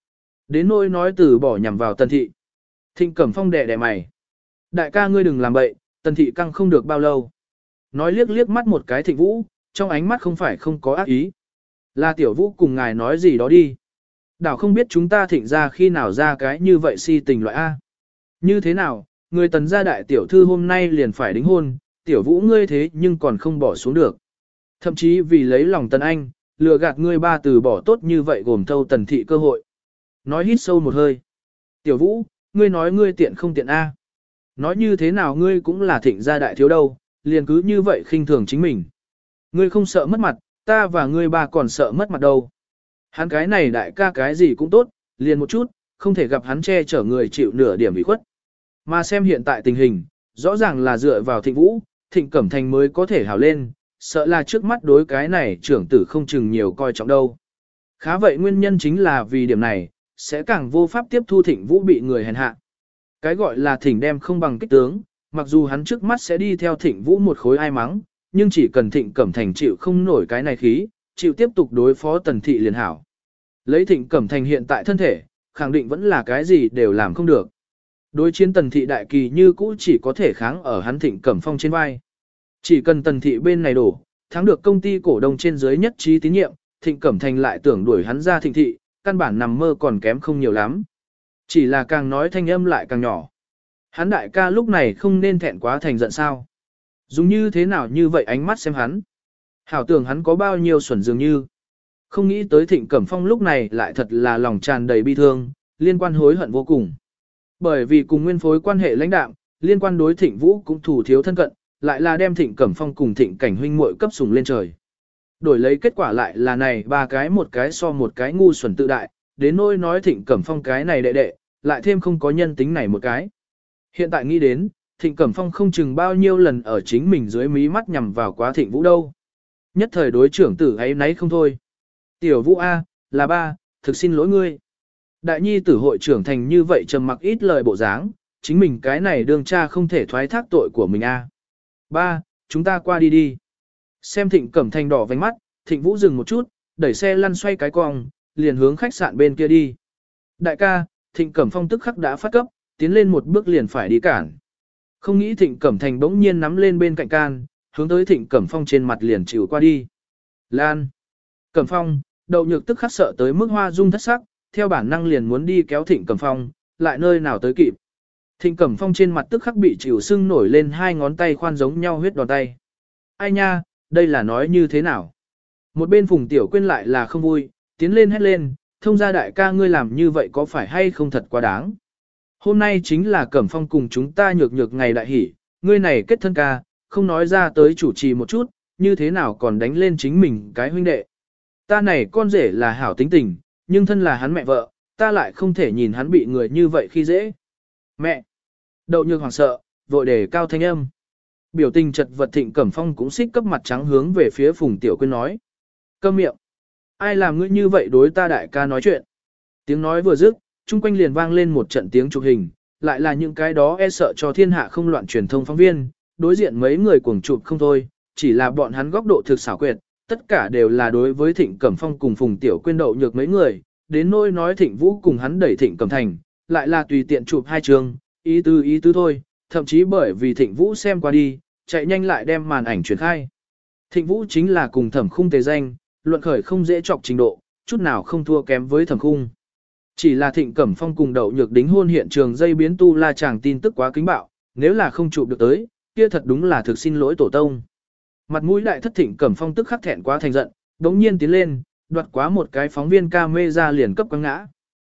Đến nỗi nói từ bỏ nhằm vào Tần thị. Thịnh Cẩm Phong đẻ mày. Đại ca ngươi đừng làm bậy, Tần thị căng không được bao lâu. Nói liếc liếc mắt một cái Thịnh Vũ, trong ánh mắt không phải không có ác ý. Là Tiểu Vũ cùng ngài nói gì đó đi. Đảo không biết chúng ta Thịnh ra khi nào ra cái như vậy si tình loại A. Như thế nào, người Tần gia đại tiểu thư hôm nay liền phải đính hôn, Tiểu Vũ ngươi thế nhưng còn không bỏ xuống được. Thậm chí vì lấy lòng Tần Anh, lừa gạt ngươi ba từ bỏ tốt như vậy gồm thâu Tần thị cơ hội. Nói hít sâu một hơi. Tiểu Vũ, ngươi nói ngươi tiện không tiện A. Nói như thế nào ngươi cũng là Thịnh gia đại thiếu đâu, liền cứ như vậy khinh thường chính mình. Ngươi không sợ mất mặt, ta và ngươi ba còn sợ mất mặt đâu. Hắn cái này đại ca cái gì cũng tốt, liền một chút, không thể gặp hắn che chở người chịu nửa điểm bị khuất. Mà xem hiện tại tình hình, rõ ràng là dựa vào Thịnh Vũ, Thịnh Cẩm Thành mới có thể hào lên, sợ là trước mắt đối cái này trưởng tử không chừng nhiều coi trọng đâu. Khá vậy nguyên nhân chính là vì điểm này, sẽ càng vô pháp tiếp thu Thịnh Vũ bị người hèn hạ. Cái gọi là thỉnh đem không bằng kích tướng, mặc dù hắn trước mắt sẽ đi theo Thịnh Vũ một khối ai mắng, nhưng chỉ cần Thịnh Cẩm Thành chịu không nổi cái này khí, chịu tiếp tục đối phó Tần thị liền hảo. Lấy Thịnh Cẩm Thành hiện tại thân thể, khẳng định vẫn là cái gì đều làm không được. Đối chiến Tần thị đại kỳ như cũ chỉ có thể kháng ở hắn Thịnh Cẩm Phong trên vai. Chỉ cần Tần thị bên này đổ, thắng được công ty cổ đông trên dưới nhất trí tín nhiệm, Thịnh Cẩm Thành lại tưởng đuổi hắn ra Thịnh thị, căn bản nằm mơ còn kém không nhiều lắm. Chỉ là càng nói thanh âm lại càng nhỏ. Hắn đại ca lúc này không nên thẹn quá thành giận sao. Dùng như thế nào như vậy ánh mắt xem hắn. Hảo tưởng hắn có bao nhiêu xuẩn dường như. Không nghĩ tới Thịnh Cẩm Phong lúc này lại thật là lòng tràn đầy bi thương, liên quan hối hận vô cùng. Bởi vì cùng nguyên phối quan hệ lãnh đạm, liên quan đối Thịnh Vũ cũng thủ thiếu thân cận, lại là đem Thịnh Cẩm Phong cùng Thịnh Cảnh huynh muội cấp sủng lên trời. Đổi lấy kết quả lại là này ba cái một cái so một cái ngu xuẩn tự đại, đến nỗi nói Thịnh Cẩm Phong cái này đệ đệ, lại thêm không có nhân tính này một cái. Hiện tại nghĩ đến, Thịnh Cẩm Phong không chừng bao nhiêu lần ở chính mình dưới mí mắt nhằm vào quá Thịnh Vũ đâu. Nhất thời đối trưởng tử ấy nấy không thôi. Tiểu Vũ A, là ba, thực xin lỗi ngươi. Đại nhi tử hội trưởng thành như vậy trầm mặc ít lời bộ dáng, chính mình cái này đương cha không thể thoái thác tội của mình A. Ba, chúng ta qua đi đi. Xem Thịnh Cẩm Thành đỏ vành mắt, Thịnh Vũ dừng một chút, đẩy xe lăn xoay cái cong, liền hướng khách sạn bên kia đi. Đại ca, Thịnh Cẩm Phong tức khắc đã phát cấp, tiến lên một bước liền phải đi cản. Không nghĩ Thịnh Cẩm Thành bỗng nhiên nắm lên bên cạnh can, hướng tới Thịnh Cẩm Phong trên mặt liền chịu qua đi. Lan. Cẩm Phong, Đậu Nhược tức khắc sợ tới mức hoa dung thất sắc, theo bản năng liền muốn đi kéo Thịnh Cẩm Phong, lại nơi nào tới kịp. Thịnh Cẩm Phong trên mặt tức khắc bị chịu sưng nổi lên hai ngón tay khoan giống nhau huyết đòn tay. Ai nha, đây là nói như thế nào? Một bên Phùng Tiểu Quyên lại là không vui, tiến lên hét lên, thông gia đại ca ngươi làm như vậy có phải hay không thật quá đáng. Hôm nay chính là Cẩm Phong cùng chúng ta nhược nhược ngày đại hỷ, ngươi này kết thân ca, không nói ra tới chủ trì một chút, như thế nào còn đánh lên chính mình cái huynh đệ. Ta này con rể là hảo tính tình, nhưng thân là hắn mẹ vợ, ta lại không thể nhìn hắn bị người như vậy khi dễ. Mẹ! Đậu Nhược hoảng sợ, vội đề cao thanh âm. Biểu tình chật vật Thịnh Cẩm Phong cũng xích cấp mặt trắng hướng về phía Phùng Tiểu Quyên nói. Câm miệng! Ai làm ngươi như vậy đối ta đại ca nói chuyện? Tiếng nói vừa dứt, chung quanh liền vang lên một trận tiếng chụp hình, lại là những cái đó e sợ cho thiên hạ không loạn truyền thông phóng viên, đối diện mấy người cuồng chụp không thôi, chỉ là bọn hắn góc độ thực xảo quyệt, tất cả đều là đối với Thịnh Cẩm Phong cùng Phùng Tiểu Quyên Đậu Nhược mấy người, đến nỗi nói Thịnh Vũ cùng hắn đẩy Thịnh Cẩm Thành, lại là tùy tiện chụp hai trường, ý tứ thôi, thậm chí bởi vì Thịnh Vũ xem qua đi, chạy nhanh lại đem màn ảnh truyền khai. Thịnh Vũ chính là cùng Thẩm Khung tề danh, luận khởi không dễ chọc trình độ, chút nào không thua kém với Thẩm Khung. Chỉ là Thịnh Cẩm Phong cùng Đậu Nhược đính hôn hiện trường dây biến tu la chàng tin tức quá kính bạo, nếu là không chụp được tới, kia thật đúng là thực xin lỗi tổ tông. Mặt mũi đại thất Thịnh Cẩm Phong tức khắc thẹn quá thành giận, đống nhiên tiến lên, đoạt quá một cái phóng viên camera liền cấp quăng ngã.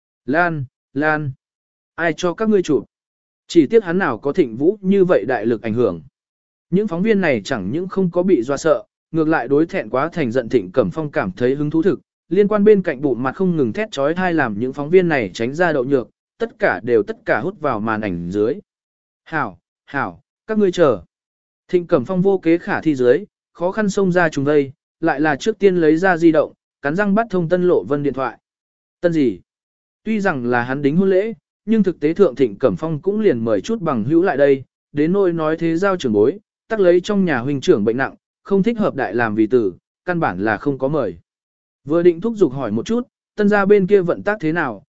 Lan, ai cho các ngươi chụp? Chỉ tiếc hắn nào có Thịnh Vũ như vậy đại lực ảnh hưởng. Những phóng viên này chẳng những không có bị dọa sợ, ngược lại đối thẹn quá thành giận Thịnh Cẩm Phong cảm thấy hứng thú thực, liên quan bên cạnh bụng mặt không ngừng thét chói tai làm những phóng viên này tránh ra Đậu Nhược, tất cả hút vào màn ảnh dưới. Hảo, các ngươi chờ. Thịnh Cẩm Phong vô kế khả thi dưới, khó khăn xông ra trùng đây, lại là trước tiên lấy ra di động, cắn răng bắt thông Tân Lộ Vân điện thoại. Tân gì? Tuy rằng là hắn đính hôn lễ, nhưng thực tế thượng Thịnh Cẩm Phong cũng liền mời chút bằng hữu lại đây, đến nỗi nói thế giao trưởng bối, tắc lấy trong nhà huynh trưởng bệnh nặng, không thích hợp đại làm vì tử, căn bản là không có mời. Vừa định thúc giục hỏi một chút, Tân gia bên kia vận tác thế nào,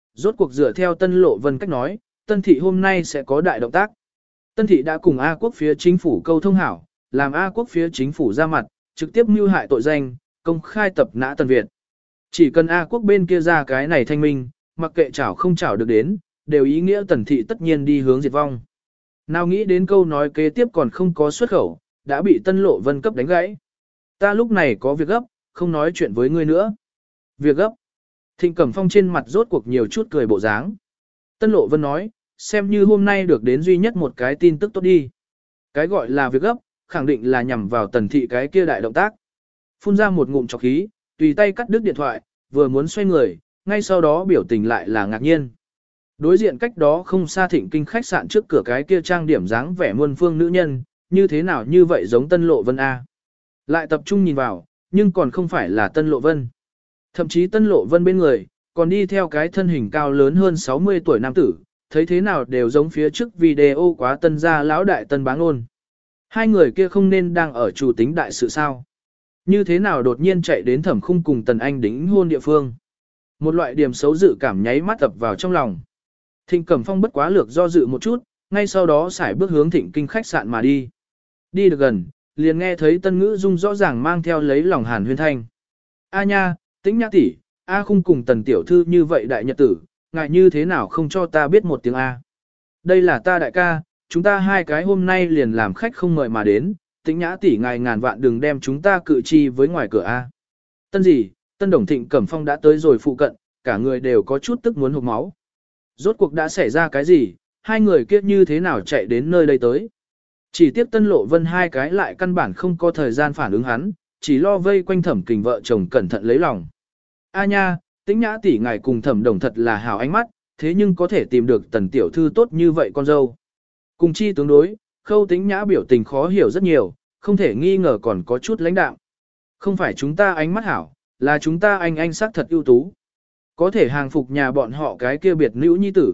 rốt cuộc dựa theo Tân Lộ Vân cách nói, Tân Thị hôm nay sẽ có đại động tác. Tân Thị đã cùng A Quốc phía chính phủ câu thông hảo, làm A Quốc phía chính phủ ra mặt, trực tiếp mưu hại tội danh, công khai tập nã Tần Việt. Chỉ cần A Quốc bên kia ra cái này thanh minh, mặc kệ chảo không chảo được đến, đều ý nghĩa Tần Thị tất nhiên đi hướng diệt vong. Nào nghĩ đến câu nói kế tiếp còn không có xuất khẩu, đã bị Tân Lộ Vân cấp đánh gãy. Ta lúc này có việc gấp, không nói chuyện với ngươi nữa. Việc gấp. Thịnh Cẩm Phong trên mặt rốt cuộc nhiều chút cười bộ dáng. Tân Lộ Vân nói, xem như hôm nay được đến duy nhất một cái tin tức tốt đi. Cái gọi là việc gấp, khẳng định là nhằm vào Tần Thị cái kia đại động tác. Phun ra một ngụm trọc khí, tùy tay cắt đứt điện thoại, vừa muốn xoay người, ngay sau đó biểu tình lại là ngạc nhiên. Đối diện cách đó không xa Thịnh Kinh khách sạn trước cửa cái kia trang điểm dáng vẻ muôn phương nữ nhân, như thế nào như vậy giống Tân Lộ Vân A. Lại tập trung nhìn vào, nhưng còn không phải là Tân Lộ Vân. Thậm chí Tân Lộ Vân bên người, còn đi theo cái thân hình cao lớn hơn 60 tuổi nam tử, thấy thế nào đều giống phía trước video quá Tân gia lão đại Tân Bá Ngôn. Hai người kia không nên đang ở chủ tính đại sự sao. Như thế nào đột nhiên chạy đến Thẩm Khung cùng Tần Anh đính hôn địa phương. Một loại điểm xấu dự cảm nháy mắt ập vào trong lòng. Thịnh Cẩm Phong bất quá lược do dự một chút, ngay sau đó xài bước hướng Thịnh Kinh khách sạn mà đi. Đi được gần, liền nghe thấy Tân Ngữ Dung rõ ràng mang theo lấy lòng hàn huyên thanh. A nha, Tĩnh Nhã tỷ, A Khung cùng Tần tiểu thư như vậy đại nhật tử, ngại như thế nào không cho ta biết một tiếng A. Đây là ta đại ca, chúng ta hai cái hôm nay liền làm khách không mời mà đến, Tĩnh Nhã tỷ ngài ngàn vạn đừng đem chúng ta cự chi với ngoài cửa A. Tân gì, Tân Đồng Thịnh Cẩm Phong đã tới rồi phụ cận, cả người đều có chút tức muốn hộc máu. Rốt cuộc đã xảy ra cái gì, hai người kia như thế nào chạy đến nơi đây tới. Chỉ tiếp Tân Lộ Vân hai cái lại căn bản không có thời gian phản ứng hắn, chỉ lo vây quanh Thẩm Kình vợ chồng cẩn thận lấy lòng. A nha, Tĩnh Nhã tỷ ngài cùng Thẩm Đồng thật là hào ánh mắt, thế nhưng có thể tìm được Tần tiểu thư tốt như vậy con dâu. Cùng chi tướng đối, Khâu Tĩnh Nhã biểu tình khó hiểu rất nhiều, không thể nghi ngờ còn có chút lãnh đạm. Không phải chúng ta ánh mắt hảo, là chúng ta anh sắc thật ưu tú. Có thể hàng phục nhà bọn họ cái kia biệt nữ nhi tử,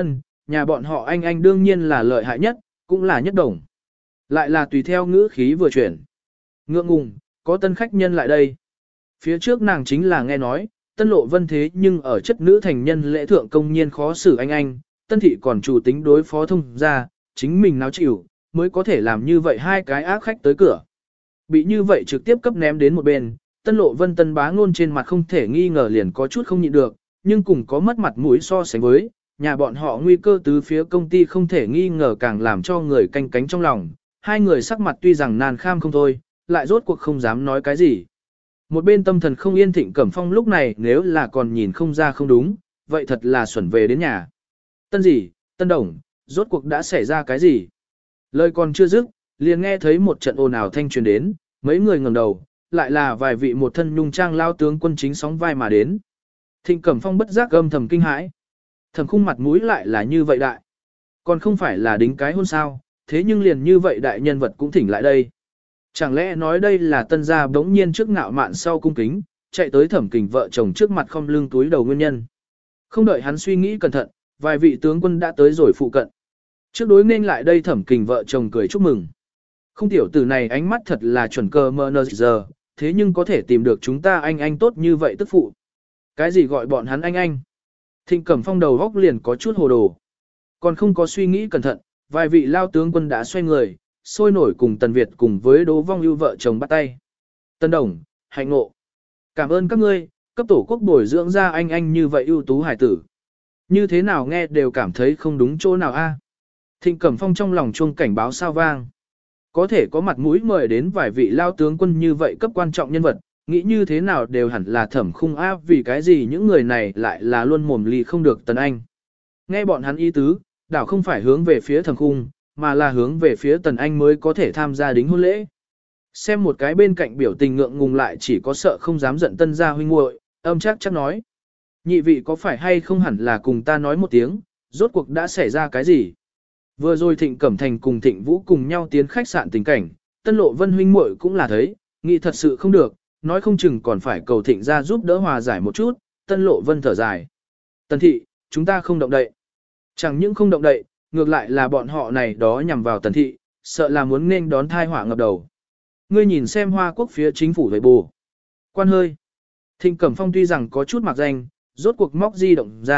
nhà bọn họ anh đương nhiên là lợi hại nhất, cũng là nhất đồng. Lại là tùy theo ngữ khí vừa chuyển. Ngượng ngùng, có tân khách nhân lại đây. Phía trước nàng chính là nghe nói, Tân Lộ Vân thế nhưng ở chất nữ thành nhân lễ thượng công nhiên khó xử anh, Tân Thị còn chủ tính đối phó thông ra, chính mình náo chịu, mới có thể làm như vậy hai cái ác khách tới cửa. Bị như vậy trực tiếp cấp ném đến một bên, Tân Lộ Vân Tân Bá Ngôn trên mặt không thể nghi ngờ liền có chút không nhịn được, nhưng cùng có mất mặt mũi so sánh với, nhà bọn họ nguy cơ từ phía công ty không thể nghi ngờ càng làm cho người canh cánh trong lòng. Hai người sắc mặt tuy rằng nan kham không thôi, lại rốt cuộc không dám nói cái gì. Một bên tâm thần không yên Thịnh Cẩm Phong lúc này nếu là còn nhìn không ra không đúng, vậy thật là xuẩn về đến nhà. Tân gì, Tân Đồng, rốt cuộc đã xảy ra cái gì? Lời còn chưa dứt, liền nghe thấy một trận ồn ào thanh truyền đến, mấy người ngẩng đầu, lại là vài vị một thân nhung trang lao tướng quân chính sóng vai mà đến. Thịnh Cẩm Phong bất giác âm thầm kinh hãi. Thẩm Khung mặt mũi lại là như vậy đại. Còn không phải là đính cái hôn sao, thế nhưng liền như vậy đại nhân vật cũng thỉnh lại đây. Chẳng lẽ nói đây là Tân gia bỗng nhiên trước ngạo mạn sau cung kính, chạy tới Thẩm Kình vợ chồng trước mặt không lưng túi đầu nguyên nhân. Không đợi hắn suy nghĩ cẩn thận, vài vị tướng quân đã tới rồi phụ cận. Trước đối nên lại đây Thẩm Kình vợ chồng cười chúc mừng. Không tiểu tử này ánh mắt thật là chuẩn cơ mơ nơ giờ, thế nhưng có thể tìm được chúng ta anh tốt như vậy tức phụ. Cái gì gọi bọn hắn anh? Thịnh Cẩm Phong đầu góc liền có chút hồ đồ. Còn không có suy nghĩ cẩn thận, vài vị lao tướng quân đã xoay người, sôi nổi cùng Tần Việt cùng với Đỗ Vong Ưu vợ chồng bắt tay. Tân Đồng, hạnh ngộ. Cảm ơn các ngươi, cấp tổ quốc bồi dưỡng ra anh như vậy ưu tú hải tử. Như thế nào nghe đều cảm thấy không đúng chỗ nào a. Thịnh Cẩm Phong trong lòng chuông cảnh báo sao vang. Có thể có mặt mũi mời đến vài vị lao tướng quân như vậy cấp quan trọng nhân vật, nghĩ như thế nào đều hẳn là Thẩm Khung áp vì cái gì những người này lại là luôn mồm lì không được Tần Anh. Nghe bọn hắn ý tứ, đảo không phải hướng về phía Thẩm Khung, mà là hướng về phía Tần Anh mới có thể tham gia đính hôn lễ. Xem một cái bên cạnh biểu tình ngượng ngùng lại chỉ có sợ không dám giận Tân gia huynh muội, âm chắc nói. Nhị vị có phải hay không hẳn là cùng ta nói một tiếng, rốt cuộc đã xảy ra cái gì? Vừa rồi Thịnh Cẩm Thành cùng Thịnh Vũ cùng nhau tiến khách sạn tình cảnh, Tân Lộ Vân huynh muội cũng là thấy, nghĩ thật sự không được, nói không chừng còn phải cầu Thịnh ra giúp đỡ hòa giải một chút, Tân Lộ Vân thở dài. Tân thị, chúng ta không động đậy. Chẳng những không động đậy, ngược lại là bọn họ này đó nhằm vào Tần thị, sợ là muốn nên đón thai họa ngập đầu. Ngươi nhìn xem Hoa Quốc phía chính phủ về bù. Quan hơi. Thịnh Cẩm Phong tuy rằng có chút mặc danh, rốt cuộc móc di động ra,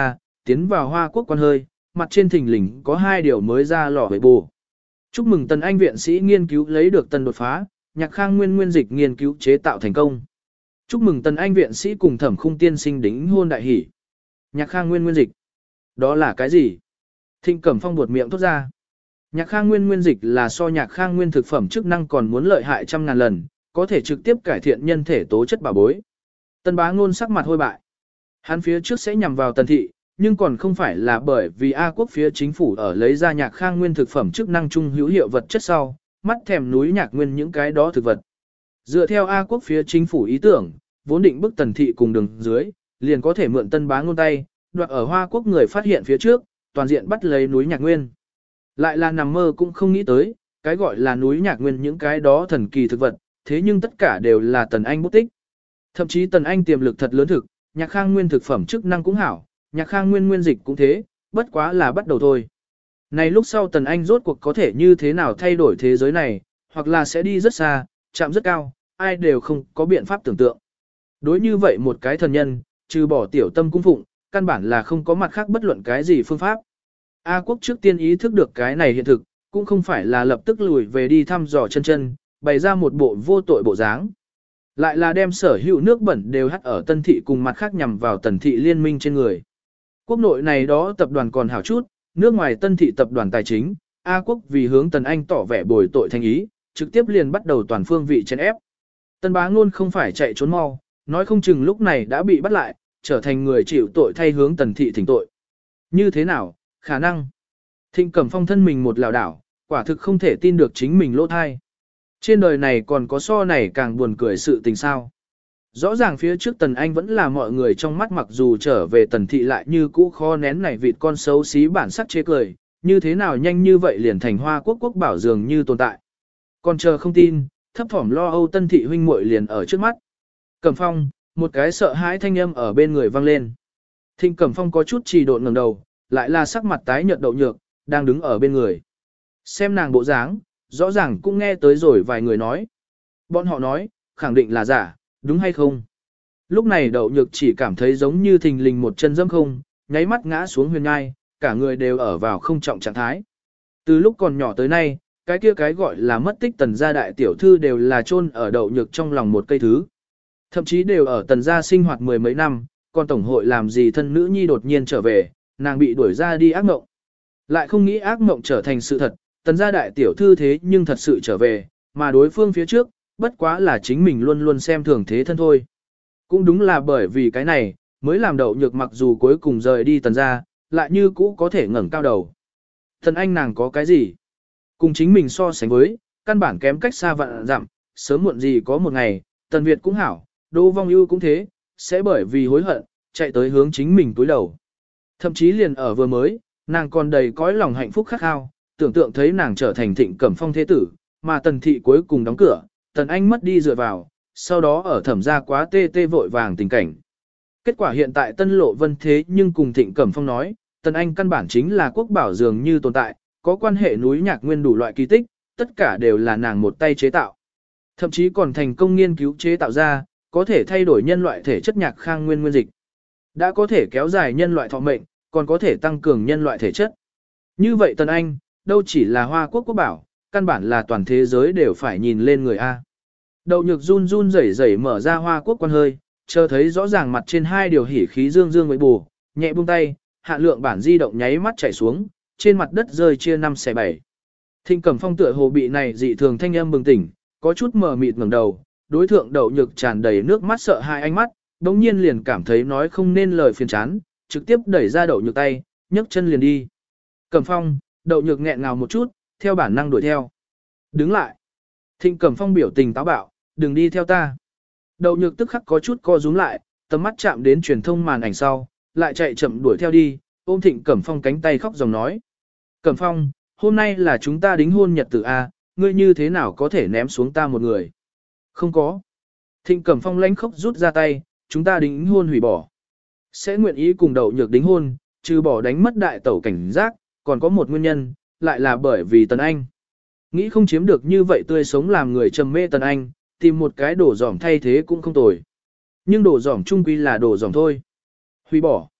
tiến vào Hoa Quốc quan hơi, mặt trên thình lình có 2 điều mới ra lò về bù. Chúc mừng Tần Anh viện sĩ nghiên cứu lấy được tân đột phá, Nhạc Khang nguyên dịch nghiên cứu chế tạo thành công. Chúc mừng Tần Anh viện sĩ cùng Thẩm Khung tiên sinh đính hôn đại hỷ. Nhạc Khang nguyên dịch. Đó là cái gì? Thịnh Cẩm Phong buột miệng thốt ra. Nhạc Khang nguyên dịch là so Nhạc Khang nguyên thực phẩm chức năng còn muốn lợi hại trăm ngàn lần, có thể trực tiếp cải thiện nhân thể tố chất bảo bối. Tân Bá Ngôn sắc mặt hôi bại. Hắn phía trước sẽ nhằm vào Tần thị, nhưng còn không phải là bởi vì A Quốc phía chính phủ ở lấy ra Nhạc Khang nguyên thực phẩm chức năng trung hữu hiệu vật chất sau, mắt thèm núi Nhạc Nguyên những cái đó thực vật. Dựa theo A Quốc phía chính phủ ý tưởng, vốn định bức Tần thị cùng đường dưới, liền có thể mượn Tân Bá Ngôn tay, đoạt ở Hoa Quốc người phát hiện phía trước, toàn diện bắt lấy núi Nhạc Nguyên. Lại là nằm mơ cũng không nghĩ tới, cái gọi là núi Nhạc Nguyên những cái đó thần kỳ thực vật, thế nhưng tất cả đều là Tần Anh bút tích. Thậm chí Tần Anh tiềm lực thật lớn thực, Nhạc Khang nguyên thực phẩm chức năng cũng hảo, Nhạc Khang nguyên dịch cũng thế, bất quá là bắt đầu thôi. Này lúc sau Tần Anh rốt cuộc có thể như thế nào thay đổi thế giới này, hoặc là sẽ đi rất xa, chạm rất cao, ai đều không có biện pháp tưởng tượng. Đối như vậy một cái thần nhân, trừ bỏ tiểu tâm cung phụng, căn bản là không có mặt khác bất luận cái gì phương pháp. A Quốc trước tiên ý thức được cái này hiện thực, cũng không phải là lập tức lùi về đi thăm dò chân, bày ra một bộ vô tội bộ dáng. Lại là đem sở hữu nước bẩn đều hắt ở Tân thị cùng mặt khác nhằm vào Tần thị liên minh trên người. Quốc nội này đó tập đoàn còn hảo chút, nước ngoài Tân thị tập đoàn tài chính, A Quốc vì hướng Tần Anh tỏ vẻ bồi tội thành ý, trực tiếp liền bắt đầu toàn phương vị chèn ép. Tân Bá Ngôn không phải chạy trốn mau, nói không chừng lúc này đã bị bắt lại, trở thành người chịu tội thay hướng Tần thị thỉnh tội. Như thế nào, khả năng? Thịnh Cẩm Phong thân mình một lảo đảo, quả thực không thể tin được chính mình lỗ thai. Trên đời này còn có so này càng buồn cười sự tình sao. Rõ ràng phía trước Tần Anh vẫn là mọi người trong mắt, mặc dù trở về Tần thị lại như cũ khó nén này vịt con xấu xí bản sắc chế cười, như thế nào nhanh như vậy liền thành Hoa Quốc quốc bảo dường như tồn tại. Còn chờ không tin, thấp thỏm lo âu Tân thị huynh muội liền ở trước mắt. Cẩm Phong, một cái sợ hãi thanh âm ở bên người vang lên. Thịnh Cẩm Phong có chút trì độn ngẩng đầu, lại là sắc mặt tái nhợt Đậu Nhược, đang đứng ở bên người. Xem nàng bộ dáng, rõ ràng cũng nghe tới rồi vài người nói. Bọn họ nói, khẳng định là giả, đúng hay không? Lúc này Đậu Nhược chỉ cảm thấy giống như thình lình một chân dẫm không, nháy mắt ngã xuống huyền ngai, cả người đều ở vào không trọng trạng thái. Từ lúc còn nhỏ tới nay, cái kia cái gọi là mất tích Tần gia đại tiểu thư đều là chôn ở Đậu Nhược trong lòng một cây thứ. Thậm chí đều ở Tần gia sinh hoạt mười mấy năm, còn tổng hội làm gì thân nữ nhi đột nhiên trở về, nàng bị đuổi ra đi ác mộng. Lại không nghĩ ác mộng trở thành sự thật, Tần gia đại tiểu thư thế nhưng thật sự trở về, mà đối phương phía trước, bất quá là chính mình luôn luôn xem thường thế thân thôi. Cũng đúng là bởi vì cái này, mới làm Đậu Nhược mặc dù cuối cùng rời đi Tần gia, lại như cũ có thể ngẩng cao đầu. Tần Anh nàng có cái gì? Cùng chính mình so sánh với, căn bản kém cách xa vạn dặm, sớm muộn gì có một ngày, Tần Việt cũng hảo, Đỗ Vong Ưu cũng thế, sẽ bởi vì hối hận, chạy tới hướng chính mình túi đầu. Thậm chí liền ở vừa mới, nàng còn đầy cõi lòng hạnh phúc khát khao, tưởng tượng thấy nàng trở thành Thịnh Cẩm Phong thế tử, mà Tần thị cuối cùng đóng cửa, Tần Anh mất đi dựa vào, sau đó ở Thẩm gia quá tê tê vội vàng tình cảnh. Kết quả hiện tại Tân Lộ Vân thế nhưng cùng Thịnh Cẩm Phong nói, Tần Anh căn bản chính là quốc bảo dường như tồn tại, có quan hệ núi Nhạc Nguyên đủ loại kỳ tích, tất cả đều là nàng một tay chế tạo. Thậm chí còn thành công nghiên cứu chế tạo ra, có thể thay đổi nhân loại thể chất Nhạc Khang nguyên dịch. Đã có thể kéo dài nhân loại thọ mệnh, còn có thể tăng cường nhân loại thể chất. Như vậy Tần Anh, đâu chỉ là Hoa Quốc quốc bảo, căn bản là toàn thế giới đều phải nhìn lên người A. Đậu Nhược run run rẩy rẩy mở ra Hoa Quốc quan hơi, chờ thấy rõ ràng mặt trên 2 điều hỉ khí dương dương với bù, nhẹ buông tay, hạ lượng bản di động nháy mắt chảy xuống, trên mặt đất rơi chia 5 xẻ 7. Thịnh Cẩm Phong tựa hồ bị này dị thường thanh âm bừng tỉnh, có chút mờ mịt ngẩng đầu, đối thượng Đậu Nhược tràn đầy nước mắt sợ hai ánh mắt, đống nhiên liền cảm thấy nói không nên lời phiền chán, trực tiếp đẩy ra Đậu Nhược tay, nhấc chân liền đi. Cẩm Phong, Đậu Nhược nghẹn ngào một chút, theo bản năng đuổi theo. Đứng lại. Thịnh Cẩm Phong biểu tình táo bạo, đừng đi theo ta. Đậu Nhược tức khắc có chút co rúm lại, tầm mắt chạm đến truyền thông màn ảnh sau, lại chạy chậm đuổi theo đi, ôm Thịnh Cẩm Phong cánh tay khóc dòng nói. Cẩm Phong, hôm nay là chúng ta đính hôn nhật tử A, ngươi như thế nào có thể ném xuống ta một người? Không có. Thịnh Cẩm Phong lánh khóc rút ra tay, chúng ta đính hôn hủy bỏ. Sẽ nguyện ý cùng Đậu Nhược đính hôn, trừ bỏ đánh mất đại tẩu cảnh giác, còn có một nguyên nhân, lại là bởi vì Tần Anh. Nghĩ không chiếm được như vậy tươi sống làm người trầm mê Tần Anh, tìm một cái đổ giỏm thay thế cũng không tồi. Nhưng đổ giỏm chung quy là đổ giỏm thôi. Hủy bỏ.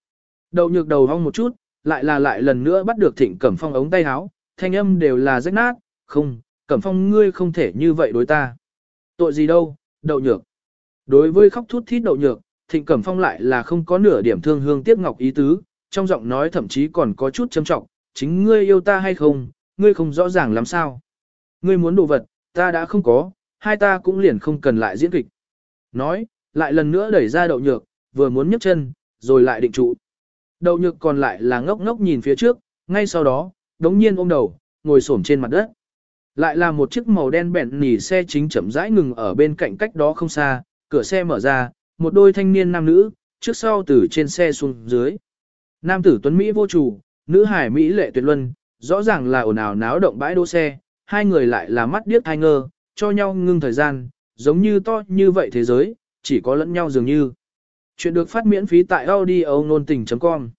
Đậu nhược đầu hong một chút, lại lần nữa bắt được Thịnh Cẩm Phong ống tay áo, thanh âm đều là rách nát, không, Cẩm Phong ngươi không thể như vậy đối ta. Tội gì đâu, đậu nhược. Đối với khóc thút thít đậu nhược, Thịnh Cẩm Phong lại là không có nửa điểm thương hương tiếc ngọc ý tứ, trong giọng nói thậm chí còn có chút châm trọng, chính ngươi yêu ta hay không, ngươi không rõ ràng làm sao. Ngươi muốn đồ vật, ta đã không có, hai ta cũng liền không cần lại diễn kịch. Nói, lại lần nữa đẩy ra đậu nhược, vừa muốn nhấc chân, rồi lại định trụ. Đậu nhược còn lại là ngốc ngốc nhìn phía trước, ngay sau đó, đống nhiên ôm đầu, ngồi xổm trên mặt đất. Lại là một chiếc màu đen bẹn nỉ xe chính chậm rãi ngừng ở bên cạnh cách đó không xa, cửa xe mở ra, một đôi thanh niên nam nữ, trước sau từ trên xe xuống dưới. Nam tử tuấn Mỹ vô chủ, nữ hải Mỹ lệ tuyệt luân, rõ ràng là ồn ào náo động bãi đỗ xe, hai người lại là mắt điếc hai ngơ, cho nhau ngưng thời gian, giống như to như vậy thế giới, chỉ có lẫn nhau dường như. Chuyện được phát miễn phí tại audio nôn tình.com